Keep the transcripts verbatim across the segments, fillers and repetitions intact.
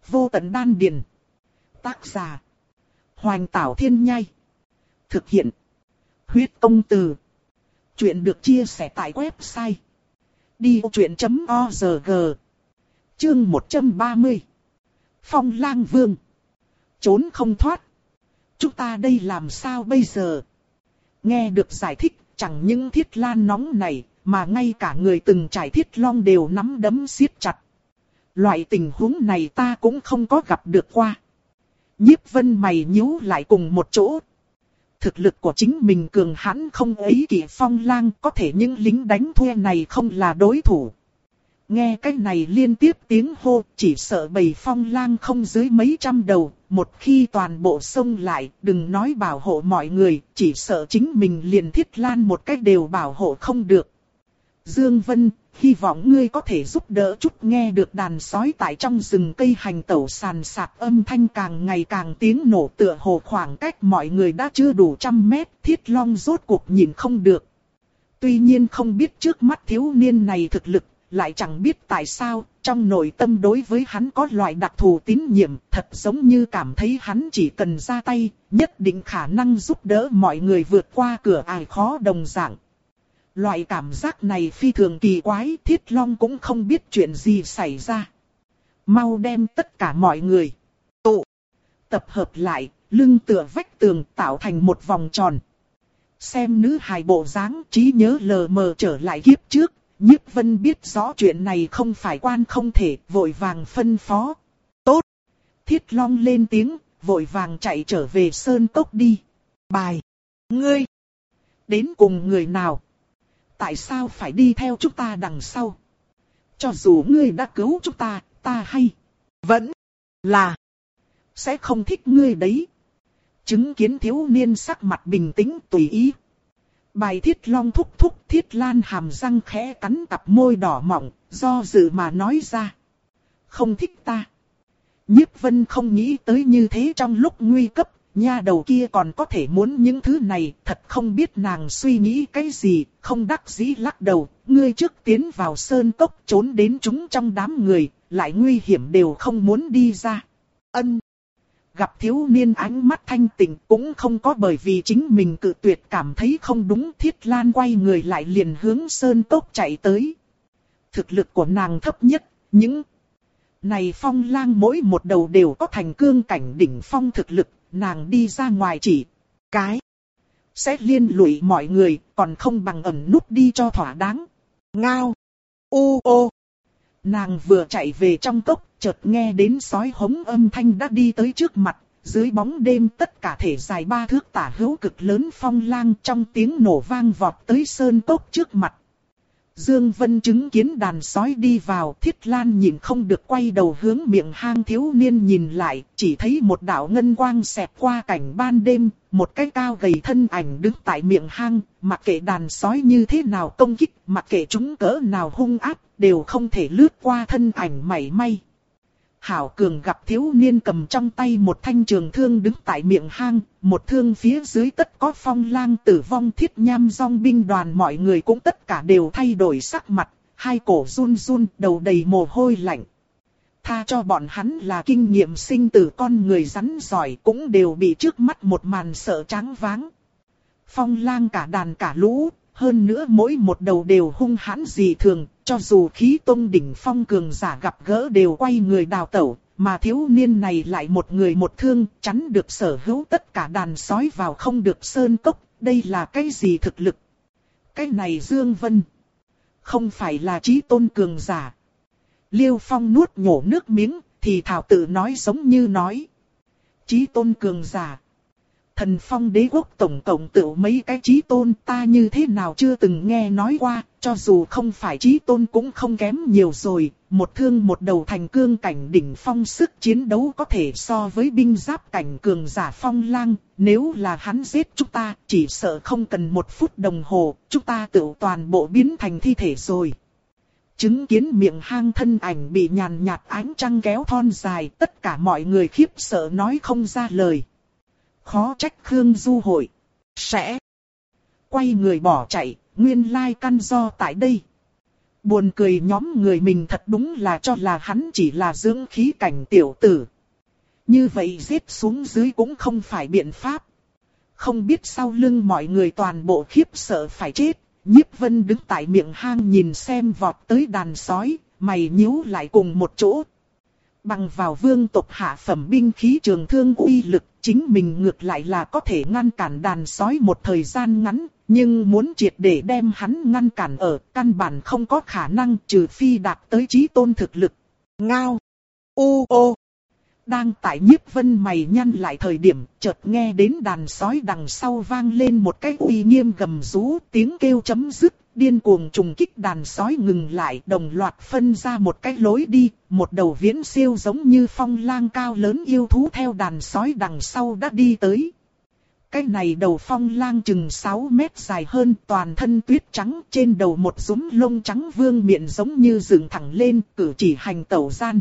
Vô tận đan điền. Tác giả. Hoành Tảo Thiên Nhai. Thực hiện. Huyết Công Từ. Chuyện được chia sẻ tại website đi vô chuyện chấm org. Chương một trăm ba mươi. Phong Lang Vương. Trốn không thoát. Chúng ta đây làm sao bây giờ? Nghe được giải thích, chẳng những Thiết Lan nóng này, mà ngay cả người từng trải Thiết Long đều nắm đấm siết chặt. Loại tình huống này ta cũng không có gặp được qua. Nhiếp Vân mày nhíu lại cùng một chỗ. Thực lực của chính mình cường hãn không ấy kỷ Phong Lang, có thể những lính đánh thuê này không là đối thủ. Nghe cái này liên tiếp tiếng hô, chỉ sợ bầy Phong Lang không dưới mấy trăm đầu, một khi toàn bộ xông lại, đừng nói bảo hộ mọi người, chỉ sợ chính mình liền Thiết Lan một cách đều bảo hộ không được. Dương Vân, hy vọng ngươi có thể giúp đỡ chút. Nghe được đàn sói tại trong rừng cây hành tẩu sàn sạt, âm thanh càng ngày càng tiếng nổ, tựa hồ khoảng cách mọi người đã chưa đủ trăm mét. Thiết Long rốt cuộc nhìn không được. Tuy nhiên không biết trước mắt thiếu niên này thực lực, lại chẳng biết tại sao, trong nội tâm đối với hắn có loại đặc thù tín nhiệm, thật giống như cảm thấy hắn chỉ cần ra tay, nhất định khả năng giúp đỡ mọi người vượt qua cửa ải khó đồng dạng. Loại cảm giác này phi thường kỳ quái, Thiết Long cũng không biết chuyện gì xảy ra. Mau đem tất cả mọi người tụ tập hợp lại, lưng tựa vách tường tạo thành một vòng tròn. Xem nữ hài bộ dáng, trí nhớ lờ mờ trở lại kiếp trước. Nhiếp Vân biết rõ chuyện này không phải quan không thể, vội vàng phân phó. Tốt! Thiết Long lên tiếng, vội vàng chạy trở về sơn cốc đi. Bài! Ngươi! Đến cùng người nào? Tại sao phải đi theo chúng ta đằng sau? Cho dù ngươi đã cứu chúng ta, ta hay vẫn là sẽ không thích ngươi đấy. Chứng kiến thiếu niên sắc mặt bình tĩnh tùy ý. Bài Thiết Long thúc thúc, Thiết Lan hàm răng khẽ cắn cặp môi đỏ mọng, do dự mà nói ra. Không thích ta. Nhiếp Vân không nghĩ tới như thế trong lúc nguy cấp, nha đầu kia còn có thể muốn những thứ này, thật không biết nàng suy nghĩ cái gì, không đắc dĩ lắc đầu. Ngươi trước tiến vào sơn cốc trốn đến chúng trong đám người, lại nguy hiểm đều không muốn đi ra. Ân. Gặp thiếu niên ánh mắt thanh tịnh cũng không có bởi vì chính mình cự tuyệt cảm thấy không đúng. Thiết Lan quay người lại liền hướng sơn cốc chạy tới. Thực lực của nàng thấp nhất, những này Phong Lang mỗi một đầu đều có thành cương cảnh đỉnh phong thực lực, nàng đi ra ngoài chỉ cái sẽ liên lụy mọi người, còn không bằng ẩn nút đi cho thỏa đáng. Ngao, u ô. Nàng vừa chạy về trong cốc, chợt nghe đến sói hống âm thanh đã đi tới trước mặt. Dưới bóng đêm tất cả thể dài ba thước tả hữu cực lớn Phong Lang trong tiếng nổ vang vọt tới sơn cốc trước mặt. Dương Vân chứng kiến đàn sói đi vào, Thiết Lan nhìn không được quay đầu hướng miệng hang thiếu niên nhìn lại, chỉ thấy một đạo ngân quang xẹt qua cảnh ban đêm, một cái cao gầy thân ảnh đứng tại miệng hang, mặc kệ đàn sói như thế nào công kích, mặc kệ chúng cỡ nào hung ác, đều không thể lướt qua thân ảnh mảy may. Hảo Cường gặp thiếu niên cầm trong tay một thanh trường thương đứng tại miệng hang, một thương phía dưới tất có Phong Lang tử vong. Thiết Nham dòng binh đoàn mọi người cũng tất cả đều thay đổi sắc mặt, hai cổ run run, đầu đầy mồ hôi lạnh. Tha cho bọn hắn là kinh nghiệm sinh tử con người rắn giỏi cũng đều bị trước mắt một màn sợ tráng váng. Phong Lang cả đàn cả lũ, hơn nữa mỗi một đầu đều hung hãn dị thường. Cho dù khí tông đỉnh phong cường giả gặp gỡ đều quay người đào tẩu, mà thiếu niên này lại một người một thương, chắn được sở hữu tất cả đàn sói vào không được sơn cốc. Đây là cái gì thực lực? Cái này Dương Vân không phải là chí tôn cường giả. Liêu Phong nuốt nhổ nước miếng, thì thảo tự nói giống như nói. Chí tôn cường giả. Thần Phong đế quốc tổng cộng tự mấy cái chí tôn, ta như thế nào chưa từng nghe nói qua, cho dù không phải chí tôn cũng không kém nhiều rồi. Một thương một đầu thành cương cảnh đỉnh phong, sức chiến đấu có thể so với binh giáp cảnh cường giả Phong Lang. Nếu là hắn giết chúng ta, chỉ sợ không cần một phút đồng hồ, chúng ta tự toàn bộ biến thành thi thể rồi. Chứng kiến miệng hang thân ảnh bị nhàn nhạt ánh trăng kéo thon dài, tất cả mọi người khiếp sợ nói không ra lời. Khó trách Khương Du hội sẽ quay người bỏ chạy, nguyên lai căn do tại đây. Buồn cười nhóm người mình thật đúng là cho là hắn chỉ là dưỡng khí cảnh tiểu tử. Như vậy giết xuống dưới cũng không phải biện pháp. Không biết sau lưng mọi người toàn bộ khiếp sợ phải chết. Nhiếp Vân đứng tại miệng hang nhìn xem vọt tới đàn sói, mày nhíu lại cùng một chỗ. Bằng vào vương tộc hạ phẩm binh khí trường thương uy lực, chính mình ngược lại là có thể ngăn cản đàn sói một thời gian ngắn, nhưng muốn triệt để đem hắn ngăn cản ở căn bản không có khả năng trừ phi đạt tới chí tôn thực lực. Ngao! U ô! Đang tại Nhiếp Vân mày nhăn lại thời điểm, chợt nghe đến đàn sói đằng sau vang lên một cái uy nghiêm gầm rú, tiếng kêu chấm dứt, điên cuồng trùng kích đàn sói ngừng lại, đồng loạt phân ra một cái lối đi, một đầu viễn siêu giống như phong lang cao lớn yêu thú theo đàn sói đằng sau đã đi tới. Cái này đầu phong lang chừng sáu mét dài hơn, toàn thân tuyết trắng, trên đầu một dúm lông trắng vương miện giống như dựng thẳng lên, cử chỉ hành tẩu gian.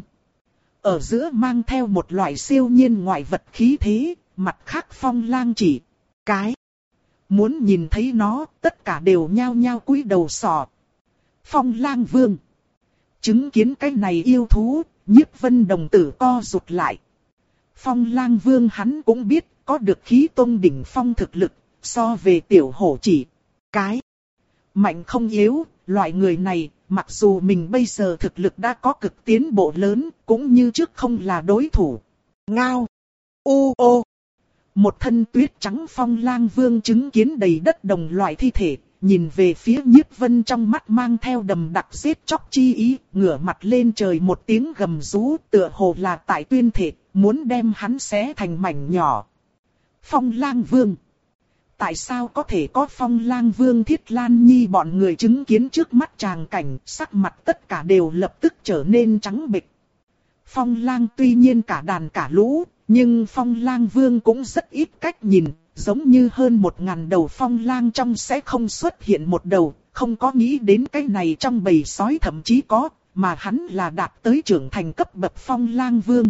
Ở giữa mang theo một loại siêu nhiên ngoại vật khí thế, mặt khác phong lang chỉ cái. Muốn nhìn thấy nó, tất cả đều nhao nhao cúi đầu sọ. Phong lang vương. Chứng kiến cái này yêu thú, Nhiếp Vân đồng tử co rụt lại. Phong lang vương hắn cũng biết, có được khí tôn đỉnh phong thực lực, so về tiểu hổ chỉ cái. Mạnh không yếu, loại người này, mặc dù mình bây giờ thực lực đã có cực tiến bộ lớn, cũng như trước không là đối thủ. Ngao! U ô! Một thân tuyết trắng phong lang vương chứng kiến đầy đất đồng loại thi thể, nhìn về phía Nhiếp Vân trong mắt mang theo đầm đặc giết chóc chi ý, ngửa mặt lên trời một tiếng gầm rú, tựa hồ là tại tuyên thệ, muốn đem hắn xé thành mảnh nhỏ. Phong lang vương! Tại sao có thể có phong lang vương Thiết Lan Nhi bọn người chứng kiến trước mắt tràng cảnh, sắc mặt tất cả đều lập tức trở nên trắng bệch. Phong lang tuy nhiên cả đàn cả lũ, nhưng phong lang vương cũng rất ít cách nhìn, giống như hơn một ngàn đầu phong lang trong sẽ không xuất hiện một đầu, không có nghĩ đến cái này trong bầy sói thậm chí có, mà hắn là đạt tới trưởng thành cấp bậc phong lang vương.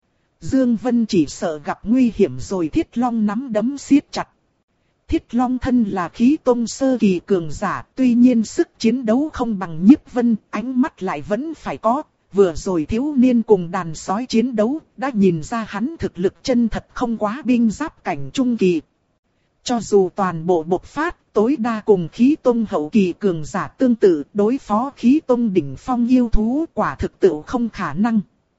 Dương Vân chỉ sợ gặp nguy hiểm rồi Thiết Long nắm đấm siết chặt. Thiết Long thân là khí tôn sơ kỳ cường giả, tuy nhiên sức chiến đấu không bằng Nhiếp Vân, ánh mắt lại vẫn phải có. Vừa rồi thiếu niên cùng đàn sói chiến đấu, đã nhìn ra hắn thực lực chân thật không quá binh giáp cảnh trung kỳ. Cho dù toàn bộ bộc phát, tối đa cùng khí tôn hậu kỳ cường giả tương tự, đối phó khí tôn đỉnh phong yêu thú quả thực tự không khả năng.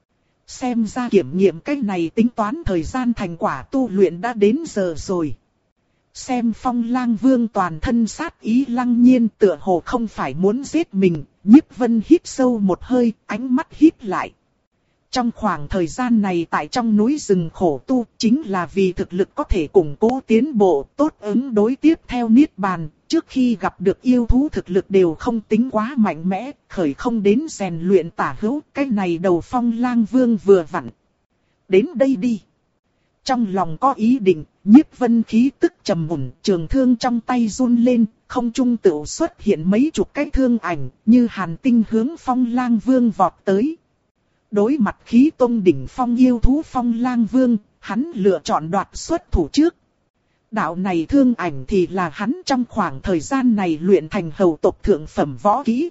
Xem ra kiểm nghiệm cách này tính toán thời gian thành quả tu luyện đã đến giờ rồi. Xem phong lang vương toàn thân sát ý lăng nhiên tựa hồ không phải muốn giết mình, Nhiếp Vân hít sâu một hơi, ánh mắt híp lại. Trong khoảng thời gian này tại trong núi rừng khổ tu, chính là vì thực lực có thể củng cố tiến bộ, tốt ứng đối tiếp theo niết bàn, trước khi gặp được yêu thú thực lực đều không tính quá mạnh mẽ, khởi không đến rèn luyện tả hữu, cái này đầu phong lang vương vừa vặn. Đến đây đi. Trong lòng có ý định, Nhiếp Vân khí tức trầm mùn, trường thương trong tay run lên, không trung tựu xuất hiện mấy chục cái thương ảnh, như hàn tinh hướng phong lang vương vọt tới. Đối mặt khí tôn đỉnh phong yêu thú phong lang vương, hắn lựa chọn đoạt xuất thủ trước. Đạo này thương ảnh thì là hắn trong khoảng thời gian này luyện thành hầu tộc thượng phẩm võ kỹ.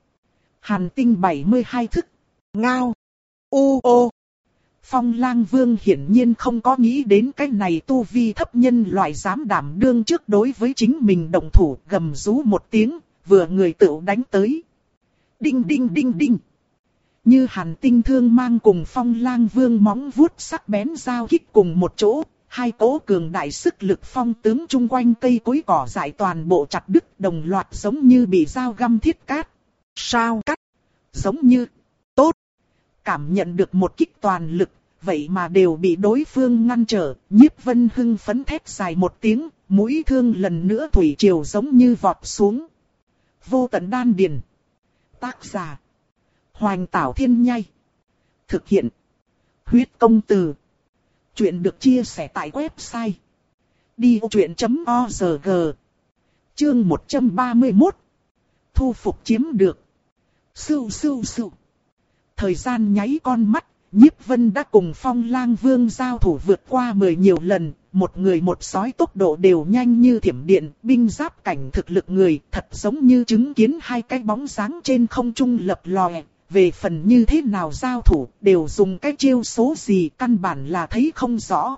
Hàn tinh bảy mươi hai thức. Ngao. U ô. Phong lang vương hiển nhiên không có nghĩ đến cái này tu vi thấp nhân loại dám đảm đương trước đối với chính mình động thủ, gầm rú một tiếng, vừa người tựu đánh tới. Đinh đinh đinh đinh. Như hàn tinh thương mang cùng phong lang vương móng vuốt sắc bén giao kích cùng một chỗ, hai cỗ cường đại sức lực phong tướng chung quanh cây cối cỏ dại toàn bộ chặt đứt, đồng loạt giống như bị dao găm thiết cát. Sao cắt? Giống như, tốt. Cảm nhận được một kích toàn lực, vậy mà đều bị đối phương ngăn trở, Nhiếp Vân hưng phấn thét dài một tiếng, mũi thương lần nữa thủy triều giống như vọt xuống. Vô tận đan điền. Tác giả. Hoành Tảo Thiên Nhai. Thực hiện. Huyết Công Từ. Chuyện được chia sẻ tại website. đi ô chuyện chấm o rờ giê. Chương một trăm ba mươi mốt. Thu phục chiếm được. Sưu sưu sưu. Thời gian nháy con mắt, Nhiếp Vân đã cùng Phong Lang Vương giao thủ vượt qua mười nhiều lần, một người một sói tốc độ đều nhanh như thiểm điện, binh giáp cảnh thực lực người, thật giống như chứng kiến hai cái bóng dáng trên không trung lập lòe. Về phần như thế nào giao thủ, đều dùng cái chiêu số gì căn bản là thấy không rõ.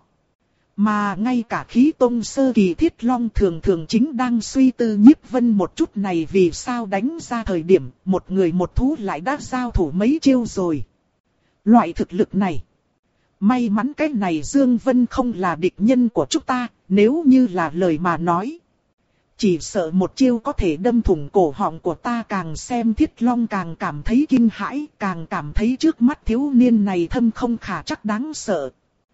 Mà ngay cả khí tông sơ kỳ Thiết Long thường thường chính đang suy tư Nhiếp Vân một chút này vì sao đánh ra thời điểm, một người một thú lại đã giao thủ mấy chiêu rồi. Loại thực lực này. May mắn cái này Dương Vân không là địch nhân của chúng ta, nếu như là lời mà nói. Chỉ sợ một chiêu có thể đâm thủng cổ họng của ta, càng xem Thiết Long càng cảm thấy kinh hãi, càng cảm thấy trước mắt thiếu niên này thâm không khả chắc đáng sợ.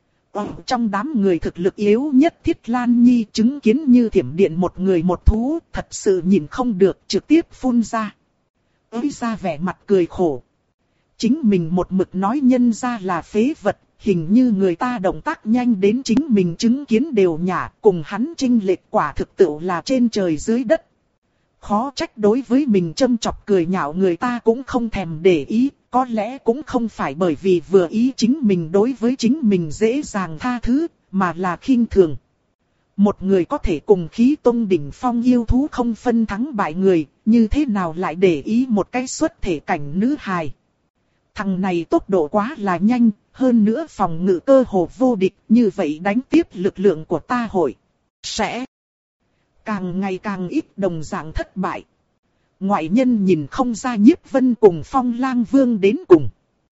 Ở trong đám người thực lực yếu nhất Thiết Lan Nhi chứng kiến như thiểm điện một người một thú, thật sự nhìn không được trực tiếp phun ra. Ơi ra vẻ mặt cười khổ. Chính mình một mực nói nhân ra là phế vật, hình như người ta động tác nhanh đến chính mình chứng kiến đều nhả, cùng hắn chênh lệch quả thực tự là trên trời dưới đất. Khó trách đối với mình châm chọc cười nhạo người ta cũng không thèm để ý, có lẽ cũng không phải bởi vì vừa ý chính mình đối với chính mình dễ dàng tha thứ, mà là khinh thường. Một người có thể cùng khí tông đỉnh phong yêu thú không phân thắng bại người, như thế nào lại để ý một cái xuất thể cảnh nữ hài. Thằng này tốc độ quá là nhanh, hơn nữa phòng ngự cơ hồ vô địch, như vậy đánh tiếp lực lượng của ta hội sẽ càng ngày càng ít đồng dạng thất bại. Ngoại nhân nhìn không ra Nhiếp Vân cùng Phong Lang Vương đến cùng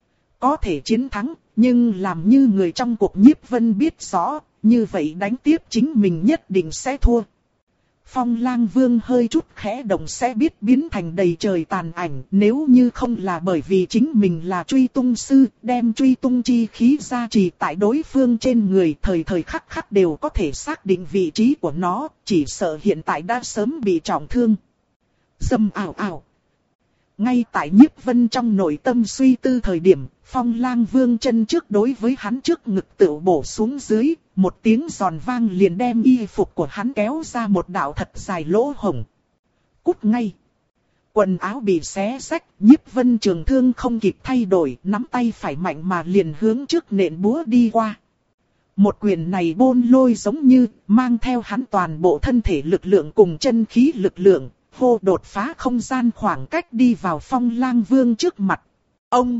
có thể chiến thắng, nhưng làm như người trong cuộc Nhiếp Vân biết rõ, như vậy đánh tiếp chính mình nhất định sẽ thua. Phong Lang Vương hơi chút khẽ động sẽ biết biến thành đầy trời tàn ảnh, nếu như không là bởi vì chính mình là truy tung sư, đem truy tung chi khí gia trì tại đối phương trên người, thời thời khắc khắc đều có thể xác định vị trí của nó, chỉ sợ hiện tại đã sớm bị trọng thương. Dầm ảo ảo. Ngay tại Nhiếp Vân trong nội tâm suy tư thời điểm, Phong Lang Vương chân trước đối với hắn trước ngực tựu bổ xuống dưới, một tiếng giòn vang liền đem y phục của hắn kéo ra một đạo thật dài lỗ hổng. Cút ngay. Quần áo bị xé rách, Nhiếp Vân trường thương không kịp thay đổi, nắm tay phải mạnh mà liền hướng trước nện búa đi qua. Một quyền này bôn lôi giống như mang theo hắn toàn bộ thân thể lực lượng cùng chân khí lực lượng, hô đột phá không gian khoảng cách đi vào Phong Lang Vương trước mặt. Ông!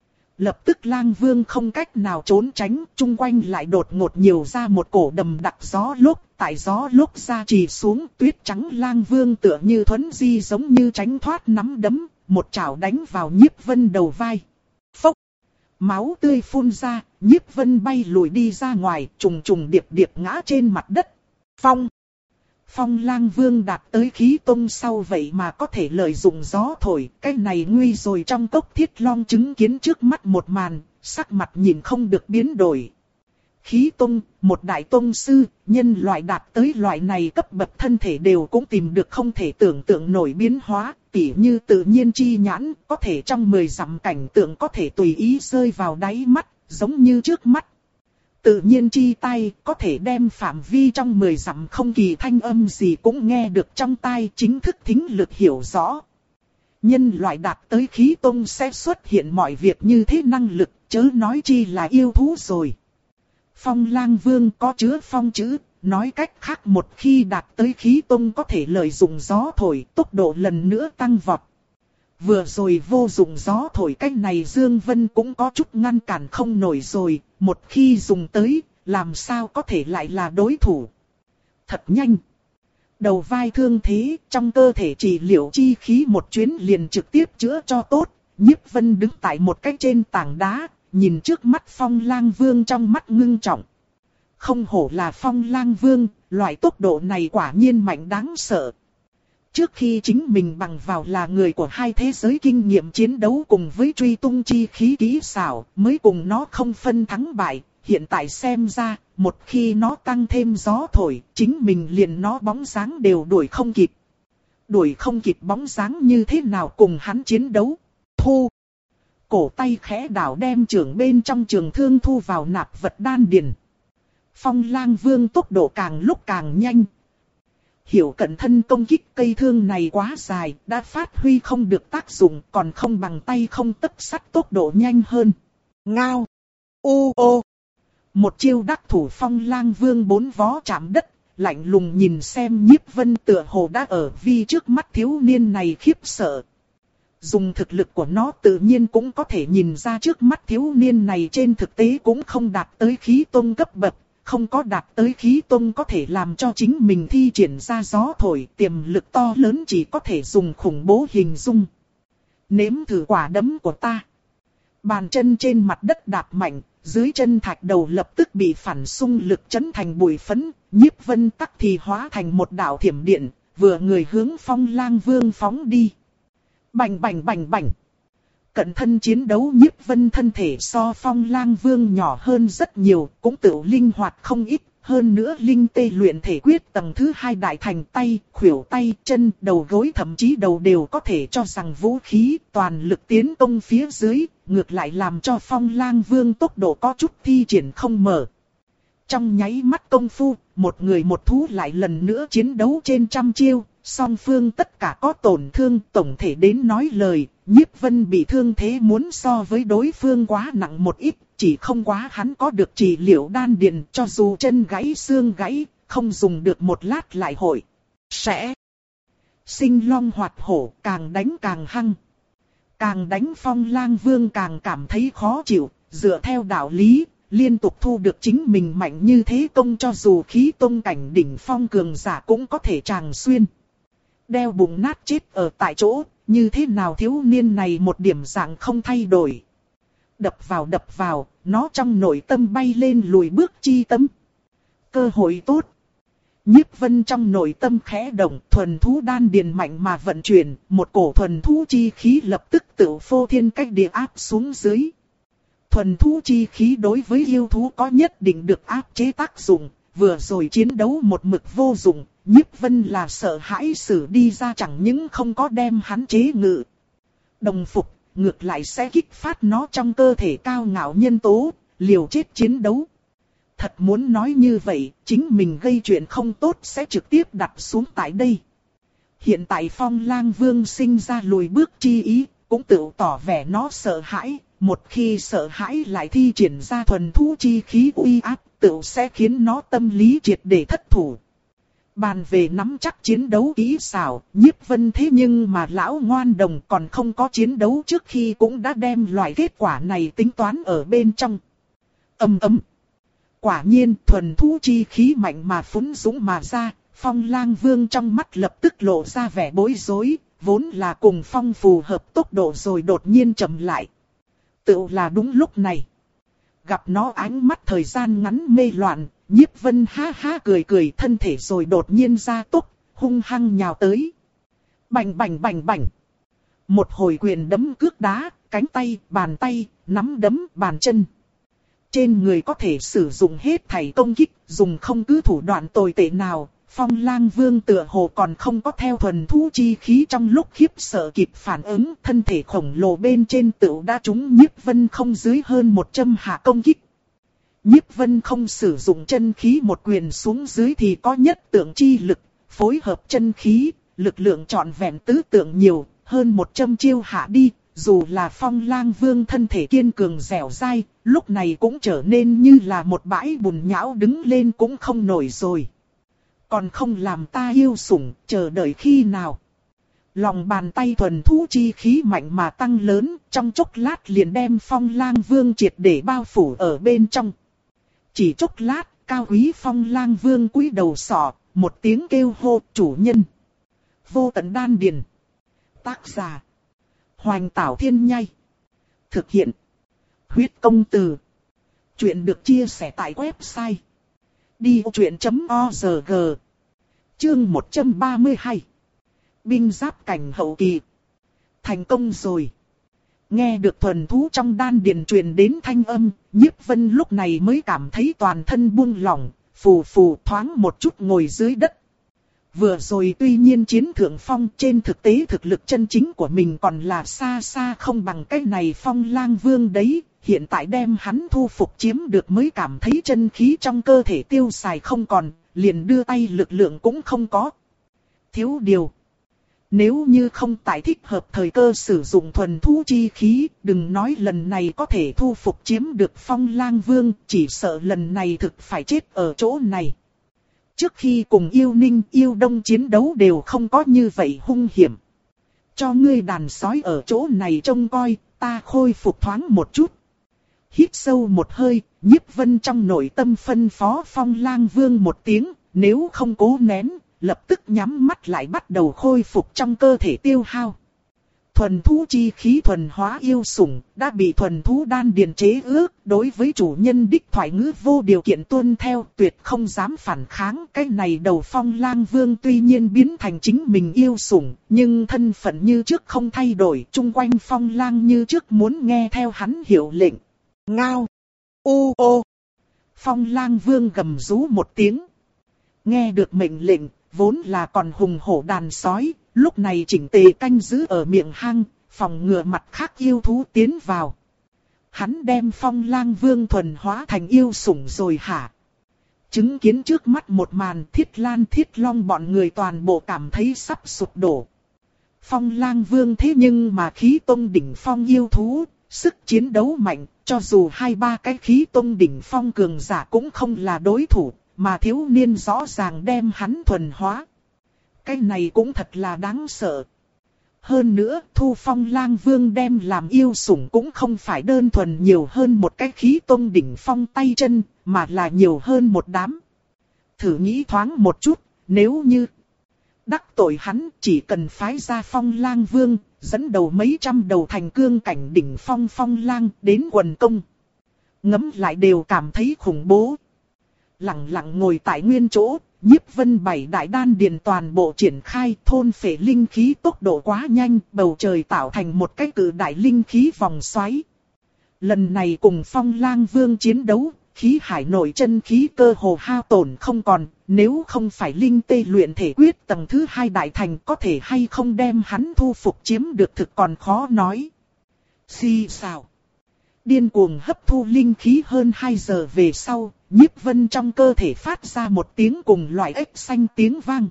Lập tức Lang Vương không cách nào trốn tránh, chung quanh lại đột ngột nhiều ra một cổ đầm đặc gió lốc, tại gió lốc ra trì xuống, tuyết trắng Lang Vương tựa như thuấn di giống như tránh thoát nắm đấm, một chảo đánh vào Nhiếp Vân đầu vai. Phốc! Máu tươi phun ra, Nhiếp Vân bay lùi đi ra ngoài, trùng trùng điệp điệp ngã trên mặt đất. Phong! Phong Lang Vương đạt tới khí tông sau vậy mà có thể lợi dụng gió thổi, cái này nguy rồi. Trong cốc Thiết Long chứng kiến trước mắt một màn, sắc mặt nhìn không được biến đổi. Khí tông, một đại tông sư, nhân loại đạt tới loại này cấp bậc thân thể đều cũng tìm được không thể tưởng tượng nổi biến hóa, tỉ như tự nhiên chi nhãn, có thể trong mười dặm cảnh tượng có thể tùy ý rơi vào đáy mắt, giống như trước mắt. Tự nhiên chi tai có thể đem phạm vi trong mười dặm không kỳ thanh âm gì cũng nghe được trong tai, chính thức thính lực hiểu rõ. Nhân loại đạt tới khí tông sẽ xuất hiện mọi việc như thế năng lực, chớ nói chi là yêu thú rồi. Phong Lang Vương có chứa phong chữ, nói cách khác một khi đạt tới khí tông có thể lợi dụng gió thổi, tốc độ lần nữa tăng vọt. Vừa rồi vô dụng gió thổi cách này Dương Vân cũng có chút ngăn cản không nổi rồi, một khi dùng tới, làm sao có thể lại là đối thủ. Thật nhanh. Đầu vai thương thế, trong cơ thể trị liệu chi khí một chuyến liền trực tiếp chữa cho tốt. Nhiếp Vân đứng tại một cái trên tảng đá, nhìn trước mắt Phong Lang Vương trong mắt ngưng trọng. Không hổ là Phong Lang Vương, loại tốc độ này quả nhiên mạnh đáng sợ. Trước khi chính mình bằng vào là người của hai thế giới kinh nghiệm chiến đấu cùng với truy tung chi khí kỹ xảo, mới cùng nó không phân thắng bại, hiện tại xem ra, một khi nó tăng thêm gió thổi, chính mình liền nó bóng dáng đều đuổi không kịp. Đuổi không kịp bóng dáng như thế nào cùng hắn chiến đấu? Thu! Cổ tay khẽ đảo đem trường bên trong trường thương thu vào nạp vật đan điền. Phong Lang Vương tốc độ càng lúc càng nhanh. Hiểu cận thân công kích cây thương này quá dài, đã phát huy không được tác dụng, còn không bằng tay không tấc sắt tốc độ nhanh hơn. Ngao! Ô ô. Một chiêu đắc thủ Phong Lang Vương bốn vó chạm đất, lạnh lùng nhìn xem Nhiếp Vân tựa hồ đã ở vi trước mắt thiếu niên này khiếp sợ. Dùng thực lực của nó tự nhiên cũng có thể nhìn ra trước mắt thiếu niên này trên thực tế cũng không đạt tới khí tôn cấp bậc, không có đạt tới khí tôn có thể làm cho chính mình thi triển ra gió thổi, tiềm lực to lớn chỉ có thể dùng khủng bố hình dung. Nếm thử quả đấm của ta. Bàn chân trên mặt đất đạp mạnh, dưới chân thạch đầu lập tức bị phản xung lực chấn thành bụi phấn, Nhiếp Vân tắc thì hóa thành một đạo thiểm điện, vừa người hướng Phong Lang Vương phóng đi. Bành bành bành bành. Cận thân chiến đấu Nhiếp Vân thân thể so Phong Lang Vương nhỏ hơn rất nhiều, cũng tự linh hoạt không ít, hơn nữa linh tê luyện thể quyết tầng thứ hai đại thành tay, khuỷu tay, chân, đầu gối thậm chí đầu đều có thể cho rằng vũ khí, toàn lực tiến công phía dưới, ngược lại làm cho Phong Lang Vương tốc độ có chút thi triển không mở. Trong nháy mắt công phu, một người một thú lại lần nữa chiến đấu trên trăm chiêu, song phương tất cả có tổn thương, tổng thể đến nói lời, Nhiếp Vân bị thương thế muốn so với đối phương quá nặng một ít, chỉ không quá hắn có được trị liệu đan điền, cho dù chân gãy xương gãy, không dùng được một lát lại hội. Sẽ sinh long hoạt hổ, càng đánh càng hăng. Càng đánh Phong Lang Vương càng cảm thấy khó chịu, dựa theo đạo lý, liên tục thu được chính mình mạnh như thế công cho dù khí tôn cảnh đỉnh phong cường giả cũng có thể tràng xuyên. Đeo bụng nát chết ở tại chỗ, như thế nào thiếu niên này một điểm dạng không thay đổi. Đập vào đập vào, nó trong nội tâm bay lên lùi bước chi tâm. Cơ hội tốt. Nhiếp Vân trong nội tâm khẽ động, thuần thú đan điền mạnh mà vận chuyển, một cổ thuần thú chi khí lập tức tự phô thiên cách địa áp xuống dưới. Thuần thú chi khí đối với yêu thú có nhất định được áp chế tác dụng, vừa rồi chiến đấu một mực vô dụng, Nhiếp Vân là sợ hãi xử đi ra chẳng những không có đem hắn chế ngự. Đồng phục, ngược lại sẽ kích phát nó trong cơ thể cao ngạo nhân tố, liều chết chiến đấu. Thật muốn nói như vậy, chính mình gây chuyện không tốt sẽ trực tiếp đặt xuống tại đây. Hiện tại Phong Lang Vương sinh ra lùi bước chi ý, cũng tự tỏ vẻ nó sợ hãi. Một khi sợ hãi lại thi triển ra thuần thú chi khí uy áp, tự sẽ khiến nó tâm lý triệt để thất thủ. Bàn về nắm chắc chiến đấu kỹ xảo, Nhiếp Vân thế nhưng mà lão ngoan đồng còn không có chiến đấu trước khi cũng đã đem loại kết quả này tính toán ở bên trong. Ầm ầm. Quả nhiên thuần thú chi khí mạnh mà phúng dũng mà ra, Phong Lang Vương trong mắt lập tức lộ ra vẻ bối rối, vốn là cùng Phong phù hợp tốc độ rồi đột nhiên chậm lại. Tự là đúng lúc này. Gặp nó ánh mắt thời gian ngắn mê loạn, Nhiếp Vân ha ha cười cười thân thể rồi đột nhiên ra tốc, hung hăng nhào tới. Bành bành bành bành. Một hồi quyền đấm cước đá, cánh tay, bàn tay, nắm đấm, bàn chân. Trên người có thể sử dụng hết thảy công kích, dùng không cứ thủ đoạn tồi tệ nào. Phong Lang Vương tựa hồ còn không có theo thuần thú chi khí trong lúc khiếp sợ kịp phản ứng, thân thể khổng lồ bên trên tựu đã trúng Nhiếp Vân không dưới hơn một trăm hạ công kích. Nhiếp Vân không sử dụng chân khí một quyền xuống dưới thì có nhất tượng chi lực, phối hợp chân khí, lực lượng trọn vẹn tứ tượng nhiều, hơn một trăm chiêu hạ đi, dù là Phong Lang Vương thân thể kiên cường dẻo dai, lúc này cũng trở nên như là một bãi bùn nhão đứng lên cũng không nổi rồi. Còn không làm ta yêu sủng, chờ đợi khi nào. Lòng bàn tay thuần thú chi khí mạnh mà tăng lớn, trong chốc lát liền đem Phong Lang Vương triệt để bao phủ ở bên trong. Chỉ chốc lát, cao quý Phong Lang Vương cúi đầu sọ, một tiếng kêu hô chủ nhân. Vô tận đan điền. Tác giả. Hoành Tảo Thiên Nhai. Thực hiện. Huyết công từ. Chuyện được chia sẻ tại website. đi truyện chấm org. Chương một trăm ba mươi hai. Binh giáp cảnh hậu kỳ. Thành công rồi. Nghe được thuần thú trong đan điền truyền đến thanh âm, Nhiếp Vân lúc này mới cảm thấy toàn thân buông lỏng, phù phù thoáng một chút ngồi dưới đất. Vừa rồi tuy nhiên chiến thượng phong, trên thực tế thực lực chân chính của mình còn là xa xa không bằng cái này Phong Lang Vương đấy. Hiện tại đem hắn thu phục chiếm được mới cảm thấy chân khí trong cơ thể tiêu xài không còn, liền đưa tay lực lượng cũng không có. Thiếu điều. Nếu như không tại thích hợp thời cơ sử dụng thuần thú chi khí, đừng nói lần này có thể thu phục chiếm được Phong Lang Vương, chỉ sợ lần này thực phải chết ở chỗ này. Trước khi cùng yêu ninh yêu đông chiến đấu đều không có như vậy hung hiểm. Cho ngươi đàn sói ở chỗ này trông coi, ta khôi phục thoáng một chút. Hít sâu một hơi, Nhiếp Vân trong nội tâm phân phó Phong Lang Vương một tiếng, nếu không cố nén, lập tức nhắm mắt lại bắt đầu khôi phục trong cơ thể tiêu hao. Thuần thú chi khí thuần hóa yêu sủng, đã bị thuần thú đan điền chế ước, đối với chủ nhân đích thoại ngữ vô điều kiện tuân theo, tuyệt không dám phản kháng. Cái này đầu Phong Lang Vương tuy nhiên biến thành chính mình yêu sủng, nhưng thân phận như trước không thay đổi, chung quanh Phong Lang như trước muốn nghe theo hắn hiệu lệnh. Ngao! U ô! Phong Lang Vương gầm rú một tiếng. Nghe được mệnh lệnh, vốn là còn hùng hổ đàn sói, lúc này chỉnh tề canh giữ ở miệng hang, phòng ngừa mặt khác yêu thú tiến vào. Hắn đem Phong Lang Vương thuần hóa thành yêu sủng rồi hả? Chứng kiến trước mắt một màn, Thiết Lan Thiết Long bọn người toàn bộ cảm thấy sắp sụp đổ. Phong Lang Vương thế nhưng mà khí tông đỉnh phong yêu thú, sức chiến đấu mạnh, cho dù hai ba cái khí tông đỉnh phong cường giả cũng không là đối thủ, mà thiếu niên rõ ràng đem hắn thuần hóa. Cái này cũng thật là đáng sợ. Hơn nữa, Thu Phong Lang Vương đem làm yêu sủng cũng không phải đơn thuần nhiều hơn một cái khí tông đỉnh phong tay chân, mà là nhiều hơn một đám. Thử nghĩ thoáng một chút, nếu như đắc tội hắn chỉ cần phái ra Phong Lang Vương, dẫn đầu mấy trăm đầu thành cương cảnh đỉnh phong Phong Lang đến quần công. Ngẫm lại đều cảm thấy khủng bố. Lặng lặng ngồi tại nguyên chỗ, Nhiếp Vân bảy đại đan điền toàn bộ triển khai, thôn phệ linh khí tốc độ quá nhanh, bầu trời tạo thành một cái cự đại linh khí vòng xoáy. Lần này cùng Phong Lang Vương chiến đấu, khí hải nội chân khí cơ hồ hao tổn không còn, nếu không phải linh tê luyện thể quyết tầng thứ hai đại thành có thể hay không đem hắn thu phục chiếm được thực còn khó nói. Xì xào. Điên cuồng hấp thu linh khí hơn hai giờ về sau, Nhiếp Vân trong cơ thể phát ra một tiếng cùng loại ếch xanh tiếng vang.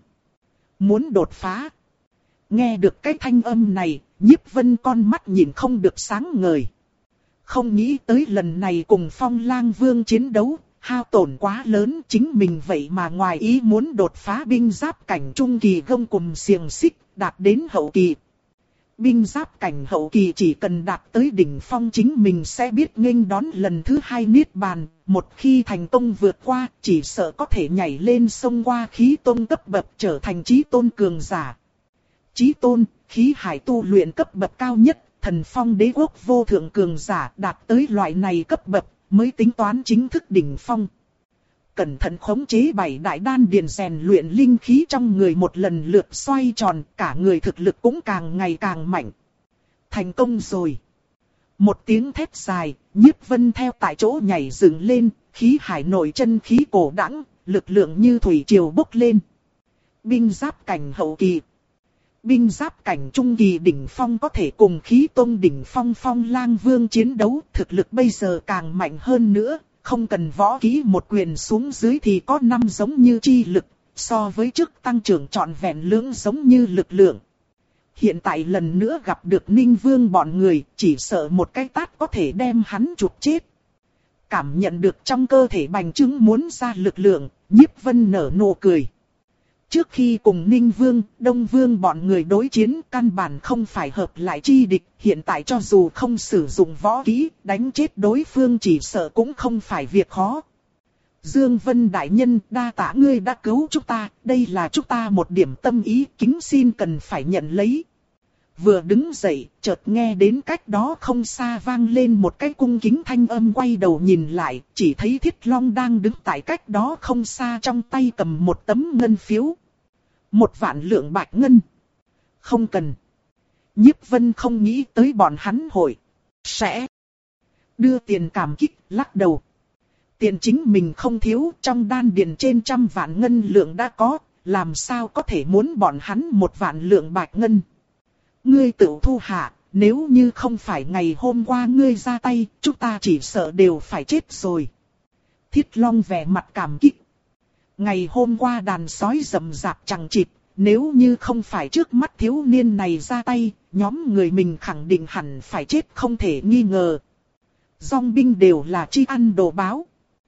Muốn đột phá. Nghe được cái thanh âm này, Nhiếp Vân con mắt nhìn không được sáng ngời. Không nghĩ tới lần này cùng Phong Lang Vương chiến đấu, hao tổn quá lớn, chính mình vậy mà ngoài ý muốn đột phá binh giáp cảnh trung kỳ gông cùm xiềng xích, đạt đến hậu kỳ. Binh giáp cảnh hậu kỳ chỉ cần đạt tới đỉnh phong chính mình sẽ biết nghênh đón lần thứ hai niết bàn, một khi thành công vượt qua, chỉ sợ có thể nhảy lên sông qua khí tôn cấp bậc trở thành chí tôn cường giả. Chí tôn, khí hải tu luyện cấp bậc cao nhất, thần phong đế quốc vô thượng cường giả đạt tới loại này cấp bậc, mới tính toán chính thức đỉnh phong. Cẩn thận khống chế bảy đại đan điền rèn luyện linh khí trong người một lần lượt xoay tròn, cả người thực lực cũng càng ngày càng mạnh. Thành công rồi. Một tiếng thét dài, Nhiếp Vân theo tại chỗ nhảy dựng lên, khí hải nội chân khí cổ đãng, lực lượng như thủy triều bốc lên. Binh giáp cảnh hậu kỳ. Binh giáp cảnh trung kỳ đỉnh phong có thể cùng khí tôn đỉnh phong Phong Lang Vương chiến đấu, thực lực bây giờ càng mạnh hơn nữa. Không cần võ kỹ một quyền xuống dưới thì có năm giống như chi lực, so với trước tăng trưởng trọn vẹn lưỡng giống như lực lượng. Hiện tại lần nữa gặp được Ninh Vương bọn người, chỉ sợ một cái tát có thể đem hắn chụp chết. Cảm nhận được trong cơ thể bành trướng muốn ra lực lượng, Nhiếp Vân nở nụ cười. Trước khi cùng Ninh Vương, Đông Vương bọn người đối chiến căn bản không phải hợp lại chi địch, hiện tại cho dù không sử dụng võ kỹ, đánh chết đối phương chỉ sợ cũng không phải việc khó. Dương Vân đại nhân, đa tạ ngươi đã cứu chúng ta, đây là chúng ta một điểm tâm ý, kính xin cần phải nhận lấy. Vừa đứng dậy, chợt nghe đến cách đó không xa vang lên một cái cung kính thanh âm, quay đầu nhìn lại, chỉ thấy Thiết Long đang đứng tại cách đó không xa, trong tay cầm một tấm ngân phiếu. Một vạn lượng bạch ngân. Không cần. Nhiếp Vân không nghĩ tới bọn hắn hội sẽ đưa tiền cảm kích, lắc đầu. Tiền chính mình không thiếu, trong đan điền trên trăm vạn ngân lượng đã có, làm sao có thể muốn bọn hắn một vạn lượng bạch ngân. Ngươi tự thu hạ, nếu như không phải ngày hôm qua ngươi ra tay, chúng ta chỉ sợ đều phải chết rồi. Thiết Long vẻ mặt cảm kích. Ngày hôm qua đàn sói rầm rạp chằng chịt, nếu như không phải trước mắt thiếu niên này ra tay, nhóm người mình khẳng định hẳn phải chết không thể nghi ngờ. Dòng binh đều là tri ăn đồ báo.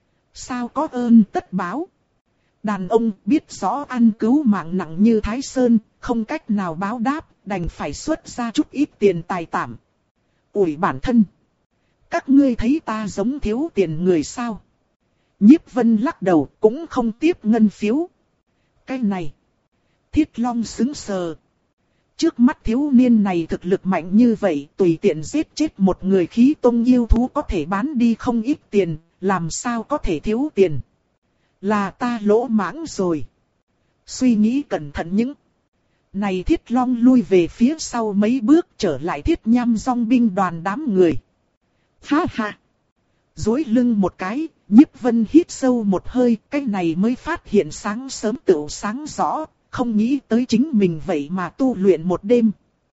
Sao có ơn tất báo. Đàn ông biết rõ ăn cứu mạng nặng như Thái Sơn, không cách nào báo đáp, đành phải xuất ra chút ít tiền tài tạm. Ủi bản thân. Các ngươi thấy ta giống thiếu tiền người sao? Nhiếp Vân lắc đầu cũng không tiếp ngân phiếu. Cái này. Thiết Long sững sờ. Trước mắt thiếu niên này thực lực mạnh như vậy, tùy tiện giết chết một người khí tông yêu thú có thể bán đi không ít tiền, làm sao có thể thiếu tiền. Là ta lỗ mãng rồi. Suy nghĩ cẩn thận những. Này Thiết Long lui về phía sau mấy bước trở lại Thiết Nham dòng binh đoàn đám người. Ha ha. Duỗi lưng một cái, Nhiếp Vân hít sâu một hơi, cái này mới phát hiện sáng sớm tựu sáng rõ, không nghĩ tới chính mình vậy mà tu luyện một đêm.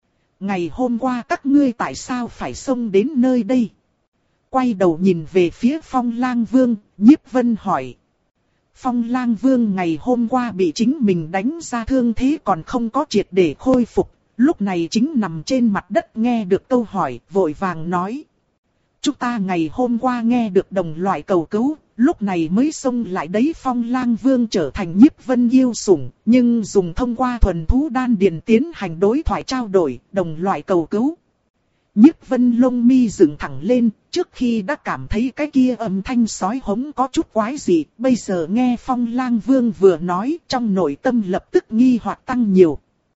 Ngày hôm qua các ngươi tại sao phải xông đến nơi đây? Quay đầu nhìn về phía Phong Lang Vương, Nhiếp Vân hỏi. Phong Lang Vương ngày hôm qua bị chính mình đánh ra thương thế còn không có triệt để khôi phục, lúc này chính nằm trên mặt đất nghe được câu hỏi, vội vàng nói. Chúng ta ngày hôm qua nghe được đồng loại cầu cứu, lúc này mới xông lại đấy. Phong Lang Vương trở thành Nhiếp Vân yêu sủng, nhưng dùng thông qua thuần thú đan điền tiến hành đối thoại trao đổi, đồng loại cầu cứu. Nhiếp Vân lông mi dựng thẳng lên, trước khi đã cảm thấy cái kia âm thanh sói hống có chút quái dị, bây giờ nghe Phong Lang Vương vừa nói, trong nội tâm lập tức nghi hoặc tăng nhiều.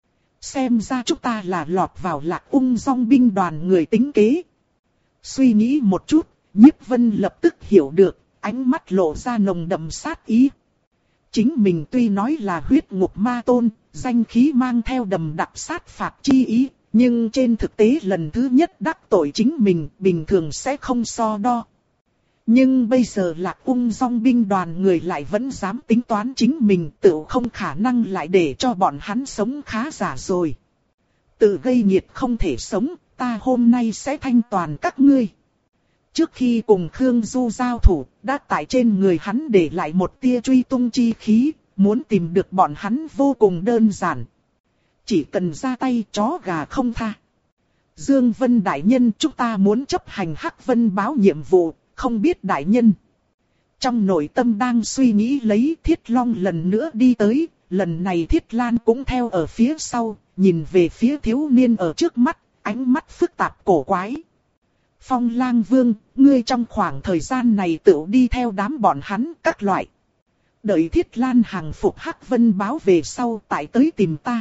Xem ra chúng ta là lọt vào Lạc Ung dòng binh đoàn người tính kế. Suy nghĩ một chút, Nhiếp Vân lập tức hiểu được, ánh mắt lộ ra nồng đậm sát ý. Chính mình tuy nói là huyết ngục ma tôn, danh khí mang theo đầm đặc sát phạt chi ý, nhưng trên thực tế lần thứ nhất đắc tội chính mình, bình thường sẽ không so đo. Nhưng bây giờ Lạc Ung dòng binh đoàn người lại vẫn dám tính toán chính mình, tự không khả năng lại để cho bọn hắn sống khá giả rồi. Tự gây nghiệt không thể sống, ta hôm nay sẽ thanh toàn các ngươi. Trước khi cùng Khương Du giao thủ, đã tại trên người hắn để lại một tia truy tung chi khí, muốn tìm được bọn hắn vô cùng đơn giản. Chỉ cần ra tay chó gà không tha. Dương Vân đại nhân, chúng ta muốn chấp hành Hắc Vân báo nhiệm vụ, không biết đại nhân. Trong nội tâm đang suy nghĩ lấy, Thiết Long lần nữa đi tới, lần này Thiết Lan cũng theo ở phía sau, nhìn về phía thiếu niên ở trước mắt, ánh mắt phức tạp cổ quái. Phong Lang Vương, ngươi trong khoảng thời gian này tự đi theo đám bọn hắn các loại. Đợi Thiết Lan hàng phục Hắc Vân báo về sau tại tới tìm ta.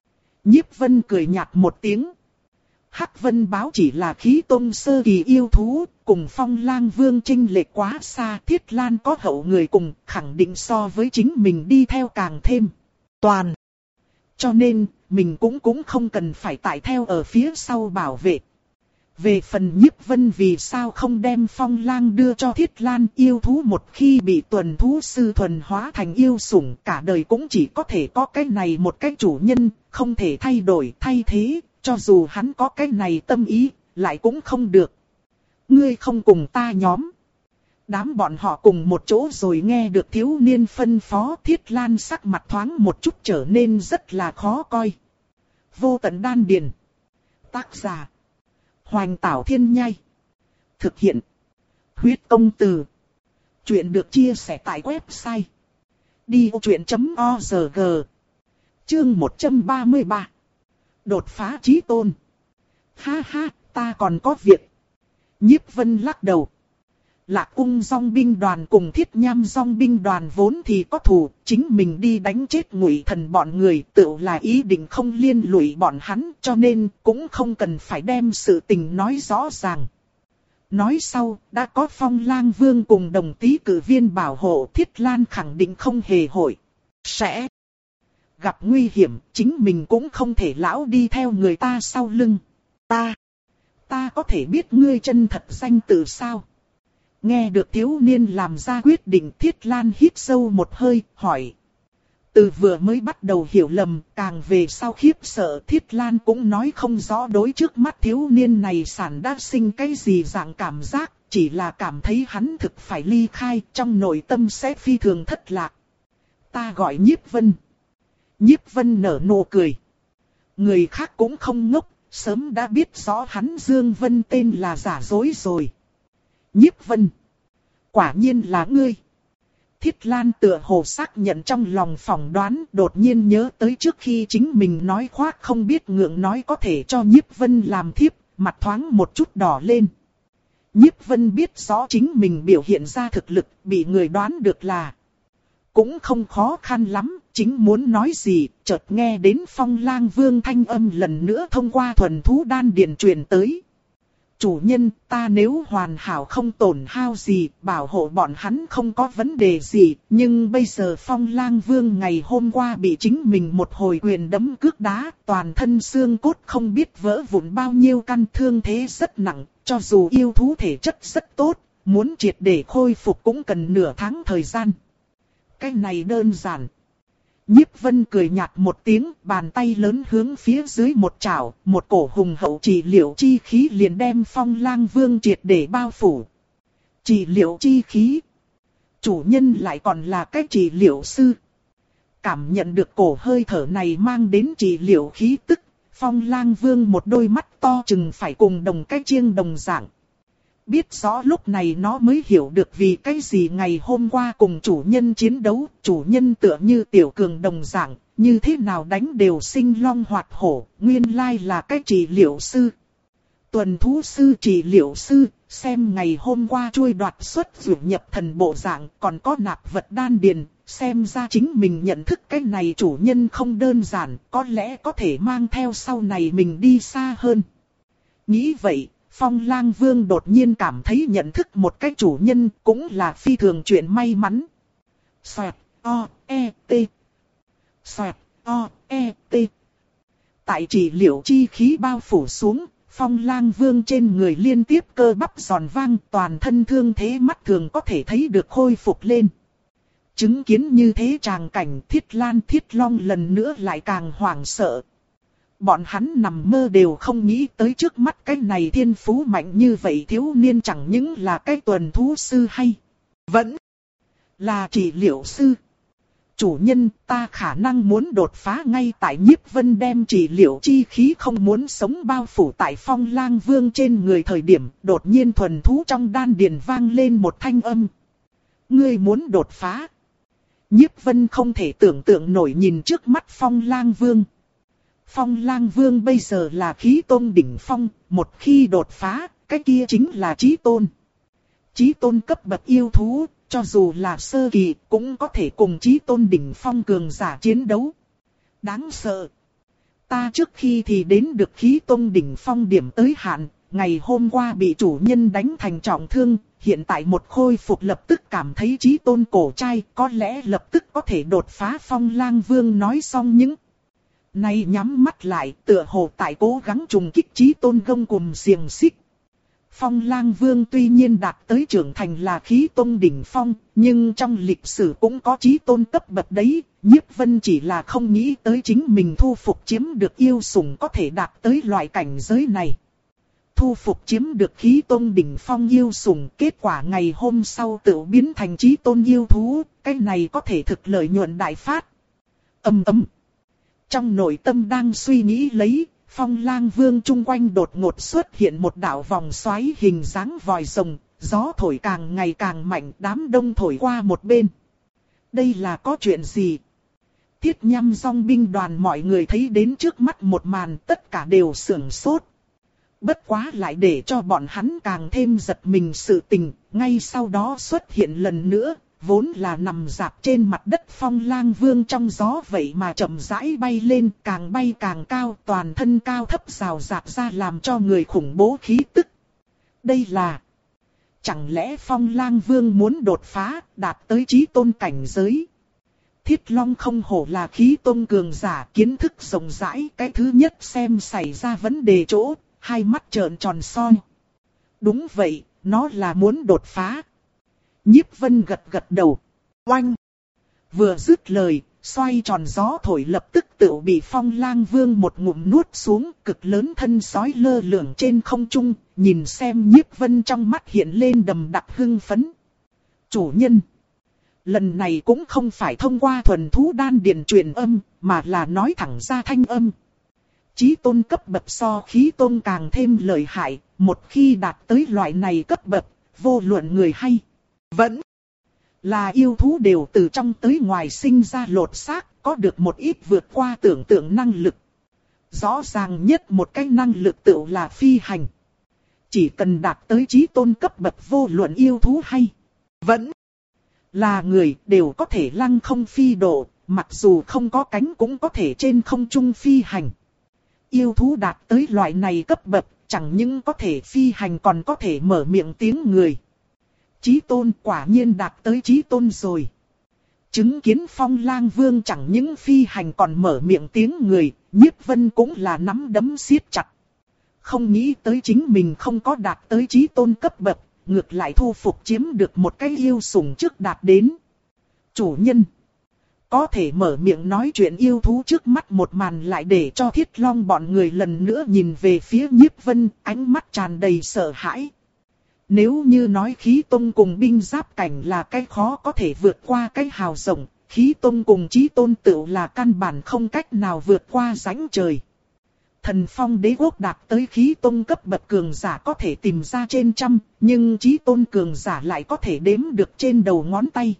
Nhiếp Vân cười nhạt một tiếng. Hắc Vân báo chỉ là khí tôn sơ kỳ yêu thú, cùng Phong Lang Vương chênh lệch quá xa. Thiết Lan có hậu người cùng, khẳng định so với chính mình đi theo càng thêm toàn. Cho nên, mình cũng cũng không cần phải tại theo ở phía sau bảo vệ. Về phần Nhiếp Vân vì sao không đem Phong Lang đưa cho Thiết Lan, yêu thú một khi bị tuần thú sư thuần hóa thành yêu sủng, cả đời cũng chỉ có thể có cái này một cái chủ nhân, không thể thay đổi thay thế, cho dù hắn có cái này tâm ý, lại cũng không được. Ngươi không cùng ta nhóm. Đám bọn họ cùng một chỗ rồi nghe được thiếu niên phân phó. Thiết Lan sắc mặt thoáng một chút trở nên rất là khó coi. Vô tận đan điền. Tác giả Hoành Tảo Thiên Nhai. Thực hiện Huyết Công Từ. Chuyện được chia sẻ tại website đi vô chuyện chấm org. Chương một trăm ba mươi ba. Đột phá chí tôn. Ha ha, ta còn có việc. Nhiếp Vân lắc đầu. Lạc Ung dòng binh đoàn cùng Thiết Nham dòng binh đoàn vốn thì có thù, chính mình đi đánh chết Ngụy Thần bọn người, tự là ý định không liên lụy bọn hắn, cho nên cũng không cần phải đem sự tình nói rõ ràng. Nói sau, đã có Phong Lang Vương cùng đồng tý cử viên bảo hộ, Thiết Lan khẳng định không hề hội sẽ gặp nguy hiểm, chính mình cũng không thể lão đi theo người ta sau lưng. Ta, ta có thể biết ngươi chân thật danh từ sao? Nghe được thiếu niên làm ra quyết định, Thiết Lan hít sâu một hơi, hỏi. Từ vừa mới bắt đầu hiểu lầm, càng về sau khiếp sợ, Thiết Lan cũng nói không rõ đối trước mắt thiếu niên này sản đã sinh cái gì dạng cảm giác, chỉ là cảm thấy hắn thực phải ly khai, trong nội tâm sẽ phi thường thất lạc. Ta gọi Nhiếp Vân. Nhiếp Vân nở nụ cười. Người khác cũng không ngốc, sớm đã biết rõ hắn Dương Vân tên là giả dối rồi. Nhiếp Vân, quả nhiên là ngươi. Thiết Lan tựa hồ xác nhận trong lòng phỏng đoán, đột nhiên nhớ tới trước khi chính mình nói khoác không biết ngượng nói có thể cho Nhiếp Vân làm thiếp, mặt thoáng một chút đỏ lên. Nhiếp Vân biết rõ chính mình biểu hiện ra thực lực, bị người đoán được là cũng không khó khăn lắm, chính muốn nói gì, chợt nghe đến Phong Lang Vương thanh âm lần nữa thông qua thuần thú đan điền truyền tới. Chủ nhân, ta nếu hoàn hảo không tổn hao gì, bảo hộ bọn hắn không có vấn đề gì, nhưng bây giờ Phong Lang Vương ngày hôm qua bị chính mình một hồi quyền đấm cước đá, toàn thân xương cốt không biết vỡ vụn bao nhiêu căn, thương thế rất nặng, cho dù yêu thú thể chất rất tốt, muốn triệt để khôi phục cũng cần nửa tháng thời gian. Cái này đơn giản. Nhiếp Vân cười nhạt một tiếng, bàn tay lớn hướng phía dưới một chảo, một cổ hùng hậu trị liệu chi khí liền đem Phong Lang Vương triệt để bao phủ. Trị liệu chi khí. Chủ nhân lại còn là cái trị liệu sư. Cảm nhận được cổ hơi thở này mang đến trị liệu khí tức, Phong Lang Vương một đôi mắt to chừng phải cùng đồng cái chiêng đồng dạng. Biết rõ lúc này nó mới hiểu được vì cái gì ngày hôm qua cùng chủ nhân chiến đấu, chủ nhân tựa như tiểu cường đồng dạng, như thế nào đánh đều sinh long hoạt hổ, nguyên lai là cái trị liệu sư. Tuần thú sư trị liệu sư, xem ngày hôm qua chui đoạt xuất dụ nhập thần bộ dạng, còn có nạp vật đan điền, xem ra chính mình nhận thức cái này chủ nhân không đơn giản, có lẽ có thể mang theo sau này mình đi xa hơn. Nghĩ vậy, Phong Lang Vương đột nhiên cảm thấy nhận thức một cái chủ nhân cũng là phi thường chuyện may mắn. Xoẹt, o, e, t. Xoẹt, o, e, t. Tại trị liệu chi khí bao phủ xuống, Phong Lang Vương trên người liên tiếp cơ bắp giòn vang, toàn thân thương thế mắt thường có thể thấy được khôi phục lên. Chứng kiến như thế tràng cảnh, Thiết Lan Thiết Long lần nữa lại càng hoảng sợ. Bọn hắn nằm mơ đều không nghĩ tới trước mắt cái này thiên phú mạnh như vậy thiếu niên chẳng những là cái tuần thú sư hay vẫn là trị liệu sư. Chủ nhân, ta khả năng muốn đột phá ngay tại Nhiếp Vân đem trị liệu chi khí không muốn sống bao phủ tại Phong Lang Vương trên người thời điểm, đột nhiên thuần thú trong đan điền vang lên một thanh âm. Ngươi muốn đột phá? Nhiếp Vân không thể tưởng tượng nổi nhìn trước mắt Phong Lang Vương. Phong Lang Vương bây giờ là khí tôn đỉnh phong, một khi đột phá, cái kia chính là chí tôn. Chí tôn cấp bậc yêu thú, cho dù là sơ kỳ cũng có thể cùng chí tôn đỉnh phong cường giả chiến đấu. Đáng sợ. Ta trước khi thì đến được khí tôn đỉnh phong điểm tới hạn, ngày hôm qua bị chủ nhân đánh thành trọng thương, hiện tại một khôi phục lập tức cảm thấy chí tôn cổ trai, có lẽ lập tức có thể đột phá. Phong Lang Vương nói xong những nay nhắm mắt lại, tựa hồ tại cố gắng trùng kích chí tôn gông cùm xiềng xích. Phong Lang Vương tuy nhiên đạt tới trưởng thành là khí tôn đỉnh phong, nhưng trong lịch sử cũng có chí tôn cấp bậc đấy. Nhiếp Vân chỉ là không nghĩ tới chính mình thu phục chiếm được yêu sủng có thể đạt tới loại cảnh giới này. Thu phục chiếm được khí tôn đỉnh phong yêu sủng, kết quả ngày hôm sau tự biến thành chí tôn yêu thú, cái này có thể thực lợi nhuận đại phát. Âm ầm. Trong nội tâm đang suy nghĩ lấy, Phong Lang Vương chung quanh đột ngột xuất hiện một đạo vòng xoáy hình dáng vòi rồng, gió thổi càng ngày càng mạnh, đám đông thổi qua một bên. Đây là có chuyện gì? Thiết Nhâm Dòng binh đoàn mọi người thấy đến trước mắt một màn, tất cả đều sửng sốt. Bất quá lại để cho bọn hắn càng thêm giật mình sự tình, ngay sau đó xuất hiện lần nữa. Vốn là nằm rạp trên mặt đất Phong Lang Vương trong gió vậy mà chậm rãi bay lên, càng bay càng cao, toàn thân cao thấp rào rạc ra làm cho người khủng bố khí tức. Đây là... Chẳng lẽ Phong Lang Vương muốn đột phá, đạt tới chí tôn cảnh giới? Thiết Long không hổ là khí tôn cường giả, kiến thức rộng rãi, cái thứ nhất xem xảy ra vấn đề chỗ, hai mắt trợn tròn soi. Đúng vậy, nó là muốn đột phá. Nhiếp Vân gật gật đầu. Oanh! Vừa dứt lời, xoay tròn gió thổi lập tức tự bị Phong Lang Vương một ngụm nuốt xuống, cực lớn thân sói lơ lửng trên không trung, nhìn xem Nhiếp Vân trong mắt hiện lên đầm đặc hưng phấn. Chủ nhân! Lần này cũng không phải thông qua thuần thú đan điền truyền âm, mà là nói thẳng ra thanh âm. Chí tôn cấp bậc so khí tôn càng thêm lợi hại, một khi đạt tới loại này cấp bậc, vô luận người hay vẫn là yêu thú đều từ trong tới ngoài sinh ra lột xác, có được một ít vượt qua tưởng tượng năng lực. Rõ ràng nhất một cái năng lực tự là phi hành. Chỉ cần đạt tới chí tôn cấp bậc, vô luận yêu thú hay vẫn là người đều có thể lăng không phi độ, mặc dù không có cánh cũng có thể trên không trung phi hành. Yêu thú đạt tới loại này cấp bậc, chẳng những có thể phi hành còn có thể mở miệng tiếng người. Chí tôn quả nhiên đạt tới chí tôn rồi. Chứng kiến Phong Lang Vương chẳng những phi hành còn mở miệng tiếng người, Nhiếp Vân cũng là nắm đấm siết chặt. Không nghĩ tới chính mình không có đạt tới chí tôn cấp bậc, ngược lại thu phục chiếm được một cái yêu sủng trước đạt đến. Chủ nhân có thể mở miệng nói chuyện yêu thú trước mắt một màn lại để cho Thiết Long bọn người lần nữa nhìn về phía Nhiếp Vân, ánh mắt tràn đầy sợ hãi. Nếu như nói khí tôn cùng binh giáp cảnh là cái khó có thể vượt qua cái hào rộng, khí tôn cùng chí tôn tựu là căn bản không cách nào vượt qua rãnh trời. Thần Phong đế quốc đạt tới khí tôn cấp bậc cường giả có thể tìm ra trên trăm, nhưng chí tôn cường giả lại có thể đếm được trên đầu ngón tay.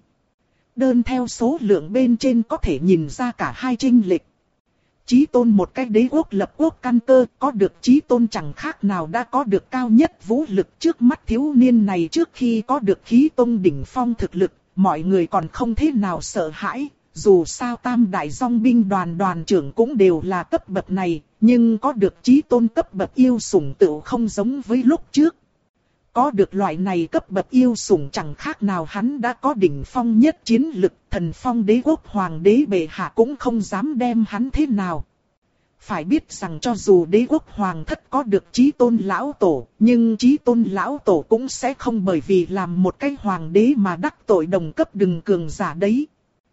Đơn theo số lượng bên trên có thể nhìn ra cả hai chênh lệch. Chí tôn một cái đế quốc lập quốc căn cơ, có được chí tôn chẳng khác nào đã có được cao nhất vũ lực. Trước mắt thiếu niên này trước khi có được khí tôn đỉnh phong thực lực, mọi người còn không thế nào sợ hãi. Dù sao tam đại dòng binh đoàn đoàn trưởng cũng đều là cấp bậc này, nhưng có được chí tôn cấp bậc yêu sủng tự không giống với lúc trước. Có được loại này cấp bậc yêu sủng chẳng khác nào hắn đã có đỉnh phong nhất chiến lực, Thần Phong đế quốc hoàng đế bệ hạ cũng không dám đem hắn thế nào. Phải biết rằng cho dù đế quốc hoàng thất có được chí tôn lão tổ, nhưng chí tôn lão tổ cũng sẽ không bởi vì làm một cái hoàng đế mà đắc tội đồng cấp đừng cường giả đấy.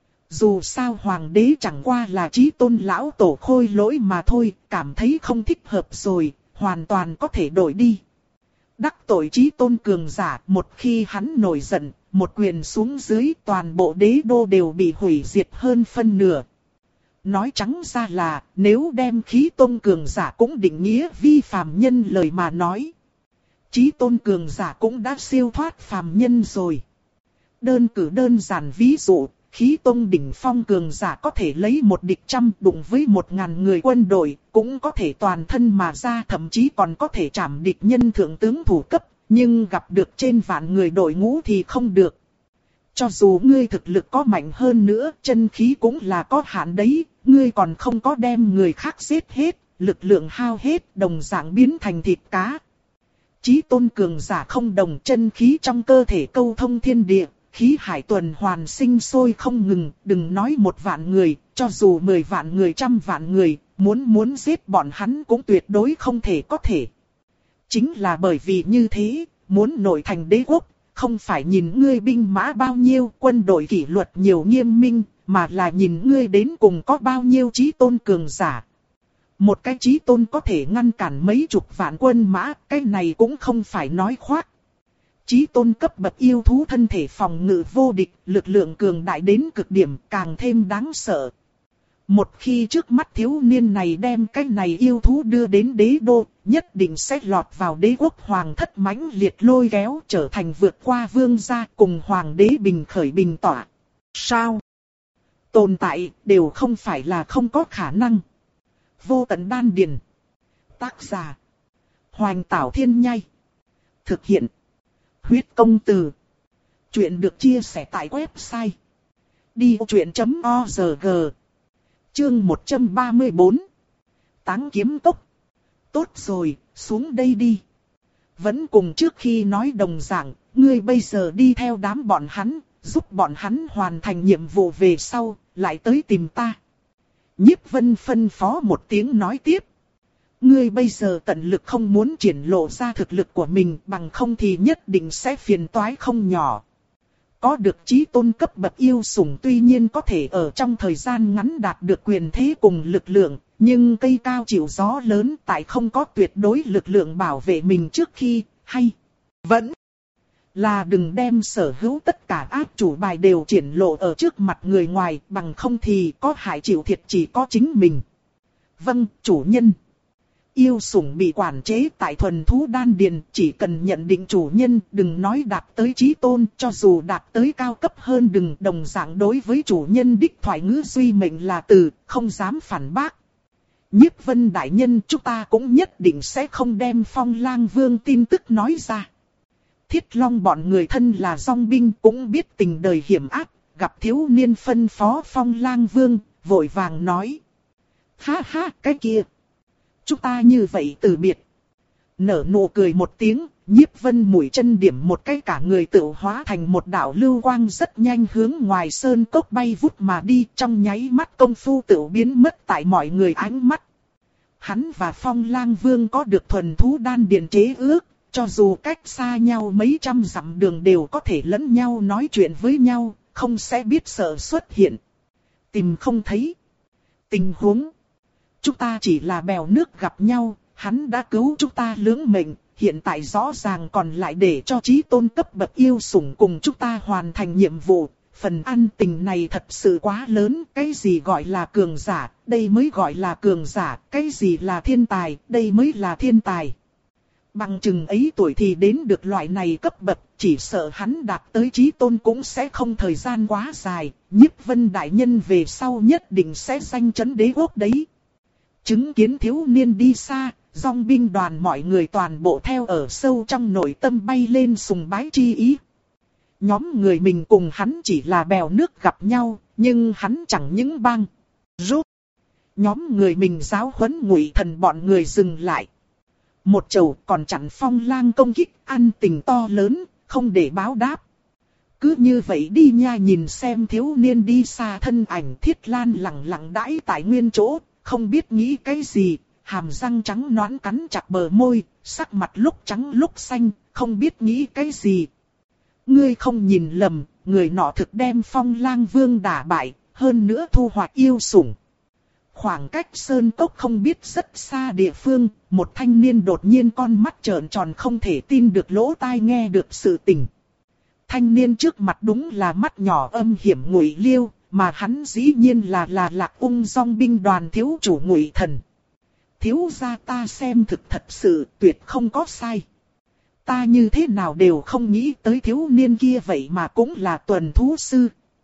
Dù sao hoàng đế chẳng qua là chí tôn lão tổ khôi lỗi mà thôi, cảm thấy không thích hợp rồi, hoàn toàn có thể đổi đi. Đắc tội chí tôn cường giả, một khi hắn nổi giận, một quyền xuống dưới toàn bộ đế đô đều bị hủy diệt hơn phân nửa. Nói trắng ra là, nếu đem khí tôn cường giả cũng định nghĩa vi phàm nhân lời mà nói. Chí tôn cường giả cũng đã siêu thoát phàm nhân rồi. Đơn cử đơn giản ví dụ, khí tôn đỉnh phong cường giả có thể lấy một địch trăm đụng với một ngàn người quân đội, cũng có thể toàn thân mà ra, thậm chí còn có thể trảm địch nhân thượng tướng thủ cấp, nhưng gặp được trên vạn người đội ngũ thì không được. Cho dù ngươi thực lực có mạnh hơn nữa, chân khí cũng là có hạn đấy, ngươi còn không có đem người khác giết hết, lực lượng hao hết, đồng dạng biến thành thịt cá. Chí tôn cường giả không đồng, chân khí trong cơ thể câu thông thiên địa. Khí hải tuần hoàn sinh sôi không ngừng, đừng nói một vạn người, cho dù mười vạn người trăm vạn người, muốn muốn giết bọn hắn cũng tuyệt đối không thể có thể. Chính là bởi vì như thế, muốn nội thành đế quốc, không phải nhìn ngươi binh mã bao nhiêu, quân đội kỷ luật nhiều nghiêm minh, mà là nhìn ngươi đến cùng có bao nhiêu chí tôn cường giả. Một cái chí tôn có thể ngăn cản mấy chục vạn quân mã, cái này cũng không phải nói khoác. Chí tôn cấp bậc yêu thú thân thể phòng ngự vô địch, lực lượng cường đại đến cực điểm, càng thêm đáng sợ. Một khi trước mắt thiếu niên này đem cái này yêu thú đưa đến đế đô, nhất định sẽ lọt vào đế quốc hoàng thất mãnh liệt lôi kéo, trở thành vượt qua vương gia cùng hoàng đế bình khởi bình tỏa. Sao? Tồn tại đều không phải là không có khả năng. Vô tận đan điền. Tác giả: Hoành Tảo Thiên Nhai. Thực hiện: Huyết Công Từ. Chuyện được chia sẻ tại website đi vô chuyện chấm org. Chương một trăm ba mươi tư. Táng kiếm cốc. Tốt rồi, xuống đây đi. Vẫn cùng trước khi nói đồng dạng, ngươi bây giờ đi theo đám bọn hắn, giúp bọn hắn hoàn thành nhiệm vụ về sau, lại tới tìm ta. Nhiếp Vân phân phó một tiếng nói tiếp. Ngươi bây giờ tận lực không muốn triển lộ ra thực lực của mình, bằng không thì nhất định sẽ phiền toái không nhỏ. Có được chí tôn cấp bậc yêu sủng tuy nhiên có thể ở trong thời gian ngắn đạt được quyền thế cùng lực lượng, nhưng cây cao chịu gió lớn tại không có tuyệt đối lực lượng bảo vệ mình trước khi, hay vẫn Là đừng đem sở hữu tất cả ác chủ bài đều triển lộ ở trước mặt người ngoài, bằng không thì có hại chịu thiệt chỉ có chính mình. Vâng, chủ nhân. Yêu sủng bị quản chế tại thuần thú đan điền, chỉ cần nhận định chủ nhân, đừng nói đạt tới chí tôn, cho dù đạt tới cao cấp hơn đừng đồng dạng đối với chủ nhân đích thoại ngữ duy mệnh là từ, không dám phản bác. Nhiếp Vân đại nhân, chúng ta cũng nhất định sẽ không đem Phong Lang Vương tin tức nói ra. Thiết Long bọn người thân là dòng binh cũng biết tình đời hiểm ác, gặp thiếu niên phân phó Phong Lang Vương, vội vàng nói. Ha ha, cái kia. Chúng ta như vậy từ biệt. Nở nụ cười một tiếng, Nhiếp Vân mũi chân điểm một cái cả người tự hóa thành một đạo lưu quang rất nhanh hướng ngoài sơn cốc bay vút mà đi, trong nháy mắt công phu tự biến mất tại mọi người ánh mắt. Hắn và Phong Lang Vương có được thuần thú đan điền chế ước, cho dù cách xa nhau mấy trăm dặm đường đều có thể lẫn nhau nói chuyện với nhau, không sẽ biết sợ xuất hiện. Tìm không thấy. Tình huống. Chúng ta chỉ là bèo nước gặp nhau, hắn đã cứu chúng ta lưỡng mệnh, hiện tại rõ ràng còn lại để cho chí tôn cấp bậc yêu sủng cùng chúng ta hoàn thành nhiệm vụ. Phần ăn tình này thật sự quá lớn, cái gì gọi là cường giả, đây mới gọi là cường giả, cái gì là thiên tài, đây mới là thiên tài. Bằng chừng ấy tuổi thì đến được loại này cấp bậc, chỉ sợ hắn đạt tới chí tôn cũng sẽ không thời gian quá dài, Nhiếp Vân đại nhân về sau nhất định sẽ danh chấn đế quốc đấy. Chứng kiến thiếu niên đi xa, dòng binh đoàn mọi người toàn bộ theo ở sâu trong nội tâm bay lên sùng bái chi ý. Nhóm người mình cùng hắn chỉ là bèo nước gặp nhau, nhưng hắn chẳng những bang, rút. Nhóm người mình giáo huấn Ngụy Thần bọn người dừng lại. Một chầu còn chặn Phong Lang công kích, ăn tình to lớn, không để báo đáp. Cứ như vậy đi nha, nhìn xem thiếu niên đi xa thân ảnh, Thiết Lan lặng lặng đãi tại nguyên chỗ, không biết nghĩ cái gì, hàm răng trắng nõn cắn chặt bờ môi, sắc mặt lúc trắng lúc xanh, không biết nghĩ cái gì. Ngươi không nhìn lầm, người nọ thực đem Phong Lang Vương đả bại, hơn nữa thu hoạch yêu sủng. Khoảng cách sơn cốc không biết rất xa địa phương, một thanh niên đột nhiên con mắt trợn tròn không thể tin được lỗ tai nghe được sự tình. Thanh niên trước mặt đúng là mắt nhỏ âm hiểm Ngụy Liêu, mà hắn dĩ nhiên là là Lạc Ung dòng binh đoàn thiếu chủ Ngụy Thần. Thiếu gia ta xem thực thật sự tuyệt không có sai. Ta như thế nào đều không nghĩ tới thiếu niên kia vậy mà cũng là tuần thú sư.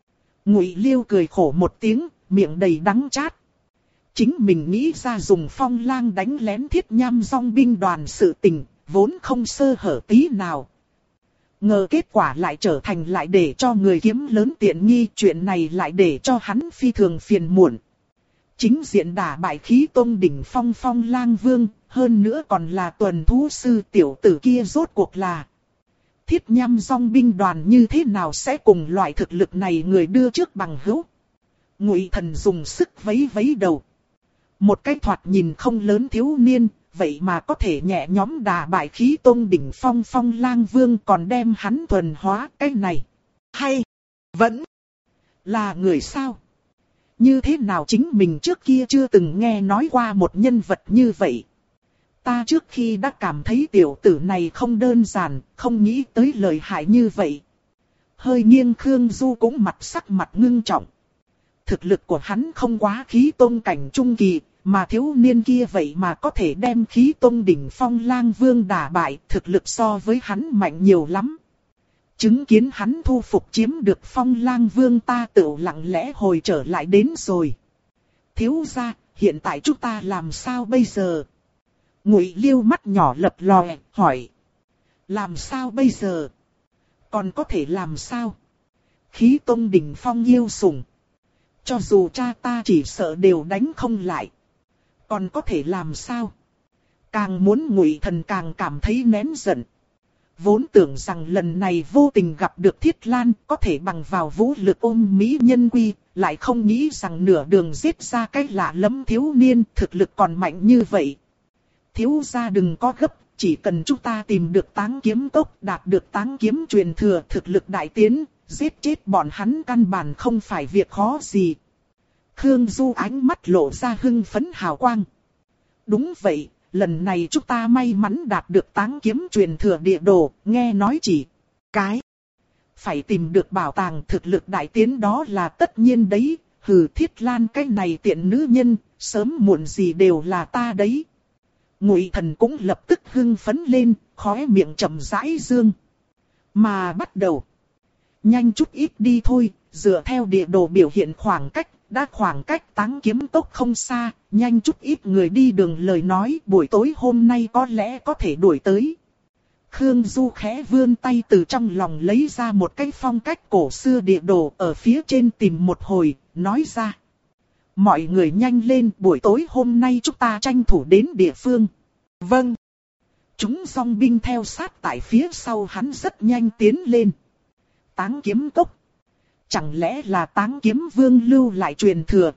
Ngụy Liêu cười khổ một tiếng, miệng đầy đắng chát. Chính mình nghĩ ra dùng Phong Lang đánh lén Thiết Nham dòng binh đoàn sự tình, vốn không sơ hở tí nào. Ngờ kết quả lại trở thành lại để cho người kiếm lớn tiện nghi, chuyện này lại để cho hắn phi thường phiền muộn. Chính diện đả bại khí tôn đỉnh phong Phong Lang Vương, hơn nữa còn là tuần thú sư, tiểu tử kia rốt cuộc là. Thiết Nham dòng binh đoàn như thế nào sẽ cùng loại thực lực này người đưa trước bằng hữu. Ngụy Thần dùng sức vấy vấy đầu. Một cái thoạt nhìn không lớn thiếu niên, vậy mà có thể nhẹ nhõm đả bại khí tôn đỉnh phong Phong Lang Vương, còn đem hắn thuần hóa, cái này. Hay, vẫn là người sao? Như thế nào chính mình trước kia chưa từng nghe nói qua một nhân vật như vậy. Ta trước khi đã cảm thấy tiểu tử này không đơn giản, không nghĩ tới lợi hại như vậy. Hơi nghiêng Khương Du cũng mặt sắc mặt ngưng trọng. Thực lực của hắn không quá khí tôn cảnh trung kỳ, mà thiếu niên kia vậy mà có thể đem khí tôn đỉnh Phong Lang Vương đả bại, thực lực so với hắn mạnh nhiều lắm. Chứng kiến hắn thu phục chiếm được Phong Lang Vương, ta tự lặng lẽ hồi trở lại đến rồi. Thiếu gia, hiện tại chúng ta làm sao bây giờ? Ngụy Liêu mắt nhỏ lập lòe, hỏi. Làm sao bây giờ? Còn có thể làm sao? Khí tôn đỉnh Phong yêu sủng. Cho dù cha ta chỉ sợ đều đánh không lại. Còn có thể làm sao? Càng muốn Ngụy Thần càng cảm thấy nén giận. Vốn tưởng rằng lần này vô tình gặp được Thiết Lan có thể bằng vào vũ lực ôm mỹ nhân quy, lại không nghĩ rằng nửa đường giết ra cái lạ lẫm thiếu niên, thực lực còn mạnh như vậy. Thiếu gia đừng có gấp, chỉ cần chúng ta tìm được Táng Kiếm Cốc, đạt được Táng Kiếm truyền thừa, thực lực đại tiến, giết chết bọn hắn căn bản không phải việc khó gì. Khương Du ánh mắt lộ ra hưng phấn hào quang. Đúng vậy, lần này chúng ta may mắn đạt được Táng Kiếm truyền thừa địa đồ, nghe nói chỉ cái. Phải tìm được bảo tàng thực lực đại tiến đó là tất nhiên đấy, hừ Thiết Lan cái này tiện nữ nhân, sớm muộn gì đều là ta đấy. Ngụy Thần cũng lập tức hưng phấn lên, khóe miệng chậm rãi dương. Mà bắt đầu. Nhanh chút ít đi thôi, dựa theo địa đồ biểu hiện khoảng cách, đã khoảng cách Táng Kiếm Cốc không xa, nhanh chút ít người đi đường lời nói buổi tối hôm nay có lẽ có thể đuổi tới. Khương Du khẽ vươn tay từ trong lòng lấy ra một cái phong cách cổ xưa địa đồ ở phía trên tìm một hồi, nói ra. Mọi người nhanh lên, buổi tối hôm nay chúng ta tranh thủ đến địa phương. Vâng. Chúng dòng binh theo sát tại phía sau hắn rất nhanh tiến lên. Táng Kiếm Cốc. Chẳng lẽ là Táng Kiếm Vương lưu lại truyền thừa?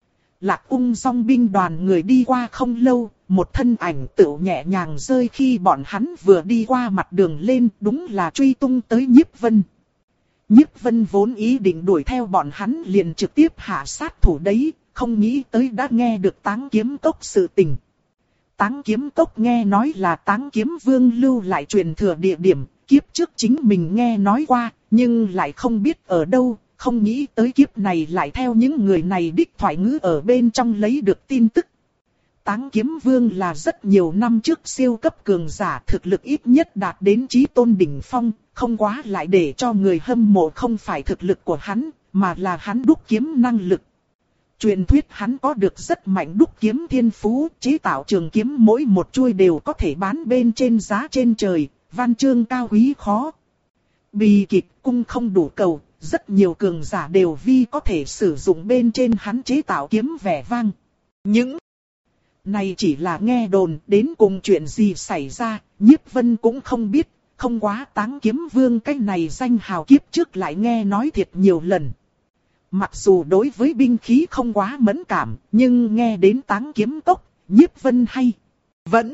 Lạc Ung dòng binh đoàn người đi qua không lâu, một thân ảnh tựu nhẹ nhàng rơi khi bọn hắn vừa đi qua mặt đường lên, đúng là truy tung tới Nhiếp Vân. Nhiếp Vân vốn ý định đuổi theo bọn hắn liền trực tiếp hạ sát thủ đấy, không nghĩ tới đã nghe được Táng Kiếm Cốc sự tình. Táng Kiếm Cốc nghe nói là Táng Kiếm Vương lưu lại truyền thừa địa điểm, kiếp trước chính mình nghe nói qua, nhưng lại không biết ở đâu, không nghĩ tới kiếp này lại theo những người này đích thoại ngữ ở bên trong lấy được tin tức. Táng Kiếm Vương là rất nhiều năm trước siêu cấp cường giả, thực lực ít nhất đạt đến chí tôn đỉnh phong, không quá lại để cho người hâm mộ không phải thực lực của hắn, mà là hắn đúc kiếm năng lực. Truyền thuyết hắn có được rất mạnh đúc kiếm thiên phú, chế tạo trường kiếm mỗi một chuôi đều có thể bán bên trên giá trên trời, văn chương cao quý khó. Bì kịch cung không đủ cầu, rất nhiều cường giả đều vì có thể sử dụng bên trên hắn chế tạo kiếm vẻ vang. Những này chỉ là nghe đồn, đến cùng chuyện gì xảy ra, Nhiếp Vân cũng không biết, không quá Táng Kiếm Vương cái này danh hào kiếp trước lại nghe nói thiệt nhiều lần. Mặc dù đối với binh khí không quá mẫn cảm, nhưng nghe đến Táng Kiếm Cốc, Nhiếp Vân hay vẫn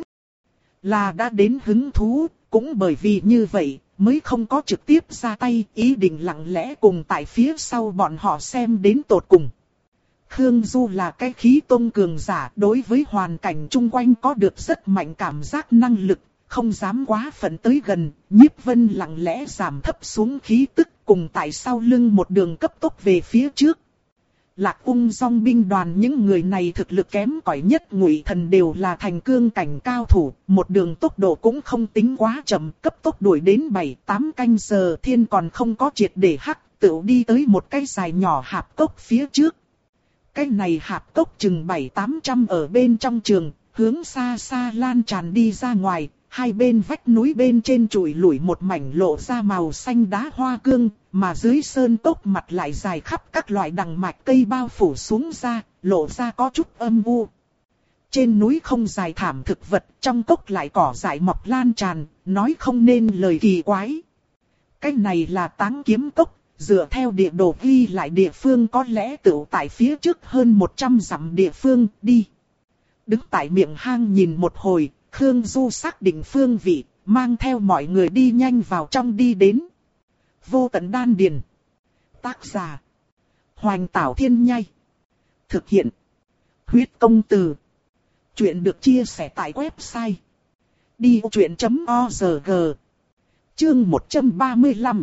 là đã đến hứng thú, cũng bởi vì như vậy mới không có trực tiếp ra tay, ý định lặng lẽ cùng tại phía sau bọn họ xem đến tột cùng. Khương Du là cái khí tôn cường giả, đối với hoàn cảnh chung quanh có được rất mạnh cảm giác năng lực, không dám quá phận tới gần. Nhiếp Vân lặng lẽ giảm thấp xuống khí tức, cùng tại sau lưng một đường cấp tốc về phía trước. Lạc Ung dòng binh đoàn những người này thực lực kém cỏi nhất, Ngụy Thần đều là thành cương cảnh cao thủ, một đường tốc độ cũng không tính quá chậm, cấp tốc đuổi đến bảy tám canh giờ thiên còn không có triệt để hắc, tựu đi tới một cái dài nhỏ hạp cốc phía trước. Cái này hạp cốc chừng bảy tám trăm ở bên trong trường, hướng xa xa lan tràn đi ra ngoài, hai bên vách núi bên trên trụi lủi một mảnh lộ ra màu xanh đá hoa cương, mà dưới sơn cốc mặt lại dài khắp các loại đằng mạch cây bao phủ xuống ra, lộ ra có chút âm u. Trên núi không dài thảm thực vật, trong cốc lại cỏ dại mọc lan tràn, nói không nên lời kỳ quái. Cái này là Táng Kiếm Cốc. Dựa theo địa đồ ghi lại địa phương có lẽ tựu tại phía trước hơn một trăm dặm địa phương, đi. Đứng tại miệng hang nhìn một hồi, Khương Du xác định phương vị, mang theo mọi người đi nhanh vào trong đi đến. Vô Tận Đan Điền. Tác giả. Hoành Tảo Thiên Nhai. Thực hiện. Huyết Công Từ. Chuyện được chia sẻ tại website. đi ô chuyện chấm o rờ giê. Chương một trăm ba mươi lăm.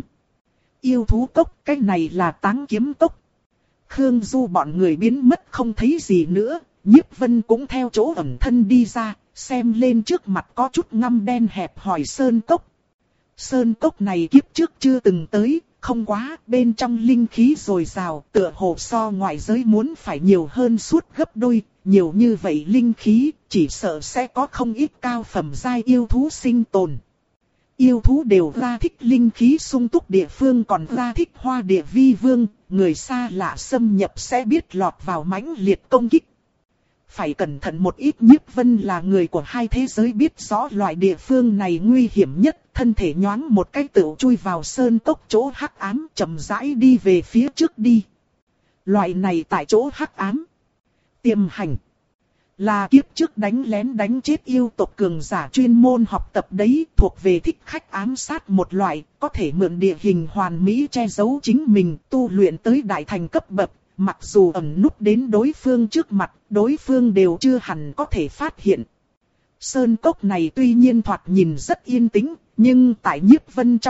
Yêu thú cốc, cái này là Táng Kiếm Cốc. Khương Du bọn người biến mất không thấy gì nữa, Nhiếp Vân cũng theo chỗ ẩn thân đi ra, xem lên trước mặt có chút ngăm đen hẹp hỏi sơn cốc. Sơn cốc này kiếp trước chưa từng tới, không quá, bên trong linh khí dồi dào, tựa hồ so ngoại giới muốn phải nhiều hơn suốt gấp đôi, nhiều như vậy linh khí, chỉ sợ sẽ có không ít cao phẩm giai yêu thú sinh tồn. Yêu thú đều ra thích linh khí sung túc địa phương, còn ra thích hoa địa vi vương, người xa lạ xâm nhập sẽ biết lọt vào mãnh liệt công kích. Phải cẩn thận một ít, Nhiếp Vân là người của hai thế giới biết rõ loại địa phương này nguy hiểm nhất, thân thể nhoáng một cái tựu chui vào sơn cốc chỗ hắc ám, chậm rãi đi về phía trước đi. Loại này tại chỗ hắc ám. Tiềm hành. Là kiếp trước đánh lén đánh chết yêu tộc cường giả chuyên môn học tập đấy, thuộc về thích khách ám sát một loại, có thể mượn địa hình hoàn mỹ che giấu chính mình, tu luyện tới đại thành cấp bậc, mặc dù ẩn núp đến đối phương trước mặt, đối phương đều chưa hẳn có thể phát hiện. Sơn cốc này tuy nhiên thoạt nhìn rất yên tĩnh, nhưng tại Nhiếp Vân trong mắt,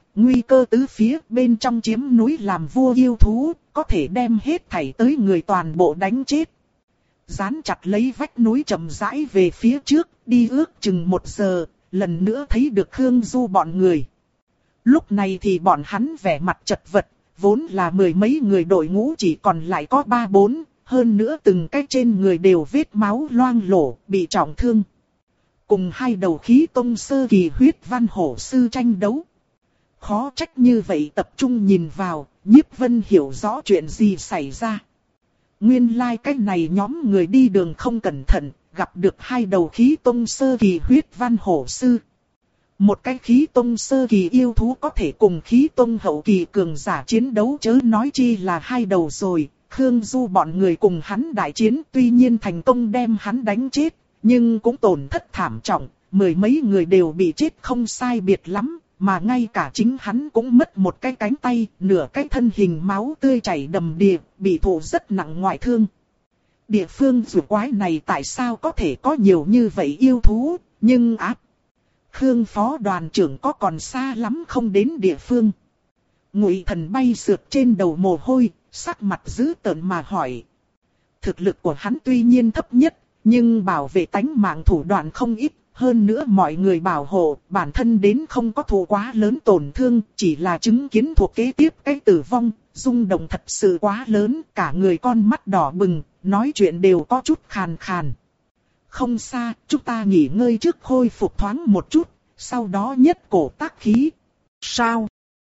nguy cơ tứ phía, bên trong chiếm núi làm vua yêu thú, có thể đem hết thảy tới người toàn bộ đánh chết. Dán chặt lấy vách núi chậm rãi về phía trước, đi ước chừng một giờ, lần nữa thấy được Khương Du bọn người. Lúc này thì bọn hắn vẻ mặt chật vật, vốn là mười mấy người đội ngũ chỉ còn lại có ba bốn, hơn nữa từng cái trên người đều vết máu loang lổ, bị trọng thương. Cùng hai đầu khí tông sơ kỳ huyết văn hổ sư tranh đấu. Khó trách như vậy tập trung nhìn vào, Nhiếp Vân hiểu rõ chuyện gì xảy ra. Nguyên lai like cái này nhóm người đi đường không cẩn thận, gặp được hai đầu khí tông sơ kỳ huyết văn hổ sư. Một cái khí tông sơ kỳ yêu thú có thể cùng khí tông hậu kỳ cường giả chiến đấu, chớ nói chi là hai đầu rồi. Khương Du bọn người cùng hắn đại chiến, tuy nhiên thành công đem hắn đánh chết, nhưng cũng tổn thất thảm trọng, mười mấy người đều bị chết không sai biệt lắm, mà ngay cả chính hắn cũng mất một cái cánh tay, nửa cái thân hình máu tươi chảy đầm đìa, bị thụ rất nặng ngoại thương. Địa phương rùa quái này tại sao có thể có nhiều như vậy yêu thú, nhưng áp. Khương phó đoàn trưởng có còn xa lắm không đến địa phương. Ngụy Thần bay sượt trên đầu mồ hôi, sắc mặt dữ tợn mà hỏi. Thực lực của hắn tuy nhiên thấp nhất, nhưng bảo vệ tánh mạng thủ đoạn không ít. Hơn nữa mọi người bảo hộ, bản thân đến không có thù quá lớn tổn thương, chỉ là chứng kiến thuộc kế tiếp cái tử vong, rung động thật sự quá lớn, cả người con mắt đỏ bừng, nói chuyện đều có chút khàn khàn. Không xa, chúng ta nghỉ ngơi trước khôi phục thoáng một chút, sau đó nhất cổ tác khí. Sao?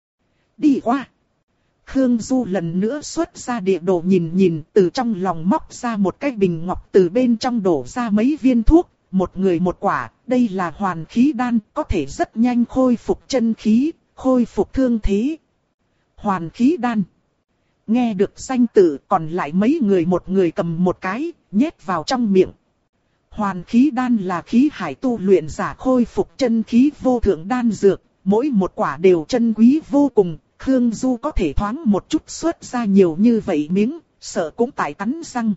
Đi qua. Khương Du lần nữa xuất ra địa đồ nhìn nhìn, từ trong lòng móc ra một cái bình ngọc, từ bên trong đổ ra mấy viên thuốc. Một người một quả, đây là hoàn khí đan, có thể rất nhanh khôi phục chân khí, khôi phục thương thế. Hoàn khí đan. Nghe được danh tự, còn lại mấy người một người cầm một cái, nhét vào trong miệng. Hoàn khí đan là khí hải tu luyện giả khôi phục chân khí vô thượng đan dược, mỗi một quả đều chân quý vô cùng. Khương Du có thể thoáng một chút xuất ra nhiều như vậy miếng, sợ cũng tại cắn răng.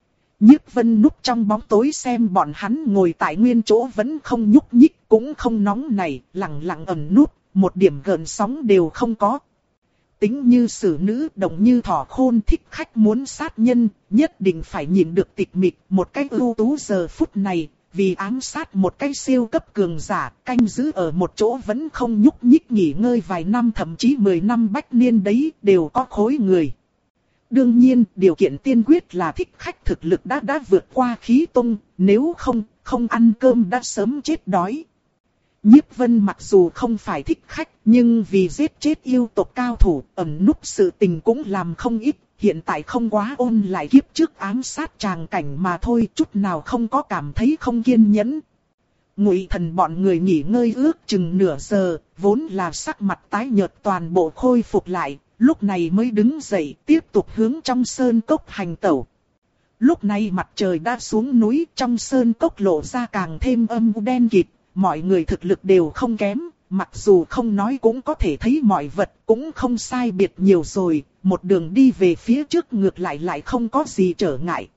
Nhiếp Vân núp trong bóng tối xem bọn hắn ngồi tại nguyên chỗ vẫn không nhúc nhích, cũng không nóng nảy, lặng lặng ẩn núp, một điểm gợn sóng đều không có. Tính như xử nữ, động như thỏ khôn, thích khách muốn sát nhân, nhất định phải nhìn được tịch mịch. Một cái ưu tú giờ phút này, vì ám sát một cái siêu cấp cường giả, canh giữ ở một chỗ vẫn không nhúc nhích nghỉ ngơi vài năm thậm chí mười năm bách niên đấy, đều có khối người. Đương nhiên, điều kiện tiên quyết là thích khách thực lực đã đã vượt qua khí tông, nếu không, không ăn cơm đã sớm chết đói. Nhiếp Vân mặc dù không phải thích khách, nhưng vì giết chết yêu tộc cao thủ, ẩn núp sự tình cũng làm không ít, hiện tại không quá ôn lại kiếp trước ám sát tràng cảnh mà thôi, chút nào không có cảm thấy không kiên nhẫn. Ngụy Thần bọn người nghỉ ngơi ước chừng nửa giờ, vốn là sắc mặt tái nhợt toàn bộ khôi phục lại. Lúc này mới đứng dậy tiếp tục hướng trong sơn cốc hành tẩu. Lúc này mặt trời đã xuống núi, trong sơn cốc lộ ra càng thêm âm u đen kịt, mọi người thực lực đều không kém, mặc dù không nói cũng có thể thấy mọi vật cũng không sai biệt nhiều rồi, một đường đi về phía trước ngược lại lại không có gì trở ngại.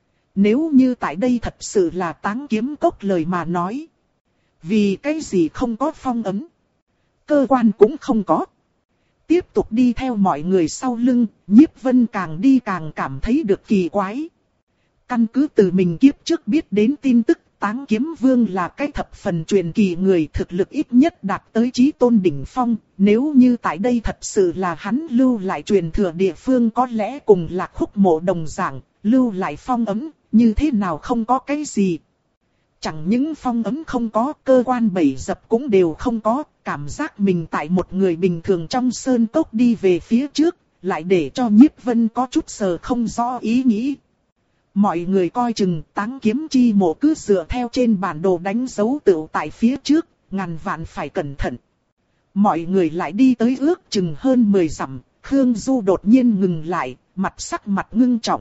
Nếu như tại đây thật sự là Táng Kiếm Cốc lời mà nói. Vì cái gì không có phong ấn? Cơ quan cũng không có. Tiếp tục đi theo mọi người sau lưng, Nhiếp Vân càng đi càng cảm thấy được kỳ quái. Căn cứ từ mình kiếp trước biết đến tin tức, Táng Kiếm Vương là cái thập phần truyền kỳ người, thực lực ít nhất đạt tới chí tôn đỉnh phong. Nếu như tại đây thật sự là hắn lưu lại truyền thừa địa phương, có lẽ cùng Lạc Khúc Mộ đồng dạng, lưu lại phong ấn, như thế nào không có cái gì. Chẳng những phong ấn không có, cơ quan bẫy dập cũng đều không có, cảm giác mình tại một người bình thường trong sơn cốc đi về phía trước, lại để cho Nhiếp Vân có chút sờ không rõ ý nghĩ. Mọi người coi chừng Táng Kiếm chi mộ cứ dựa theo trên bản đồ đánh dấu tựu tại phía trước, ngàn vạn phải cẩn thận. Mọi người lại đi tới ước chừng hơn mười dặm, Khương Du đột nhiên ngừng lại, mặt sắc mặt ngưng trọng.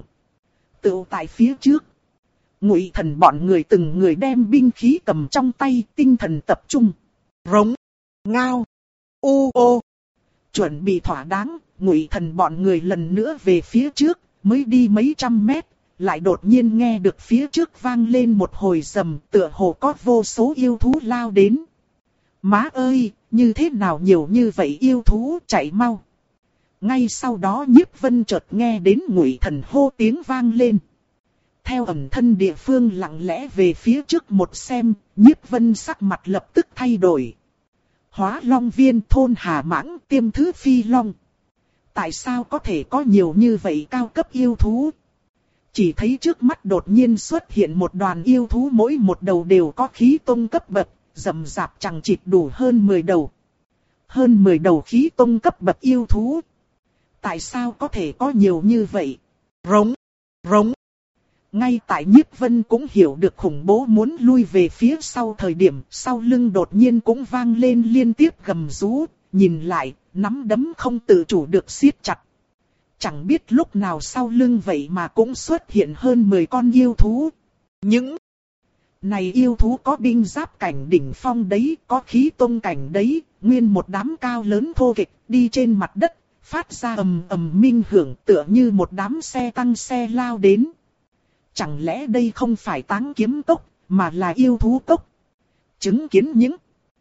Tựu tại phía trước. Ngụy Thần bọn người từng người đem binh khí cầm trong tay, tinh thần tập trung. Rống, ngao, u ô. Chuẩn bị thỏa đáng, Ngụy Thần bọn người lần nữa về phía trước, mới đi mấy trăm mét, lại đột nhiên nghe được phía trước vang lên một hồi rầm, tựa hồ có vô số yêu thú lao đến. Má ơi, như thế nào nhiều như vậy yêu thú, chạy mau. Ngay sau đó Nhiếp Vân chợt nghe đến Ngụy Thần hô tiếng vang lên. Theo ẩn thân địa phương lặng lẽ về phía trước một xem, Nhiếp Vân sắc mặt lập tức thay đổi. Hóa Long Viên, thôn Hà Mãng, Tiêm Thứ Phi Long. Tại sao có thể có nhiều như vậy cao cấp yêu thú? Chỉ thấy trước mắt đột nhiên xuất hiện một đoàn yêu thú, mỗi một đầu đều có khí tông cấp bậc, rậm rạp chẳng chịt đủ hơn mười đầu. Hơn mười đầu khí tông cấp bậc yêu thú. Tại sao có thể có nhiều như vậy? Rống, rống. Ngay tại Nhiếp Vân cũng hiểu được khủng bố muốn lui về phía sau thời điểm, sau lưng đột nhiên cũng vang lên liên tiếp gầm rú, nhìn lại, nắm đấm không tự chủ được siết chặt. Chẳng biết lúc nào sau lưng vậy mà cũng xuất hiện hơn mười con yêu thú. Những này yêu thú có binh giáp cảnh đỉnh phong đấy, có khí tông cảnh đấy, nguyên một đám cao lớn thô kịch, đi trên mặt đất, phát ra ầm ầm minh hưởng tựa như một đám xe tăng xe lao đến. Chẳng lẽ đây không phải Táng Kiếm Cốc, mà là yêu thú cốc? Chứng kiến những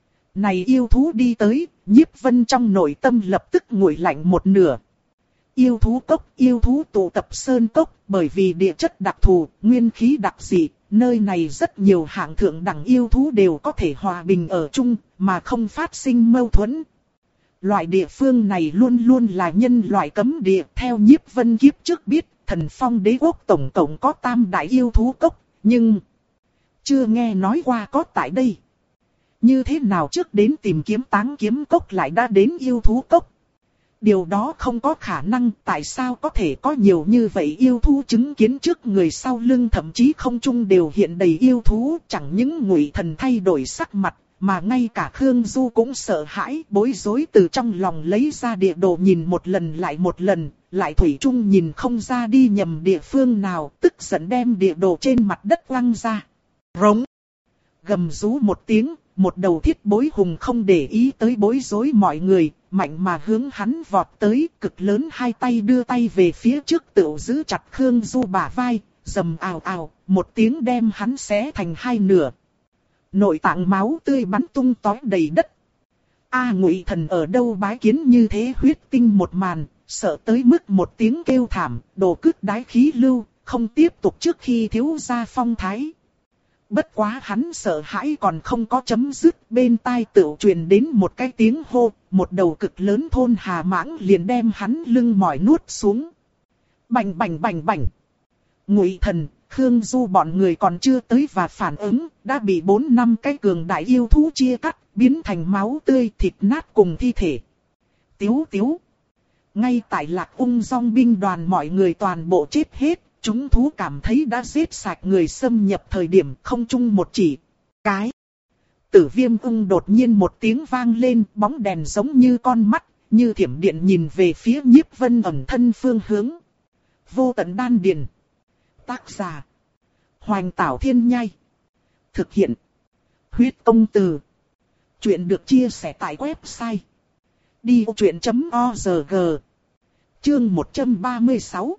này yêu thú đi tới, Nhiếp Vân trong nội tâm lập tức nguội lạnh một nửa. Yêu thú cốc, yêu thú tụ tập sơn cốc, bởi vì địa chất đặc thù, nguyên khí đặc dị, nơi này rất nhiều hạng thượng đẳng yêu thú đều có thể hòa bình ở chung, mà không phát sinh mâu thuẫn. Loại địa phương này luôn luôn là nhân loại cấm địa, theo Nhiếp Vân kiếp trước biết, Thần Phong Đế quốc tổng cộng có tam đại yêu thú cốc, nhưng chưa nghe nói qua có tại đây. Như thế nào trước đến tìm kiếm Táng Kiếm Cốc lại đã đến yêu thú cốc? Điều đó không có khả năng, tại sao có thể có nhiều như vậy yêu thú? Chứng kiến trước người sau lưng thậm chí không trung đều hiện đầy yêu thú, chẳng những Ngụy Thần thay đổi sắc mặt, mà ngay cả Khương Du cũng sợ hãi, bối rối từ trong lòng lấy ra địa đồ nhìn một lần lại một lần, lại thủy chung nhìn không ra đi nhầm địa phương nào, tức giận đem địa đồ trên mặt đất quăng ra. Rống! Gầm rú một tiếng, một đầu thiết bối hùng không để ý tới bối rối mọi người, mạnh mà hướng hắn vọt tới, cực lớn hai tay đưa tay về phía trước tựu giữ chặt Khương Du bả vai, rầm ào ào, một tiếng đem hắn xé thành hai nửa. Nội tạng máu tươi bắn tung tóe đầy đất. A Ngụy Thần ở đâu bái kiến như thế huyết tinh một màn, sợ tới mức một tiếng kêu thảm, đồ cứt đái khí lưu, không tiếp tục trước khi thiếu gia phong thái. Bất quá hắn sợ hãi còn không có chấm dứt, bên tai tựu truyền đến một cái tiếng hô, một đầu cực lớn thôn Hà Mãng liền đem hắn lưng mỏi nuốt xuống. Bành bành bành bành. Ngụy Thần, Khương Du bọn người còn chưa tới và phản ứng, đã bị bốn năm cái cường đại yêu thú chia cắt, biến thành máu tươi thịt nát cùng thi thể. Tiếu tiếu. Ngay tại Lạc Ung Dong binh đoàn mọi người toàn bộ chết hết, chúng thú cảm thấy đã giết sạch người xâm nhập thời điểm không chung một chỉ. Cái. Tử Viêm Ung đột nhiên một tiếng vang lên, bóng đèn giống như con mắt, như thiểm điện nhìn về phía Nhiếp Vân ẩn thân phương hướng. Vô Tận Đan Điền. Tác giả. Hoành Tảo Thiên Nhai. Thực hiện. Huyết Công Từ. Chuyện được chia sẻ tại website. đi ô chuyện chấm o rờ gờ. Chương một trăm ba mươi sáu.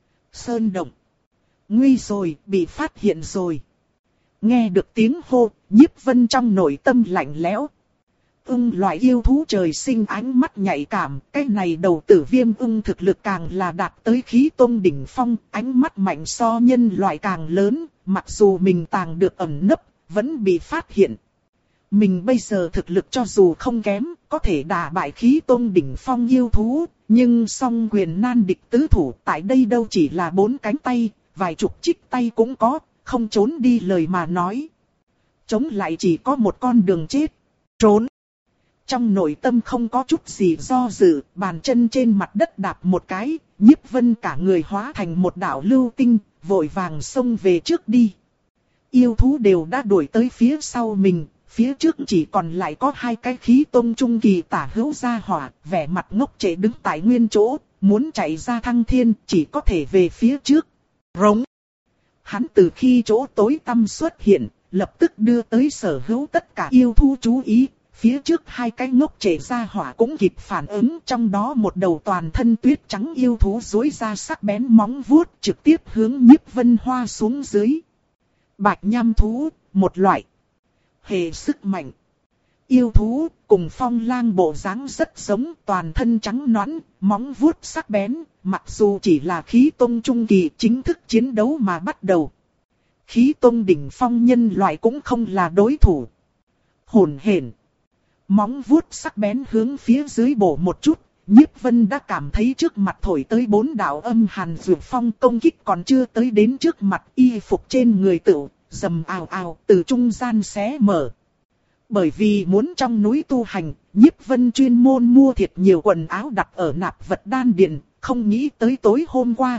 Sơn Động. Nguy rồi, bị phát hiện rồi. Nghe được tiếng hô, Nhiếp Vân trong nội tâm lạnh lẽo. Ưng loại yêu thú trời sinh ánh mắt nhạy cảm, cái này đầu Tử Viêm ưng thực lực càng là đạt tới khí tông đỉnh phong, ánh mắt mạnh so nhân loại càng lớn, mặc dù mình tàng được ẩn nấp, vẫn bị phát hiện. Mình bây giờ thực lực cho dù không kém, có thể đả bại khí tông đỉnh phong yêu thú, nhưng song quyền nan địch tứ thủ, tại đây đâu chỉ là bốn cánh tay, vài chục chiếc tay cũng có, không trốn đi lời mà nói. Chống lại chỉ có một con đường chết, trốn. Trong nội tâm không có chút gì do dự, bàn chân trên mặt đất đạp một cái, Nhiếp Vân cả người hóa thành một đạo lưu tinh, vội vàng xông về trước đi. Yêu thú đều đã đuổi tới phía sau mình, phía trước chỉ còn lại có hai cái khí tông trung kỳ tả hữu gia hỏa, vẻ mặt ngốc trệ đứng tại nguyên chỗ, muốn chạy ra thăng thiên chỉ có thể về phía trước. Rống! Hắn từ khi chỗ tối tăm xuất hiện, lập tức đưa tới sở hữu tất cả yêu thú chú ý. Phía trước hai cái ngốc trệ gia hỏa cũng kịp phản ứng, trong đó một đầu toàn thân tuyết trắng yêu thú duỗi ra sắc bén móng vuốt trực tiếp hướng Nhiếp Vân hoa xuống dưới. Bạch nham thú, một loại. Hệ sức mạnh. Yêu thú cùng Phong Lang bộ dáng rất giống, toàn thân trắng nõn, móng vuốt sắc bén, mặc dù chỉ là khí tông trung kỳ chính thức chiến đấu mà bắt đầu. Khí tông đỉnh phong nhân loại cũng không là đối thủ. Hồn hển, móng vuốt sắc bén hướng phía dưới bổ một chút, Nhiếp Vân đã cảm thấy trước mặt thổi tới bốn đạo âm hàn dược phong công kích còn chưa tới đến trước mặt, y phục trên người tựu, rầm ào ào từ trung gian xé mở. Bởi vì muốn trong núi tu hành, Nhiếp Vân chuyên môn mua thiệt nhiều quần áo đặt ở nạp vật đan điện, không nghĩ tới tối hôm qua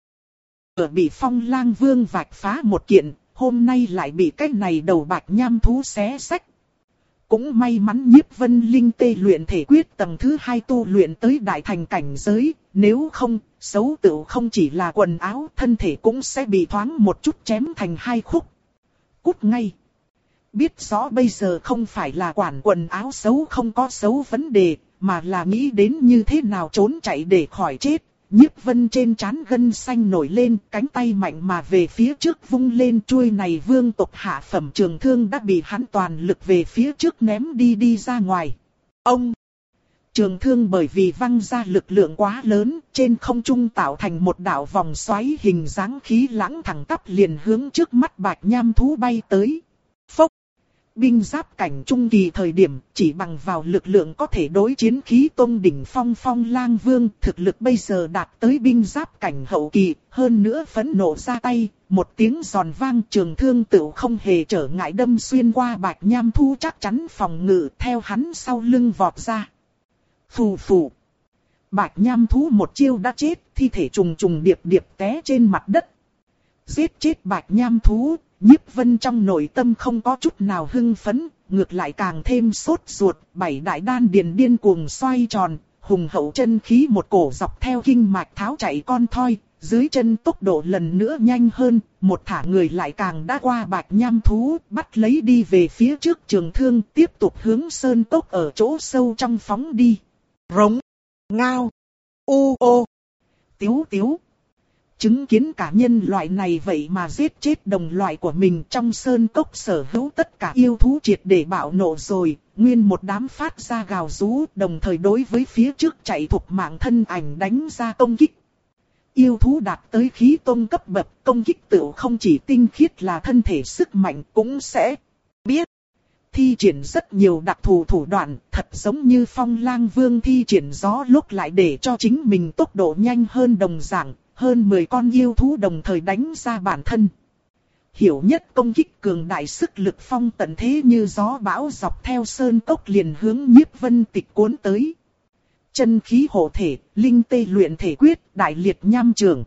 vừa bị Phong Lang Vương vạch phá một kiện, hôm nay lại bị cái này đầu bạch nham thú xé xách. Cũng may mắn Nhiếp Vân linh tê luyện thể quyết tầng thứ hai tu luyện tới đại thành cảnh giới, nếu không, xấu tựu không chỉ là quần áo, thân thể cũng sẽ bị thoáng một chút chém thành hai khúc. Cút ngay! Biết rõ bây giờ không phải là quản quần áo xấu không có xấu vấn đề, mà là nghĩ đến như thế nào trốn chạy để khỏi chết. Nhiếp Vân trên trán gân xanh nổi lên, cánh tay mạnh mà về phía trước vung lên, chuôi này vương tộc hạ phẩm trường thương đã bị hắn toàn lực về phía trước ném đi đi ra ngoài. Ông! Trường thương bởi vì văng ra lực lượng quá lớn, trên không trung tạo thành một đạo vòng xoáy hình dáng khí lãng thẳng tắp liền hướng trước mắt bạch nham thú bay tới. Phốc! Binh giáp cảnh trung kỳ thời điểm, chỉ bằng vào lực lượng có thể đối chiến khí tông đỉnh phong Phong Lang Vương, thực lực bây giờ đạt tới binh giáp cảnh hậu kỳ, hơn nữa phẫn nộ ra tay, một tiếng giòn vang, trường thương tựu không hề trở ngại đâm xuyên qua bạch nham thu chắc chắn phòng ngự, theo hắn sau lưng vọt ra. Phù phù. Bạch nham thú một chiêu đã chết, thi thể trùng trùng điệp điệp té trên mặt đất. Giết chết bạch nham thú. Nhiếp Vân trong nội tâm không có chút nào hưng phấn, ngược lại càng thêm sốt ruột, bảy đại đan điền điên cuồng xoay tròn, hùng hậu chân khí một cổ dọc theo kinh mạch tháo chạy con thoi, dưới chân tốc độ lần nữa nhanh hơn, một thả người lại càng đã qua bạch nham thú, bắt lấy đi về phía trước trường thương, tiếp tục hướng sơn cốc ở chỗ sâu trong phóng đi. Rống, ngao, u ô, tiếu tiếu. Chứng kiến cả nhân loại này vậy mà giết chết đồng loại của mình, trong sơn cốc sở hữu tất cả yêu thú triệt để bạo nộ rồi, nguyên một đám phát ra gào rú, đồng thời đối với phía trước chạy thục mạng thân ảnh đánh ra công kích. Yêu thú đạt tới khí tông cấp bậc, công kích tựu không chỉ tinh khiết là thân thể sức mạnh, cũng sẽ biết thi triển rất nhiều đặc thù thủ đoạn, thật giống như Phong Lang Vương thi triển gió lúc lại để cho chính mình tốc độ nhanh hơn đồng dạng. Hơn mười con yêu thú đồng thời đánh ra bản thân. Hiểu nhất công kích cường đại sức lực phong tận thế như gió bão dọc theo sơn cốc liền hướng Nhiếp Vân tịch cuốn tới. Chân khí hộ thể, linh tê luyện thể quyết, đại liệt nham trường.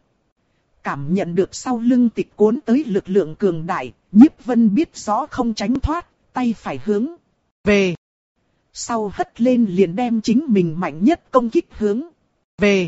Cảm nhận được sau lưng tịch cuốn tới lực lượng cường đại, Nhiếp Vân biết rõ không tránh thoát, tay phải hướng về. Sau hất lên liền đem chính mình mạnh nhất công kích hướng về.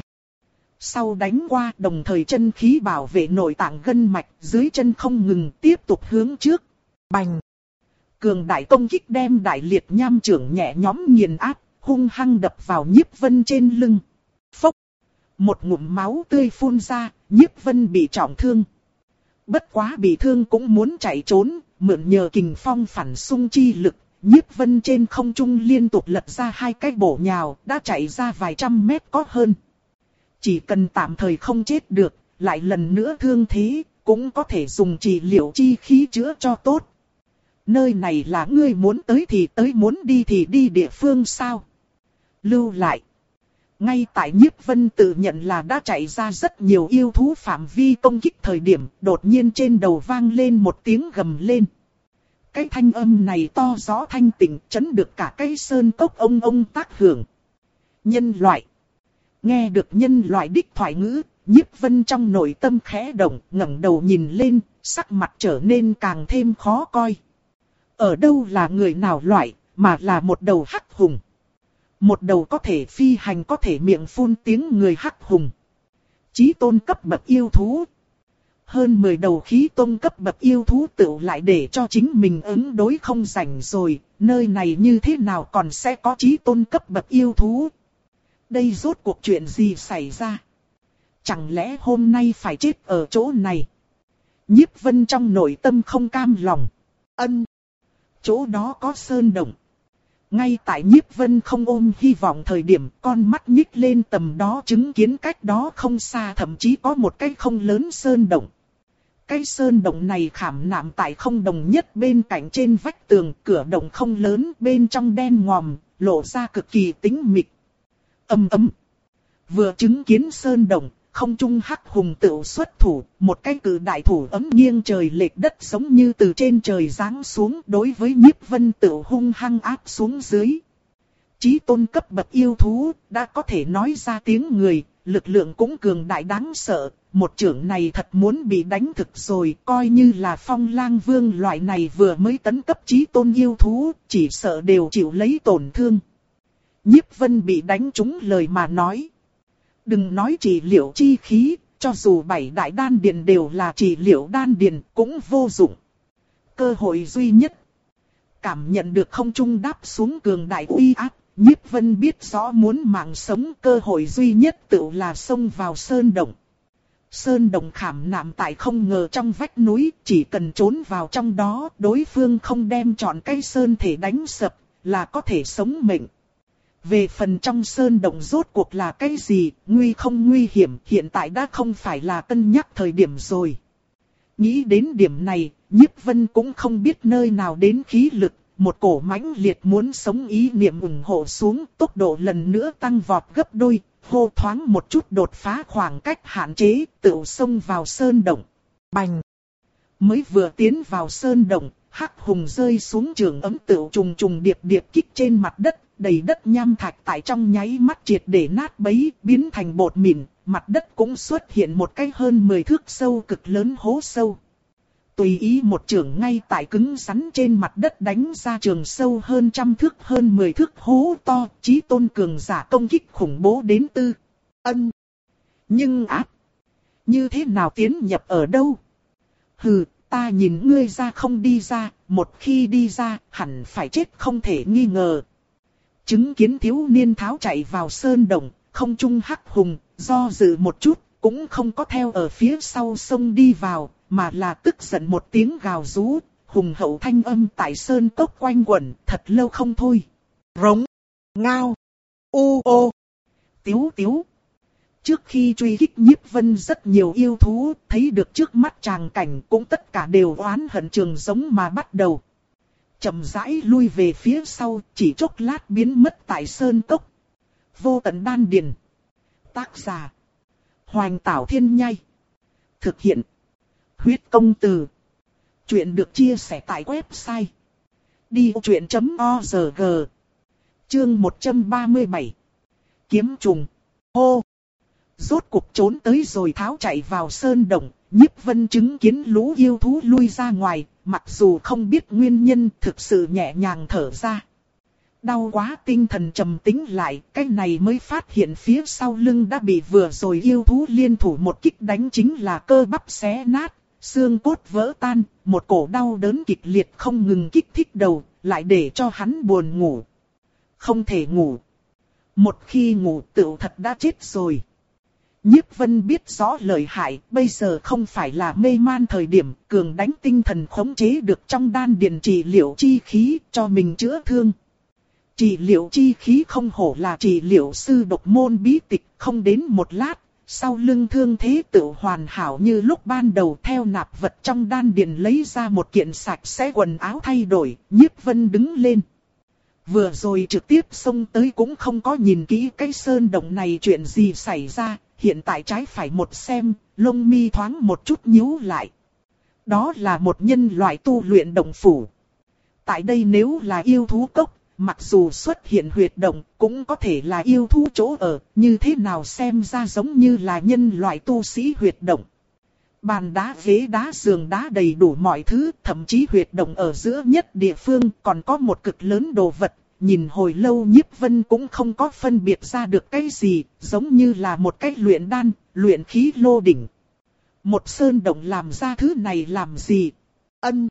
Sau đánh qua, đồng thời chân khí bảo vệ nội tạng gân mạch, dưới chân không ngừng tiếp tục hướng trước. Bành! Cường đại công kích đem đại liệt nham trưởng nhẹ nhóm nghiền áp, hung hăng đập vào Nhiếp Vân trên lưng. Phốc! Một ngụm máu tươi phun ra, Nhiếp Vân bị trọng thương. Bất quá bị thương cũng muốn chạy trốn, mượn nhờ kình phong phản xung chi lực, Nhiếp Vân trên không trung liên tục lật ra hai cái bổ nhào, đã chạy ra vài trăm mét có hơn. Chỉ cần tạm thời không chết được, lại lần nữa thương thế, cũng có thể dùng trị liệu chi khí chữa cho tốt. Nơi này là ngươi muốn tới thì tới, muốn đi thì đi địa phương sao? Lưu lại. Ngay tại Nhiếp Vân tự nhận là đã chạy ra rất nhiều yêu thú phạm vi công kích thời điểm, đột nhiên trên đầu vang lên một tiếng gầm lên. Cái thanh âm này to rõ thanh tịnh, chấn được cả cây sơn cốc ông ông tác hưởng. Nhân loại. Nghe được nhân loại đích thoại ngữ, Nhiếp Vân trong nội tâm khẽ động, ngẩng đầu nhìn lên, sắc mặt trở nên càng thêm khó coi. Ở đâu là người nào loại, mà là một đầu hắc hùng. Một đầu có thể phi hành, có thể miệng phun tiếng người hắc hùng. Chí tôn cấp bậc yêu thú. Hơn mười đầu khí tôn cấp bậc yêu thú tựu lại để cho chính mình ứng đối không rảnh rồi, nơi này như thế nào còn sẽ có chí tôn cấp bậc yêu thú. Đây rốt cuộc chuyện gì xảy ra? Chẳng lẽ hôm nay phải chết ở chỗ này? Nhiếp Vân trong nội tâm không cam lòng. Ân! Chỗ đó có sơn động. Ngay tại Nhiếp Vân không ôm hy vọng thời điểm, con mắt nhích lên tầm đó chứng kiến cách đó không xa thậm chí có một cái không lớn sơn động. Cái sơn động này khảm nạm tại không đồng nhất bên cạnh trên vách tường, cửa động không lớn, bên trong đen ngòm, lộ ra cực kỳ tĩnh mịch. Ầm ầm. Vừa chứng kiến sơn động, không trung hắc hùng tựu xuất thủ, một cái cự đại thủ ấm nghiêng trời lệch đất giống như từ trên trời giáng xuống, đối với Nhiếp Vân tựu hung hăng áp xuống dưới. Chí tôn cấp bậc yêu thú, đã có thể nói ra tiếng người, lực lượng cũng cường đại đáng sợ, một chưởng này thật muốn bị đánh thực rồi, coi như là Phong Lang Vương loại này vừa mới tấn cấp chí tôn yêu thú, chỉ sợ đều chịu lấy tổn thương. Nhiếp Vân bị đánh trúng lời mà nói. Đừng nói trị liệu chi khí, cho dù bảy đại đan điền đều là trị liệu đan điền cũng vô dụng. Cơ hội duy nhất. Cảm nhận được không trung đáp xuống cường đại uy áp, Nhiếp Vân biết rõ muốn mạng sống, cơ hội duy nhất tự là xông vào sơn động. Sơn động khảm nạm tại không ngờ trong vách núi, chỉ cần trốn vào trong đó, đối phương không đem trọn cây sơn thể đánh sập, là có thể sống mệnh. Về phần trong sơn động rốt cuộc là cái gì, nguy không nguy hiểm, hiện tại đã không phải là cân nhắc thời điểm rồi. Nghĩ đến điểm này, Nhiếp Vân cũng không biết nơi nào đến khí lực, một cổ mãnh liệt muốn sống ý niệm ủng hộ xuống, tốc độ lần nữa tăng vọt gấp đôi, hô thoáng một chút đột phá khoảng cách hạn chế, tự xông vào sơn động. Bành! Mới vừa tiến vào sơn động, hắc hùng rơi xuống trường ấm tựu trùng trùng điệp điệp kích trên mặt đất. Đầy đất nham thạch tại trong nháy mắt triệt để nát bấy, biến thành bột mịn, mặt đất cũng xuất hiện một cái hơn mười thước sâu cực lớn hố sâu. Tùy ý một chưởng ngay tại cứng rắn trên mặt đất đánh ra trường sâu hơn trăm thước hơn mười thước hố to, chí tôn cường giả công kích khủng bố đến tư. Ân. Nhưng áp. Như thế nào tiến nhập ở đâu? Hừ, ta nhìn ngươi ra không đi ra, một khi đi ra, hẳn phải chết không thể nghi ngờ. Chứng kiến thiếu niên tháo chạy vào sơn động, không trung hắc hùng, do dự một chút, cũng không có theo ở phía sau sông đi vào, mà là tức giận một tiếng gào rú, hùng hậu thanh âm tại sơn cốc quanh quẩn, thật lâu không thôi. Rống, ngao, u ô, tiếu tiếu. Trước khi truy kích Nhiếp Vân rất nhiều yêu thú, thấy được trước mắt tràng cảnh cũng tất cả đều oán hận trường giống mà bắt đầu. Chậm rãi lui về phía sau, chỉ chốc lát biến mất tại sơn cốc. Vô tận đan điền. Tác giả: Hoành Tảo Thiên Nhai. Thực hiện: Huyết Công Từ. Chuyện được chia sẻ tại website đi vô chuyện chấm org. Chương một trăm ba mươi bảy. Kiếm trùng. Hô! Rốt cục trốn tới rồi tháo chạy vào sơn động. Nhiếp Vân chứng kiến lũ yêu thú lui ra ngoài, mặc dù không biết nguyên nhân, thực sự nhẹ nhàng thở ra. Đau quá, tinh thần trầm tĩnh lại, cái này mới phát hiện phía sau lưng đã bị vừa rồi yêu thú liên thủ một kích đánh chính là cơ bắp xé nát, xương cốt vỡ tan, một cổ đau đớn kịch liệt không ngừng kích thích đầu, lại để cho hắn buồn ngủ. Không thể ngủ. Một khi ngủ tựu thật đã chết rồi. Nhiếp Vân biết rõ lợi hại, bây giờ không phải là mê man thời điểm, cường đánh tinh thần khống chế được trong đan điền trị liệu chi khí cho mình chữa thương. Trị liệu chi khí không hổ là trị liệu sư độc môn bí tịch, không đến một lát, sau lưng thương thế tự hoàn hảo như lúc ban đầu, theo nạp vật trong đan điền lấy ra một kiện sạch sẽ quần áo thay đổi, Nhiếp Vân đứng lên. Vừa rồi trực tiếp xông tới cũng không có nhìn kỹ cái sơn động này chuyện gì xảy ra. Hiện tại trái phải một xem, lông mi thoáng một chút nhíu lại. Đó là một nhân loại tu luyện động phủ. Tại đây nếu là yêu thú cốc, mặc dù xuất hiện huyệt động, cũng có thể là yêu thú chỗ ở, như thế nào xem ra giống như là nhân loại tu sĩ huyệt động. Bàn đá, ghế đá, giường đá đầy đủ mọi thứ, thậm chí huyệt động ở giữa nhất địa phương còn có một cực lớn đồ vật. Nhìn hồi lâu Nhiếp Vân cũng không có phân biệt ra được cái gì, giống như là một cái luyện đan, luyện khí lô đỉnh. Một sơn động làm ra thứ này làm gì? Ân.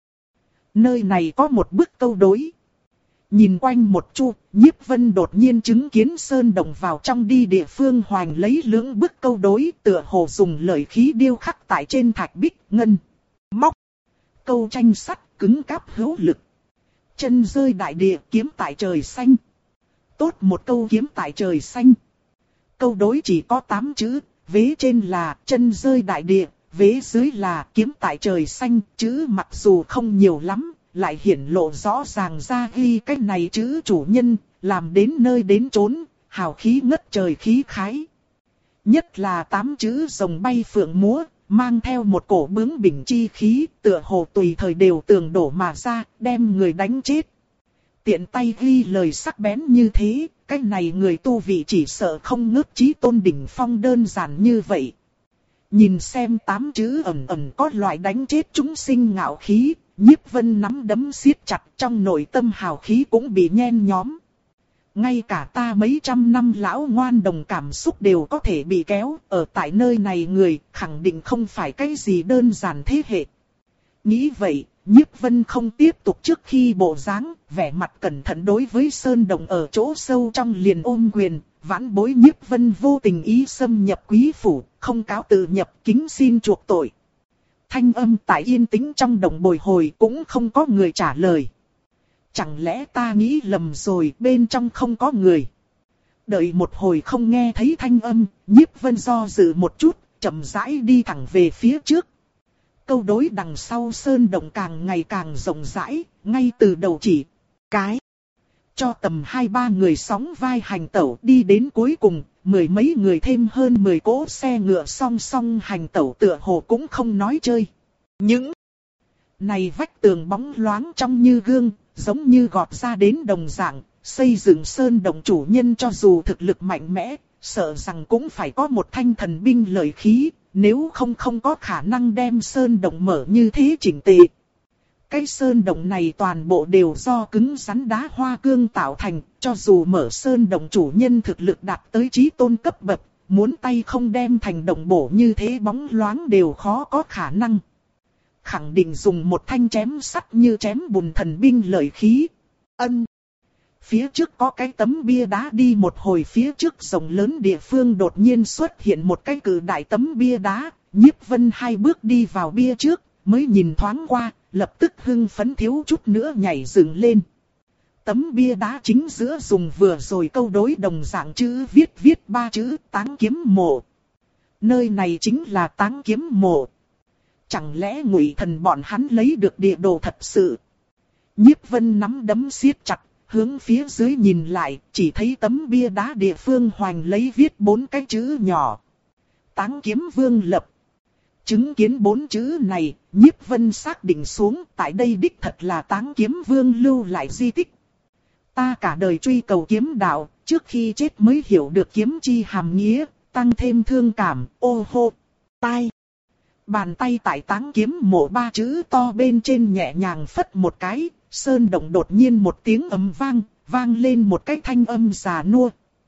Nơi này có một bức câu đối. Nhìn quanh một chu, Nhiếp Vân đột nhiên chứng kiến sơn động vào trong đi địa phương hoành lấy lưỡng bức câu đối, tựa hồ dùng lợi khí điêu khắc tại trên thạch bích ngân. Móc. Câu tranh sắt, cứng cáp hữu lực. Chân rơi đại địa, kiếm tại trời xanh. Tốt một câu kiếm tại trời xanh. Câu đối chỉ có tám chữ, vế trên là chân rơi đại địa, vế dưới là kiếm tại trời xanh. Chữ mặc dù không nhiều lắm, lại hiển lộ rõ ràng ra ghi cách này chữ chủ nhân, làm đến nơi đến chốn, hào khí ngất trời khí khái. Nhất là tám chữ rồng bay phượng múa, mang theo một cổ bướng bỉnh chi khí, tựa hồ tùy thời đều tường đổ mà ra, đem người đánh chết. Tiện tay ghi lời sắc bén như thế, cái này người tu vị chỉ sợ không ngước chí tôn đỉnh phong đơn giản như vậy. Nhìn xem tám chữ ẩn ẩn có loại đánh chết chúng sinh ngạo khí, Nhiếp Vân nắm đấm siết chặt, trong nội tâm hào khí cũng bị nhen nhóm. Ngay cả ta mấy trăm năm lão ngoan đồng cảm xúc đều có thể bị kéo, ở tại nơi này người khẳng định không phải cái gì đơn giản thế hệ. Nghĩ vậy, Nhiếp Vân không tiếp tục trước khi bộ dáng, vẻ mặt cẩn thận đối với Sơn Đồng ở chỗ sâu trong liền ôm quyền, vãn bối Nhiếp Vân vô tình ý xâm nhập quý phủ, không cáo tự nhập kính xin chuộc tội. Thanh âm tại yên tĩnh trong đồng bồi hồi cũng không có người trả lời. Chẳng lẽ ta nghĩ lầm rồi, bên trong không có người. Đợi một hồi không nghe thấy thanh âm, Nhiếp Vân do dự một chút, chậm rãi đi thẳng về phía trước. Câu đối đằng sau Sơn Động càng ngày càng rộng rãi, ngay từ đầu chỉ cái. Cho tầm hai ba người sóng vai hành tẩu đi đến cuối cùng, mười mấy người thêm hơn mười cỗ xe ngựa song song hành tẩu tựa hồ cũng không nói chơi. Những này vách tường bóng loáng trong như gương, giống như gọt ra đến đồng dạng, xây dựng Sơn Động chủ nhân cho dù thực lực mạnh mẽ, sợ rằng cũng phải có một thanh thần binh lợi khí, nếu không không có khả năng đem Sơn Động mở như thế chỉnh tề. Cái Sơn Động này toàn bộ đều do cứng rắn đá hoa cương tạo thành, cho dù mở Sơn Động chủ nhân thực lực đạt tới chí tôn cấp bậc, muốn tay không đem thành động bổ như thế bóng loáng đều khó có khả năng. Khẳng định dùng một thanh chém sắt như chém bùn thần binh lợi khí. Ân. Phía trước có cái tấm bia đá đi một hồi, phía trước rộng lớn địa phương đột nhiên xuất hiện một cái cự đại tấm bia đá. Nhiếp Vân hai bước đi vào bia trước, mới nhìn thoáng qua, lập tức hưng phấn thiếu chút nữa nhảy dựng lên. Tấm bia đá chính giữa dùng vừa rồi câu đối đồng dạng chữ viết viết ba chữ Táng Kiếm Mộ. Nơi này chính là Táng Kiếm Mộ. Chẳng lẽ Ngụy Thần bọn hắn lấy được địa đồ thật sự? Nhiếp Vân nắm đấm siết chặt, hướng phía dưới nhìn lại, chỉ thấy tấm bia đá địa phương hoành lấy viết bốn cái chữ nhỏ. Táng Kiếm Vương lập. Chứng kiến bốn chữ này, Nhiếp Vân xác định xuống, tại đây đích thật là Táng Kiếm Vương lưu lại di tích. Ta cả đời truy cầu kiếm đạo, trước khi chết mới hiểu được kiếm chi hàm nghĩa, tăng thêm thương cảm, ô hô, tai. Bàn tay tại Táng Kiếm Mộ ba chữ to bên trên nhẹ nhàng phất một cái, Sơn Động đột nhiên một tiếng ầm vang, vang lên một cái thanh âm già nua.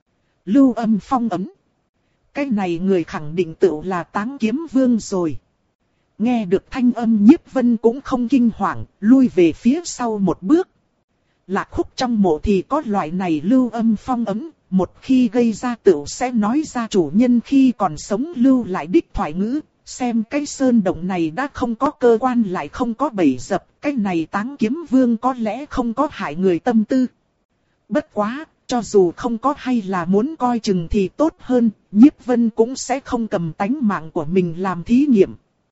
Lưu Âm Phong ấm. Cái này người khẳng định tự là Táng Kiếm Vương rồi. Nghe được thanh âm, Nhiếp Vân cũng không kinh hoàng, lui về phía sau một bước. Lạc khúc trong mộ thì có loại này lưu âm phong ấm, một khi gây ra tựu sẽ nói ra chủ nhân khi còn sống lưu lại đích thoại ngữ. Xem cái Sơn Động này đã không có cơ quan lại không có bẫy dập, cái này Táng Kiếm Vương có lẽ không có hại người tâm tư. Bất quá, cho dù không có hay là muốn coi chừng thì tốt hơn, Nhiếp Vân cũng sẽ không cầm tánh mạng của mình làm thí nghiệm.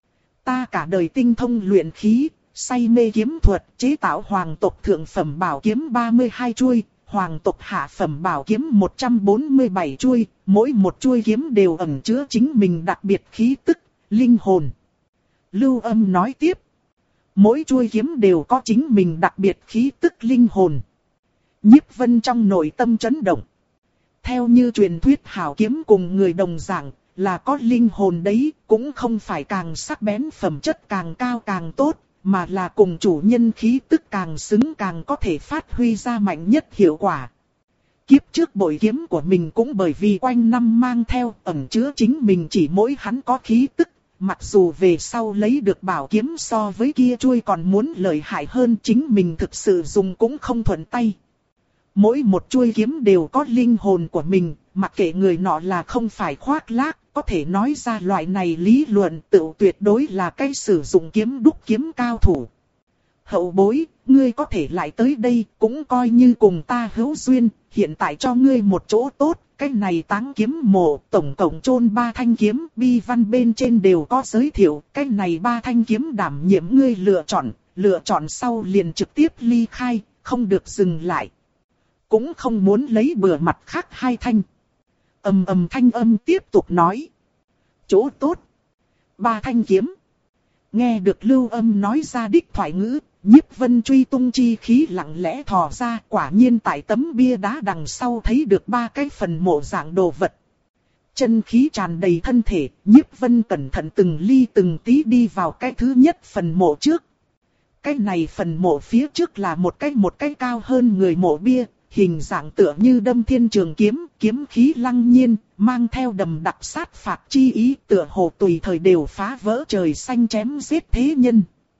Ta cả đời tinh thông luyện khí, say mê kiếm thuật, chế tạo hoàng tộc thượng phẩm bảo kiếm ba mươi hai chuôi, hoàng tộc hạ phẩm bảo kiếm một trăm bốn mươi bảy chuôi, mỗi một chuôi kiếm đều ẩn chứa chính mình đặc biệt khí tức, linh hồn. Lưu Âm nói tiếp, mỗi chuôi kiếm đều có chính mình đặc biệt khí tức linh hồn. Nhiếp Vân trong nội tâm chấn động. Theo như truyền thuyết hảo kiếm cùng người đồng dạng, là có linh hồn đấy, cũng không phải càng sắc bén phẩm chất càng cao càng tốt, mà là cùng chủ nhân khí tức càng xứng càng có thể phát huy ra mạnh nhất hiệu quả. Kiếp trước bội kiếm của mình cũng bởi vì quanh năm mang theo ẩn chứa chính mình chỉ mỗi hắn có khí tức, mặc dù về sau lấy được bảo kiếm so với kia chuôi còn muốn lợi hại hơn, chính mình thực sự dùng cũng không thuận tay. Mỗi một chuôi kiếm đều có linh hồn của mình, mặc kệ người nọ là không phải khoác lác, có thể nói ra loại này lý luận tự tuyệt đối là cái sử dụng kiếm đúc kiếm cao thủ. Hậu bối, ngươi có thể lại tới đây, cũng coi như cùng ta hữu duyên, hiện tại cho ngươi một chỗ tốt. Cái này Táng kiếm mộ, tổng cộng chôn ba thanh kiếm, bi văn bên trên đều có giới thiệu. Cái này ba thanh kiếm đảm nhiệm ngươi lựa chọn, lựa chọn sau liền trực tiếp ly khai, không được dừng lại. Cũng không muốn lấy bừa mặt khác hai thanh. Ầm ầm thanh âm tiếp tục nói. Chỗ tốt. Ba thanh kiếm. Nghe được Lưu Âm nói ra đích thoại ngữ, Nhiếp Vân truy tung chi khí lặng lẽ thò ra, quả nhiên tại tấm bia đá đằng sau thấy được ba cái phần mộ dạng đồ vật. Chân khí tràn đầy thân thể, Nhiếp Vân cẩn thận từng ly từng tí đi vào cái thứ nhất phần mộ trước. Cái này phần mộ phía trước là một cái một cái cao hơn người mộ bia, hình dạng tựa như đâm thiên trường kiếm, kiếm khí lăng nhiên, mang theo đầm đặc sát phạt chi ý, tựa hồ tùy thời đều phá vỡ trời xanh chém giết thế nhân.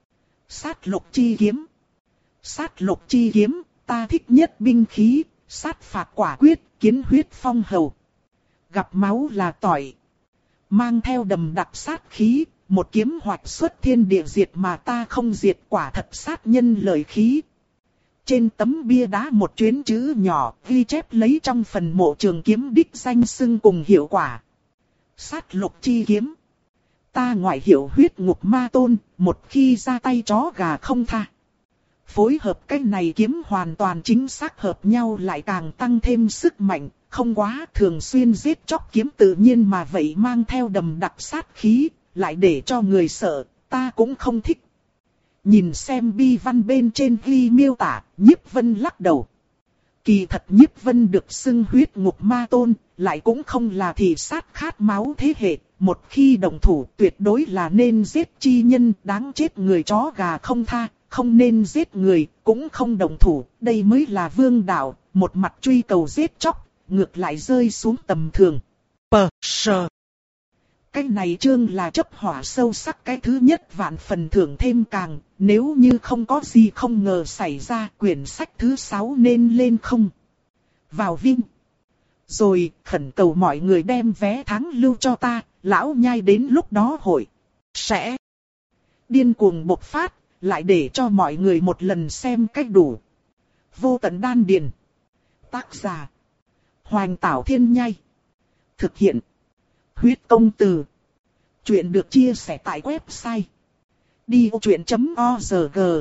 Sát lục chi kiếm. Sát lục chi kiếm, ta thích nhất binh khí, sát phạt quả quyết, kiến huyết phong hầu. Gặp máu là tỏi. Mang theo đầm đặc sát khí, một kiếm hoạch xuất thiên địa diệt mà ta không diệt, quả thật sát nhân lời khí. Trên tấm bia đá một chuyến chữ nhỏ ghi chép lấy trong phần mộ trường kiếm đích danh xưng cùng hiệu quả. Sát lục chi kiếm. Ta ngoại hiệu huyết ngục ma tôn, một khi ra tay chó gà không tha. Phối hợp cái này kiếm hoàn toàn chính xác hợp nhau lại càng tăng thêm sức mạnh, không quá thường xuyên giết chóc kiếm tự nhiên mà vậy mang theo đầm đặc sát khí, lại để cho người sợ, ta cũng không thích. Nhìn xem bi văn bên trên ghi miêu tả, Nhiếp Vân lắc đầu. Kỳ thật Nhiếp Vân được xưng huyết ngục ma tôn, lại cũng không là thị sát khát máu thế hệ. Một khi động thủ tuyệt đối là nên giết chi nhân, đáng chết người chó gà không tha, không nên giết người, cũng không động thủ. Đây mới là vương đạo, một mặt truy cầu giết chóc, ngược lại rơi xuống tầm thường. Pờ sờ. Cái này chương là chấp hỏa sâu sắc, cái thứ nhất vạn phần thưởng thêm càng, nếu như không có gì không ngờ xảy ra, quyển sách thứ sáu nên lên không. Vào Vinh. Rồi, khẩn cầu mọi người đem vé tháng lưu cho ta, lão nhai đến lúc đó hội. Sẽ điên cuồng bộc phát, lại để cho mọi người một lần xem cách đủ. Vô tận đan điền. Tác giả. Hoành Tảo Thiên Nhai. Thực hiện. Huyết Công Từ. Chuyện được chia sẻ tại website đi ô chuyện chấm org.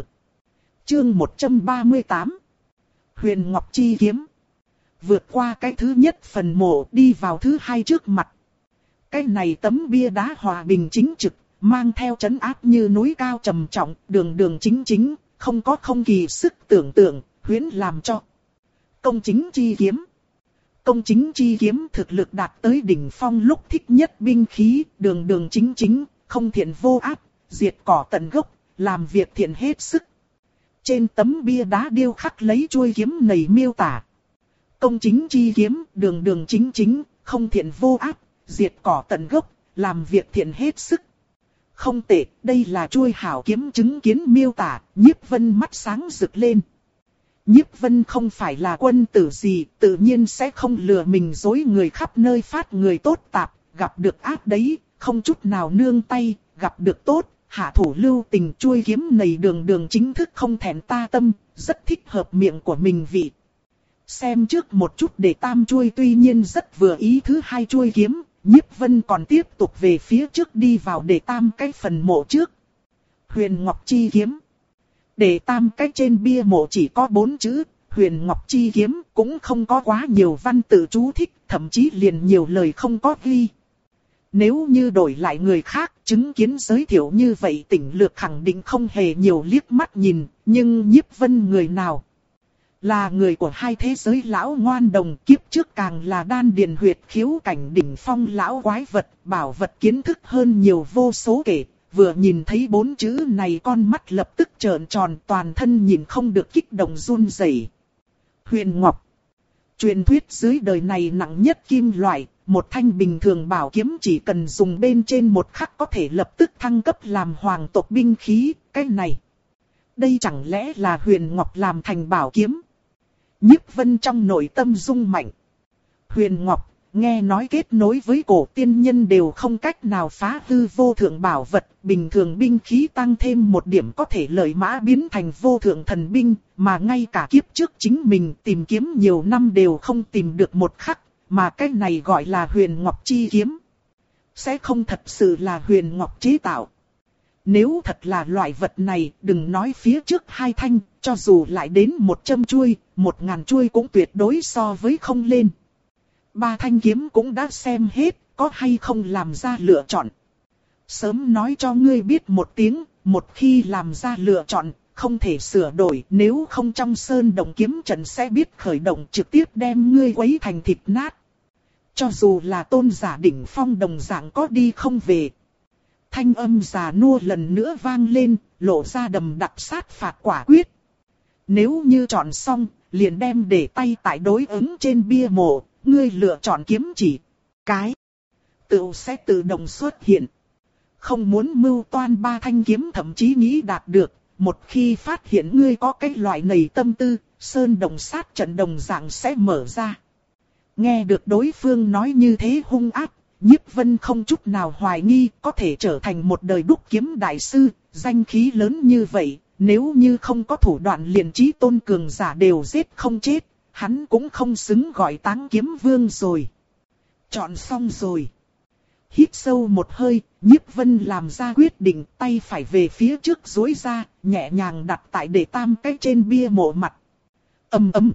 Chương một trăm ba mươi tám. Huyền Ngọc Chi Kiếm. Vượt qua cái thứ nhất phần mộ đi vào thứ hai trước mặt. Cái này tấm bia đá hòa bình chính trực, mang theo trấn áp như núi cao trầm trọng, đường đường chính chính, không có không kỳ sức tưởng tượng, huyễn làm cho. Công chính chi kiếm. Công chính chi kiếm thực lực đạt tới đỉnh phong lúc thích nhất binh khí, đường đường chính chính, không thiện vô ác, diệt cỏ tận gốc, làm việc thiện hết sức. Trên tấm bia đá điêu khắc lấy chuôi kiếm này miêu tả. Công chính chi kiếm, đường đường chính chính, không thiện vô ác, diệt cỏ tận gốc, làm việc thiện hết sức. Không tệ, đây là chuôi hảo kiếm chứng kiến miêu tả, Nhiếp Vân mắt sáng rực lên. Nhiếp Vân không phải là quân tử gì, tự nhiên sẽ không lừa mình dối người khắp nơi phát người tốt tạp, gặp được ác đấy, không chút nào nương tay, gặp được tốt, hạ thủ lưu tình. Chuôi kiếm này đường đường chính thức không thèm ta tâm, rất thích hợp miệng của mình vị. Xem trước một chút để tam chuôi tuy nhiên rất vừa ý thứ hai chuôi kiếm, Nhiếp Vân còn tiếp tục về phía trước đi vào để tam cái phần mộ trước. Huyền Ngọc Chi Kiếm. Để tam cái trên bia mộ chỉ có bốn chữ, Huyền Ngọc Chi Kiếm, cũng không có quá nhiều văn tự chú thích, thậm chí liền nhiều lời không có ghi. Nếu như đổi lại người khác, chứng kiến giới thiệu như vậy tỉnh lược khẳng định không hề nhiều liếc mắt nhìn, nhưng Nhiếp Vân người nào? Là người của hai thế giới lão ngoan đồng, kiếp trước càng là đan điền huyệt khiếu cảnh đỉnh phong lão quái vật, bảo vật kiến thức hơn nhiều vô số kể. Vừa nhìn thấy bốn chữ này con mắt lập tức trợn tròn, toàn thân nhìn không được kích động run rẩy. Huyền Ngọc. Truyền thuyết dưới đời này nặng nhất kim loại, một thanh bình thường bảo kiếm chỉ cần dùng bên trên một khắc có thể lập tức thăng cấp làm hoàng tộc binh khí, cái này. Đây chẳng lẽ là Huyền Ngọc làm thành bảo kiếm? Nhiếp Vân trong nội tâm rung mạnh. Huyền Ngọc, nghe nói kết nối với cổ tiên nhân đều không cách nào phá hư vô thượng bảo vật, bình thường binh khí tăng thêm một điểm có thể lợi mã biến thành vô thượng thần binh, mà ngay cả kiếp trước chính mình tìm kiếm nhiều năm đều không tìm được một khắc, mà cái này gọi là huyền ngọc chi kiếm. Sẽ không thật sự là huyền ngọc chế tạo. Nếu thật là loại vật này, đừng nói phía trước hai thanh, cho dù lại đến một trăm chuôi, một ngàn chuôi cũng tuyệt đối so với không lên. Ba thanh kiếm cũng đã xem hết, có hay không làm ra lựa chọn. Sớm nói cho ngươi biết một tiếng, một khi làm ra lựa chọn, không thể sửa đổi, nếu không trong sơn đồng kiếm trận sẽ biết khởi động trực tiếp đem ngươi quấy thành thịt nát. Cho dù là tôn giả đỉnh phong đồng dạng có đi không về. Thanh âm già nua lần nữa vang lên, lộ ra đầm đặc sát phạt quả quyết. Nếu như chọn xong, liền đem để tay tại đối ứng trên bia mộ, ngươi lựa chọn kiếm chỉ. Cái tự sẽ tự động xuất hiện. Không muốn mưu toan ba thanh kiếm thậm chí nghĩ đạt được, một khi phát hiện ngươi có cái loại này tâm tư, sơn đồng sát trận đồng dạng sẽ mở ra. Nghe được đối phương nói như thế hung ác, Nhiếp Vân không chút nào hoài nghi có thể trở thành một đời đúc kiếm đại sư, danh khí lớn như vậy, nếu như không có thủ đoạn liền chí tôn cường giả đều giết không chết, hắn cũng không xứng gọi Táng Kiếm Vương rồi. Chọn xong rồi. Hít sâu một hơi, Nhiếp Vân làm ra quyết định, tay phải về phía trước duỗi ra, nhẹ nhàng đặt tại đệ tam cái trên bia mộ mặt. Ầm ầm.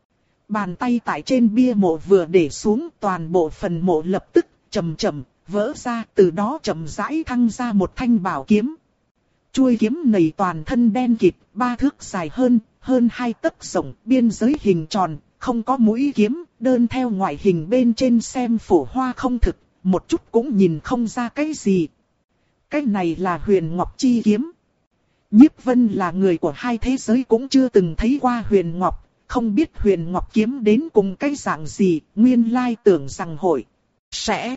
Bàn tay tại trên bia mộ vừa để xuống, toàn bộ phần mộ lập tức chầm chậm vỡ ra, từ đó chậm rãi thăng ra một thanh bảo kiếm. Chuôi kiếm này toàn thân đen kịt, ba thước dài hơn, hơn hai tấc rộng, biên giới hình tròn, không có mũi kiếm, đơn theo ngoại hình bên trên xem phổ hoa không thực, một chút cũng nhìn không ra cái gì. Cái này là huyền ngọc chi kiếm. Nhiếp Vân là người của hai thế giới cũng chưa từng thấy qua huyền ngọc, không biết huyền ngọc kiếm đến cùng cái dạng gì, nguyên lai tưởng rằng hội sẽ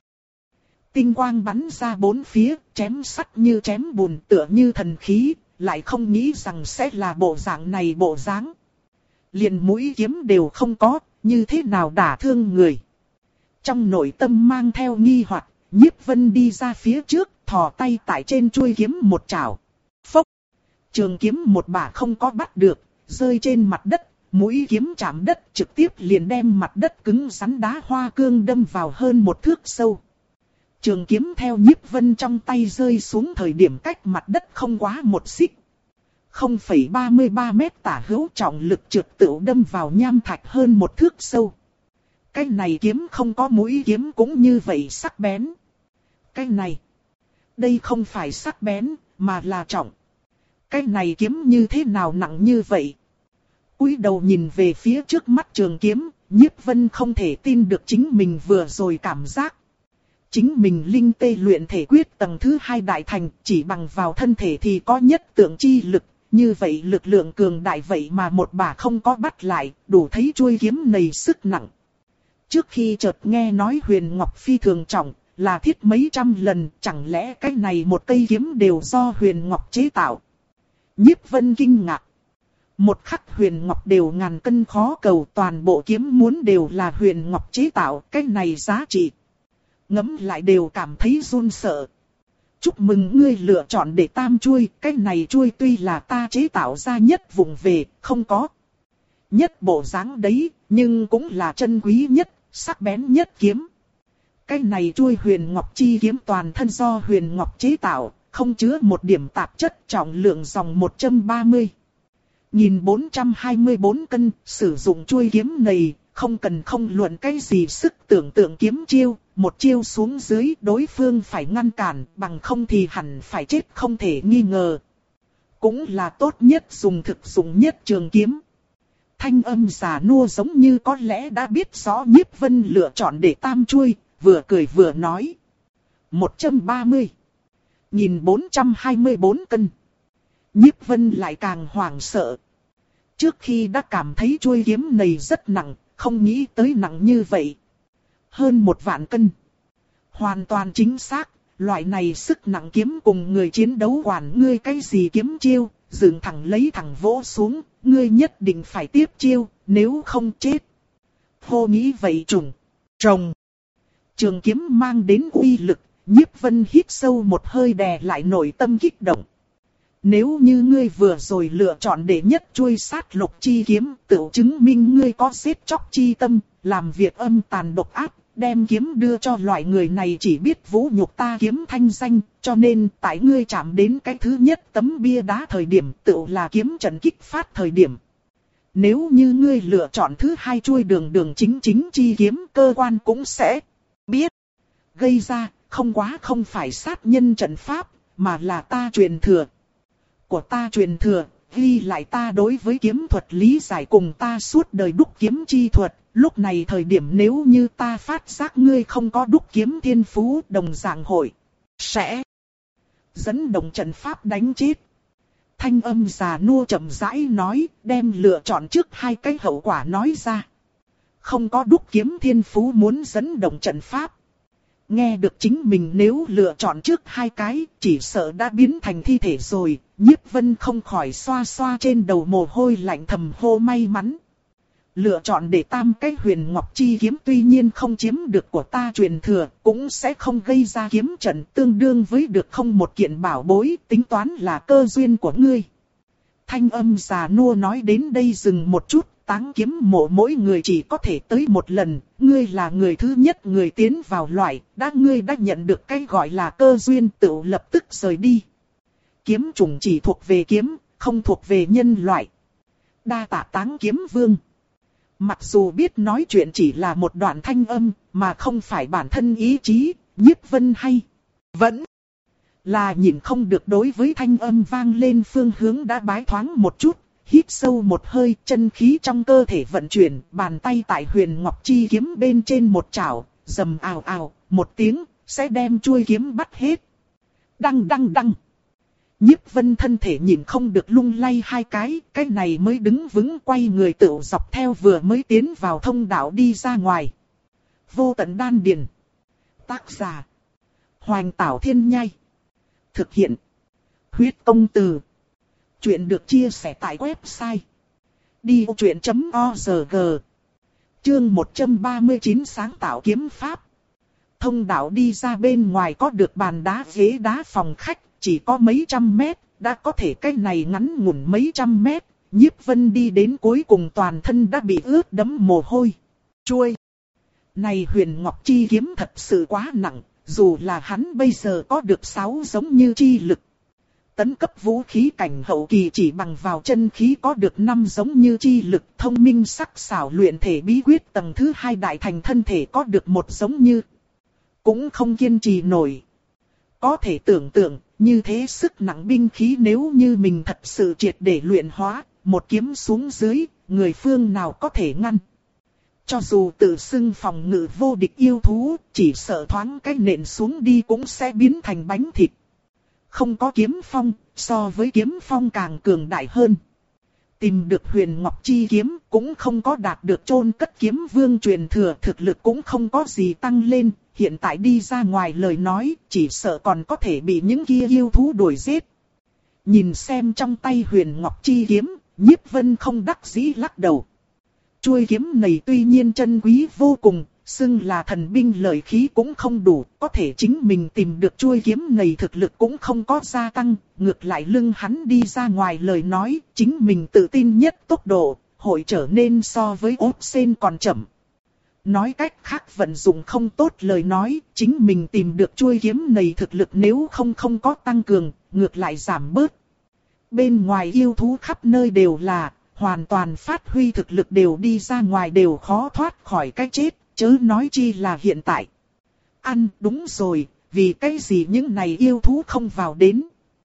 tinh quang bắn ra bốn phía, chém sắt như chém bùn tựa như thần khí, lại không nghĩ rằng sẽ là bộ dạng này bộ dáng. Liền mũi kiếm đều không có, như thế nào đả thương người. Trong nội tâm mang theo nghi hoặc, Nhiếp Vân đi ra phía trước, thò tay tại trên chuôi kiếm một chảo. Phốc! Trường kiếm một bả không có bắt được, rơi trên mặt đất, mũi kiếm chạm đất trực tiếp liền đem mặt đất cứng rắn đá hoa cương đâm vào hơn một thước sâu. Trường kiếm theo Nhiếp Vân trong tay rơi xuống thời điểm cách mặt đất không quá một xích. không phẩy ba mươi ba mét tả hữu trọng lực trượt tựu đâm vào nham thạch hơn một thước sâu. Cái này kiếm không có mũi kiếm cũng như vậy sắc bén. Cái này, đây không phải sắc bén, mà là trọng. Cái này kiếm như thế nào nặng như vậy? Cúi đầu nhìn về phía trước mắt trường kiếm, Nhiếp Vân không thể tin được chính mình vừa rồi cảm giác. Chính mình linh tê luyện thể quyết tầng thứ hai đại thành, chỉ bằng vào thân thể thì có nhất tượng chi lực, như vậy lực lượng cường đại vậy mà một bả không có bắt lại, đủ thấy chuôi kiếm này sức nặng. Trước khi chợt nghe nói huyền ngọc phi thường trọng, là thiết mấy trăm lần, chẳng lẽ cái này một cây kiếm đều do huyền ngọc chế tạo? Nhiếp Vân kinh ngạc. Một khắc huyền ngọc đều ngàn cân khó cầu, toàn bộ kiếm muốn đều là huyền ngọc chế tạo, cái này giá trị. Ngẫm lại đều cảm thấy run sợ. Chúc mừng ngươi lựa chọn để tam chuôi, cái này chuôi tuy là ta chế tạo ra nhất vùng về, không có nhất bộ dáng đấy, nhưng cũng là chân quý nhất, sắc bén nhất kiếm. Cái này chuôi huyền ngọc chi kiếm toàn thân do huyền ngọc chế tạo, không chứa một điểm tạp chất, trọng lượng dòng một trăm ba mươi nghìn bốn trăm hai mươi bốn cân, sử dụng chuôi kiếm này, không cần không luận cái gì sức tưởng tượng kiếm chiêu, một chiêu xuống dưới đối phương phải ngăn cản, bằng không thì hẳn phải chết không thể nghi ngờ. Cũng là tốt nhất dùng thực dụng nhất trường kiếm. Thanh âm già nua giống như có lẽ đã biết rõ Nhiếp Vân lựa chọn để tam chuôi, vừa cười vừa nói. một trăm ba mươi nghìn bốn trăm hai mươi bốn cân. Nhiếp Vân lại càng hoảng sợ. Trước khi đã cảm thấy chuôi kiếm này rất nặng, không nghĩ tới nặng như vậy. Hơn một vạn cân. Hoàn toàn chính xác, loại này sức nặng kiếm cùng người chiến đấu quản ngươi cái gì kiếm chiêu, dựng thẳng lấy thẳng vỗ xuống, ngươi nhất định phải tiếp chiêu, nếu không chết. Hô nghĩ vậy trùng, trồng. Trường kiếm mang đến uy lực, Nhiếp Vân hít sâu một hơi đè lại nội tâm kích động. Nếu như ngươi vừa rồi lựa chọn đệ nhất chuôi sát lục chi kiếm, tự chứng minh ngươi có giết chóc chi tâm, làm việc âm tàn độc ác, đem kiếm đưa cho loại người này chỉ biết vũ nhục ta kiếm thanh danh, cho nên tại ngươi chạm đến cái thứ nhất tấm bia đá thời điểm tự là kiếm trận kích phát thời điểm. Nếu như ngươi lựa chọn thứ hai chuôi đường đường chính chính chi kiếm, cơ quan cũng sẽ biết. Gây ra, không quá không phải sát nhân trận pháp, mà là ta truyền thừa. Của ta truyền thừa, ghi lại ta đối với kiếm thuật lý giải cùng ta suốt đời đúc kiếm chi thuật. Lúc này thời điểm nếu như ta phát giác ngươi không có đúc kiếm thiên phú, đồng dạng hội sẽ dẫn động trận pháp đánh chết. Thanh âm già nua chậm rãi nói, đem lựa chọn trước hai cái hậu quả nói ra. Không có đúc kiếm thiên phú muốn dẫn động trận pháp. Nghe được chính mình nếu lựa chọn trước hai cái, chỉ sợ đã biến thành thi thể rồi. Nhiếp Vân không khỏi xoa xoa trên đầu mồ hôi lạnh thầm hô may mắn. Lựa chọn để tam cái huyền ngọc chi kiếm tuy nhiên không chiếm được của ta truyền thừa, cũng sẽ không gây ra kiếm trận, tương đương với được không một kiện bảo bối, tính toán là cơ duyên của ngươi. Thanh âm già nua nói đến đây dừng một chút, táng kiếm mộ mỗi người chỉ có thể tới một lần, ngươi là người thứ nhất người tiến vào loại, đã ngươi đã nhận được cái gọi là cơ duyên tự lập tức rời đi. Kiếm chủng chỉ thuộc về kiếm, không thuộc về nhân loại. Đa tạ táng kiếm vương. Mặc dù biết nói chuyện chỉ là một đoạn thanh âm, mà không phải bản thân ý chí, Nhiếp Vân hay vẫn là nhìn không được đối với thanh âm vang lên phương hướng đã bái thoáng một chút, hít sâu một hơi, chân khí trong cơ thể vận chuyển, bàn tay tại huyền ngọc chi kiếm bên trên một chảo, rầm ào ào, một tiếng, sẽ đem chuôi kiếm bắt hết. Đăng đăng đăng. Nhiếp Vân thân thể nhìn không được lung lay hai cái, cái này mới đứng vững quay người tựu dọc theo vừa mới tiến vào thông đạo đi ra ngoài. Vô tận đan điền. Tác giả. Hoành Tảo Thiên Nhai. Thực hiện. Huyết Công Từ. Chuyện được chia sẻ tại website. đi ô chuyện chấm o rờ giê. Chương một trăm ba mươi chín sáng tạo kiếm pháp. Thông đạo đi ra bên ngoài có được bàn đá ghế đá phòng khách. Chỉ có mấy trăm mét, đã có thể cái này ngắn ngủn mấy trăm mét, Nhiếp Vân đi đến cuối cùng toàn thân đã bị ướt đẫm mồ hôi. Chuôi! Này huyền ngọc chi kiếm thật sự quá nặng, dù là hắn bây giờ có được sáu giống như chi lực. Tấn cấp vũ khí cảnh hậu kỳ chỉ bằng vào chân khí có được năm giống như chi lực, thông minh sắc xảo luyện thể bí quyết tầng thứ hai đại thành thân thể có được một giống như. Cũng không kiên trì nổi. Có thể tưởng tượng, như thế sức nặng binh khí nếu như mình thật sự triệt để luyện hóa, một kiếm xuống dưới, người phương nào có thể ngăn. Cho dù tự xưng phòng ngự vô địch yêu thú, chỉ sợ thoáng cái nện xuống đi cũng sẽ biến thành bánh thịt. Không có kiếm phong, so với kiếm phong càng cường đại hơn. Tìm được huyền ngọc chi kiếm, cũng không có đạt được chôn cất kiếm vương truyền thừa, thực lực cũng không có gì tăng lên. Hiện tại đi ra ngoài lời nói, chỉ sợ còn có thể bị những kia yêu thú đuổi giết. Nhìn xem trong tay huyền ngọc chi kiếm, Nhiếp Vân không đắc dĩ lắc đầu. Chuôi kiếm này tuy nhiên chân quý vô cùng, xưng là thần binh lợi khí cũng không đủ, có thể chính mình tìm được chuôi kiếm này thực lực cũng không có gia tăng, ngược lại lưng hắn đi ra ngoài lời nói, chính mình tự tin nhất tốc độ, hội trở nên so với ốt sen còn chậm. Nói cách khác vận dụng không tốt lời nói, chính mình tìm được chuôi kiếm này thực lực nếu không không có tăng cường, ngược lại giảm bớt. Bên ngoài yêu thú khắp nơi đều là, hoàn toàn phát huy thực lực đều đi ra ngoài đều khó thoát khỏi cái chết, chớ nói chi là hiện tại. Ăn đúng rồi, vì cái gì những này yêu thú không vào đến.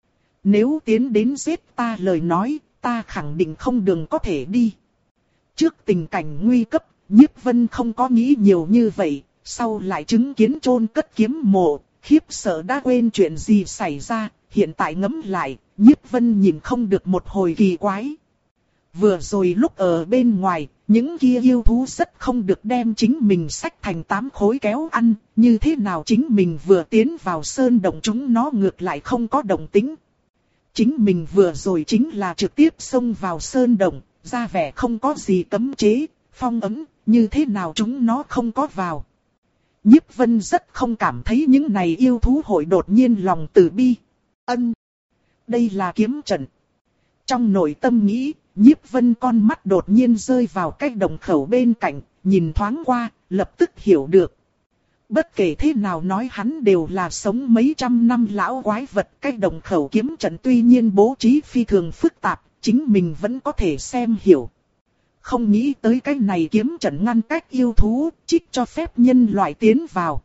Nếu tiến đến giết ta lời nói, ta khẳng định không đường có thể đi. Trước tình cảnh nguy cấp, Nhiếp Vân không có nghĩ nhiều như vậy, sau lại chứng kiến chôn cất kiếm mộ, khiếp sợ đã quên chuyện gì xảy ra, hiện tại ngẫm lại, Nhiếp Vân nhìn không được một hồi kỳ quái. Vừa rồi lúc ở bên ngoài, những kia yêu thú rất không được đem chính mình xách thành tám khối kéo ăn, như thế nào chính mình vừa tiến vào sơn động chúng nó ngược lại không có động tĩnh. Chính mình vừa rồi chính là trực tiếp xông vào sơn động, ra vẻ không có gì cấm chế, phong ấn, như thế nào chúng nó không có vào. Nhiếp Vân rất không cảm thấy những này yêu thú hội đột nhiên lòng từ bi. Ân, đây là kiếm trận. Trong nội tâm nghĩ, Nhiếp Vân con mắt đột nhiên rơi vào cái đồng khẩu bên cạnh, nhìn thoáng qua, lập tức hiểu được. Bất kể thế nào nói hắn đều là sống mấy trăm năm lão quái vật, cái đồng khẩu kiếm trận tuy nhiên bố trí phi thường phức tạp, chính mình vẫn có thể xem hiểu. Không nghĩ tới cái này kiếm trận ngăn cách yêu thú, trích cho phép nhân loại tiến vào.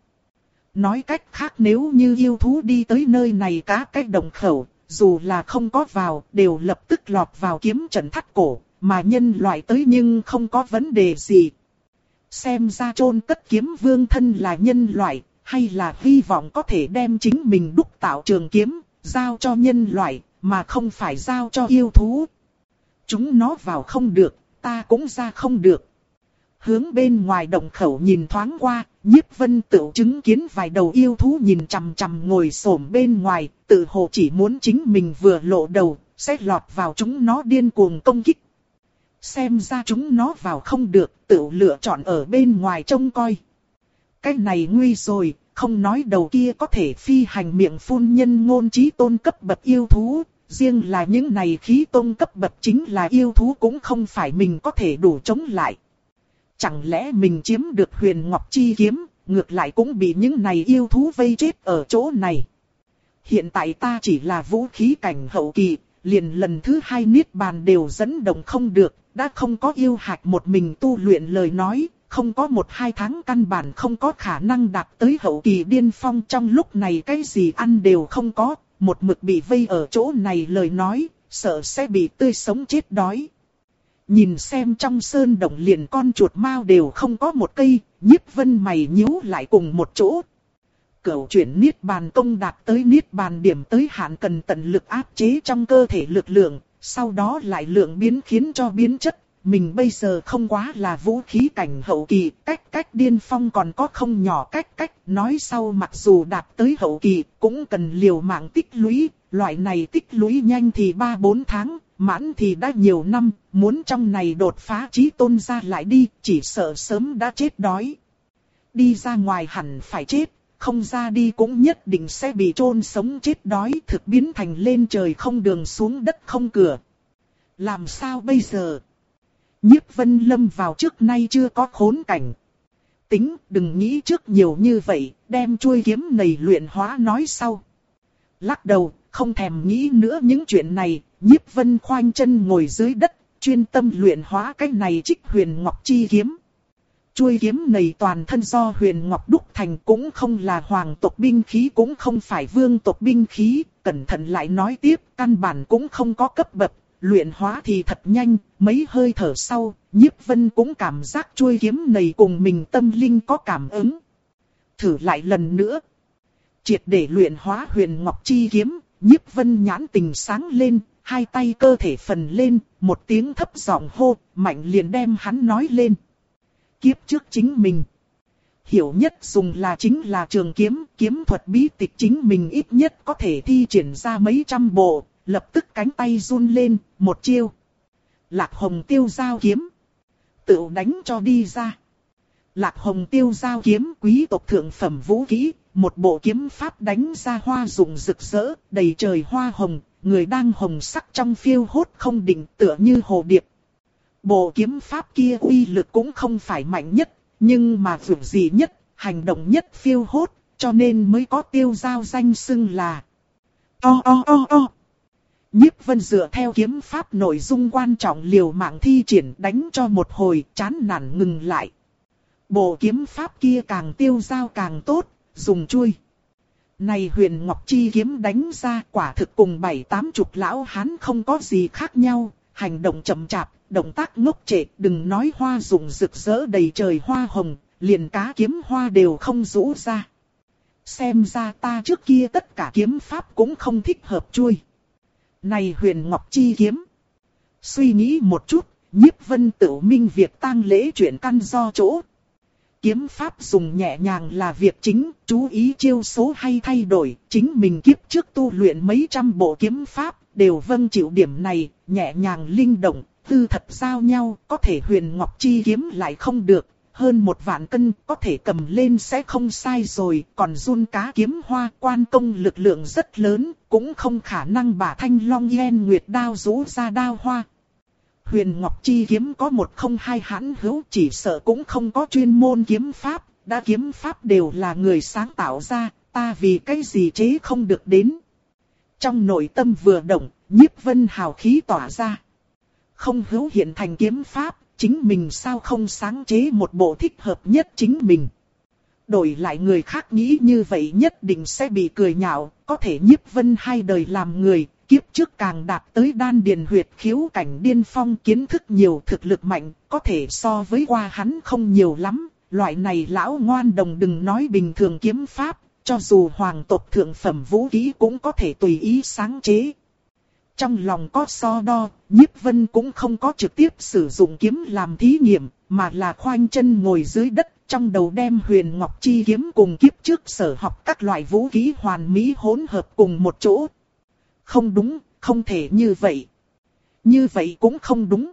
Nói cách khác, nếu như yêu thú đi tới nơi này cá cái đồng khẩu, dù là không có vào, đều lập tức lọt vào kiếm trận thắt cổ, mà nhân loại tới nhưng không có vấn đề gì. Xem ra chôn cất kiếm vương thân là nhân loại, hay là hy vọng có thể đem chính mình đúc tạo trường kiếm, giao cho nhân loại, mà không phải giao cho yêu thú. Chúng nó vào không được, ta cũng ra không được. Hướng bên ngoài động khẩu nhìn thoáng qua, Nhiếp Vân tự chứng kiến vài đầu yêu thú nhìn chằm chằm ngồi xổm bên ngoài, tự hồ chỉ muốn chính mình vừa lộ đầu, sẽ lọt vào chúng nó điên cuồng công kích. Xem ra chúng nó vào không được, tự lựa chọn ở bên ngoài trông coi. Cái này nguy rồi, không nói đầu kia có thể phi hành miệng phun nhân ngôn chí tôn cấp bậc yêu thú, riêng là những này khí tôn cấp bậc chính là yêu thú cũng không phải mình có thể đủ chống lại. Chẳng lẽ mình chiếm được Huyền Ngọc Chi kiếm, ngược lại cũng bị những này yêu thú vây chết ở chỗ này. Hiện tại ta chỉ là vũ khí cảnh hậu kỳ, liền lần thứ hai niết bàn đều dẫn động không được, đã không có yêu hạch một mình tu luyện lời nói, không có một hai tháng căn bản không có khả năng đạt tới hậu kỳ điên phong. Trong lúc này cái gì ăn đều không có, một mực bị vây ở chỗ này lời nói, sợ sẽ bị tươi sống chết đói. Nhìn xem trong sơn động liền con chuột mao đều không có một cây, Nhiếp Vân mày nhíu lại cùng một chỗ. Cửu chuyển niết bàn công đạt tới niết bàn điểm tới hạn cần tận lực áp chế trong cơ thể lực lượng, sau đó lại lượng biến khiến cho biến chất. Mình bây giờ không quá là vũ khí cảnh hậu kỳ, cách cách điên phong còn có không nhỏ cách cách. Nói sau mặc dù đạt tới hậu kỳ, cũng cần liều mạng tích lũy, loại này tích lũy nhanh thì ba bốn tháng, mãn thì đã nhiều năm, muốn trong này đột phá chí tôn ra lại đi, chỉ sợ sớm đã chết đói. Đi ra ngoài hẳn phải chết, không ra đi cũng nhất định sẽ bị chôn sống chết đói, thực biến thành lên trời không đường xuống đất không cửa. Làm sao bây giờ? Nhiếp Vân lâm vào trước nay chưa có khốn cảnh. Tính, đừng nghĩ trước nhiều như vậy, đem chuôi kiếm này luyện hóa nói sau. Lắc đầu, không thèm nghĩ nữa những chuyện này, Nhiếp Vân khoanh chân ngồi dưới đất, chuyên tâm luyện hóa cái này trích Huyền Ngọc Chi kiếm. Chuôi kiếm này toàn thân do Huyền Ngọc đúc thành, cũng không là hoàng tộc binh khí, cũng không phải vương tộc binh khí, cẩn thận lại nói tiếp, căn bản cũng không có cấp bậc, luyện hóa thì thật nhanh, mấy hơi thở sau, Nhiếp Vân cũng cảm giác chuôi kiếm này cùng mình tâm linh có cảm ứng. Thử lại lần nữa. Triệt để luyện hóa Huyền Ngọc Chi kiếm, Nhiếp Vân nhãn tình sáng lên, hai tay cơ thể phần lên, một tiếng thấp giọng hô, mạnh liền đem hắn nói lên. Kiếp trước chính mình hiểu nhất dùng là chính là trường kiếm, kiếm thuật bí tịch chính mình ít nhất có thể thi triển ra mấy trăm bộ, lập tức cánh tay run lên, một chiêu. Lạc Hồng Tiêu Giao kiếm. Tự đánh cho đi ra. Lạc Hồng Tiêu Giao kiếm quý tộc thượng phẩm vũ khí, một bộ kiếm pháp đánh ra hoa rụng rực rỡ, đầy trời hoa hồng, người đang hồng sắc trong phiêu hốt không định tựa như hồ điệp. Bộ kiếm pháp kia uy lực cũng không phải mạnh nhất, nhưng mà vượt gì nhất, hành động nhất phiêu hốt, cho nên mới có Tiêu Giao danh xưng là. O o o o. Nhiếp Vân dựa theo kiếm pháp nội dung quan trọng liều mạng thi triển đánh cho một hồi, chán nản ngừng lại. Bộ kiếm pháp kia càng tiêu dao càng tốt, dùng chuôi. Này Huyền Ngọc Chi kiếm đánh ra quả thực cùng bảy tám chục lão hán không có gì khác nhau, hành động chậm chạp, động tác ngốc trệ, đừng nói hoa rụng rực rỡ đầy trời hoa hồng, liền cá kiếm hoa đều không rũ ra. Xem ra ta trước kia tất cả kiếm pháp cũng không thích hợp chuôi. Này Huyền Ngọc Chi kiếm. Suy nghĩ một chút, Nhiếp Vân tự minh việc tang lễ chuyện căn do chỗ. Kiếm pháp dùng nhẹ nhàng là việc chính, chú ý chiêu số hay thay đổi, chính mình kiếp trước tu luyện mấy trăm bộ kiếm pháp, đều vâng chịu điểm này, nhẹ nhàng linh động, tư thật giao nhau, có thể Huyền Ngọc Chi kiếm lại không được, hơn một vạn cân, có thể cầm lên sẽ không sai rồi, còn run cá kiếm hoa quan công lực lượng rất lớn, cũng không khả năng bả thanh long yên nguyệt đao rũ ra đao hoa. Huyền Ngọc Chi kiếm có một không hai hãn hữu, chỉ sợ cũng không có chuyên môn kiếm pháp, đã kiếm pháp đều là người sáng tạo ra, ta vì cái gì chế không được đến. Trong nội tâm vừa động, Nhiếp Vân hào khí tỏa ra. Không hữu hiện thành kiếm pháp, chính mình sao không sáng chế một bộ thích hợp nhất chính mình. Đổi lại người khác nghĩ như vậy nhất định sẽ bị cười nhạo, có thể Nhiếp Vân hai đời làm người, kiếp trước càng đạt tới đan điền huyệt khiếu cảnh điên phong, kiến thức nhiều, thực lực mạnh, có thể so với qua hắn không nhiều lắm. Loại này lão ngoan đồng đừng nói bình thường kiếm pháp, cho dù hoàng tộc thượng phẩm vũ khí cũng có thể tùy ý sáng chế. Trong lòng có so đo, Nhiếp Vân cũng không có trực tiếp sử dụng kiếm làm thí nghiệm, mà là khoanh chân ngồi dưới đất, trong đầu đem Huyền Ngọc Chi kiếm cùng kiếp trước sở học các loại vũ khí hoàn mỹ hỗn hợp cùng một chỗ. Không đúng, không thể như vậy. Như vậy cũng không đúng.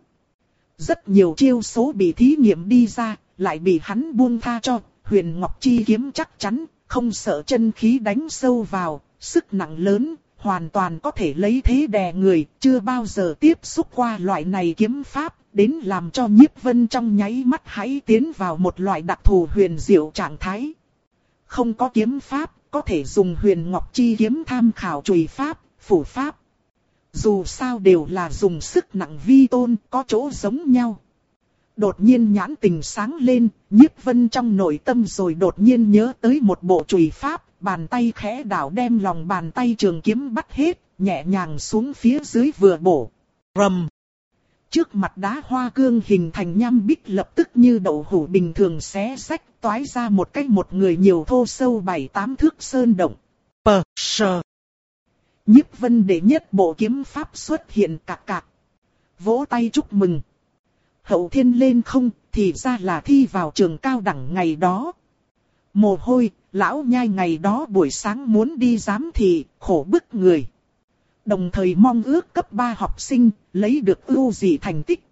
Rất nhiều chiêu số bị thí nghiệm đi ra, lại bị hắn buông tha cho. Huyền Ngọc Chi kiếm chắc chắn, không sợ chân khí đánh sâu vào, sức nặng lớn, hoàn toàn có thể lấy thế đè người, chưa bao giờ tiếp xúc qua loại này kiếm pháp, đến làm cho Nhiếp Vân trong nháy mắt hãy tiến vào một loại đặc thù huyền diệu trạng thái. Không có kiếm pháp, có thể dùng Huyền Ngọc Chi kiếm tham khảo chùy pháp, phủ pháp. Dù sao đều là dùng sức nặng vi tôn, có chỗ giống nhau. Đột nhiên nhãn tình sáng lên, Nhiếp Vân trong nội tâm rồi đột nhiên nhớ tới một bộ chùy pháp, bàn tay khẽ đảo đem lòng bàn tay trường kiếm bắt hết, nhẹ nhàng xuống phía dưới vừa bổ. Rầm! Trước mặt đá hoa cương hình thành nham bích lập tức như đậu hũ bình thường xé rách, toái ra một cái một người nhiều thô sâu bảy tám thước sơn động. Pờ sờ! Nhiếp Vân đệ nhất bộ kiếm pháp xuất hiện cạc cạc. Vỗ tay chúc mừng. Hậu thiên lên không, thì ra là thi vào trường cao đẳng ngày đó. Mồ hôi, lão nhai ngày đó buổi sáng muốn đi giám thị, khổ bức người. Đồng thời mong ước cấp ba học sinh, lấy được ưu dị thành tích.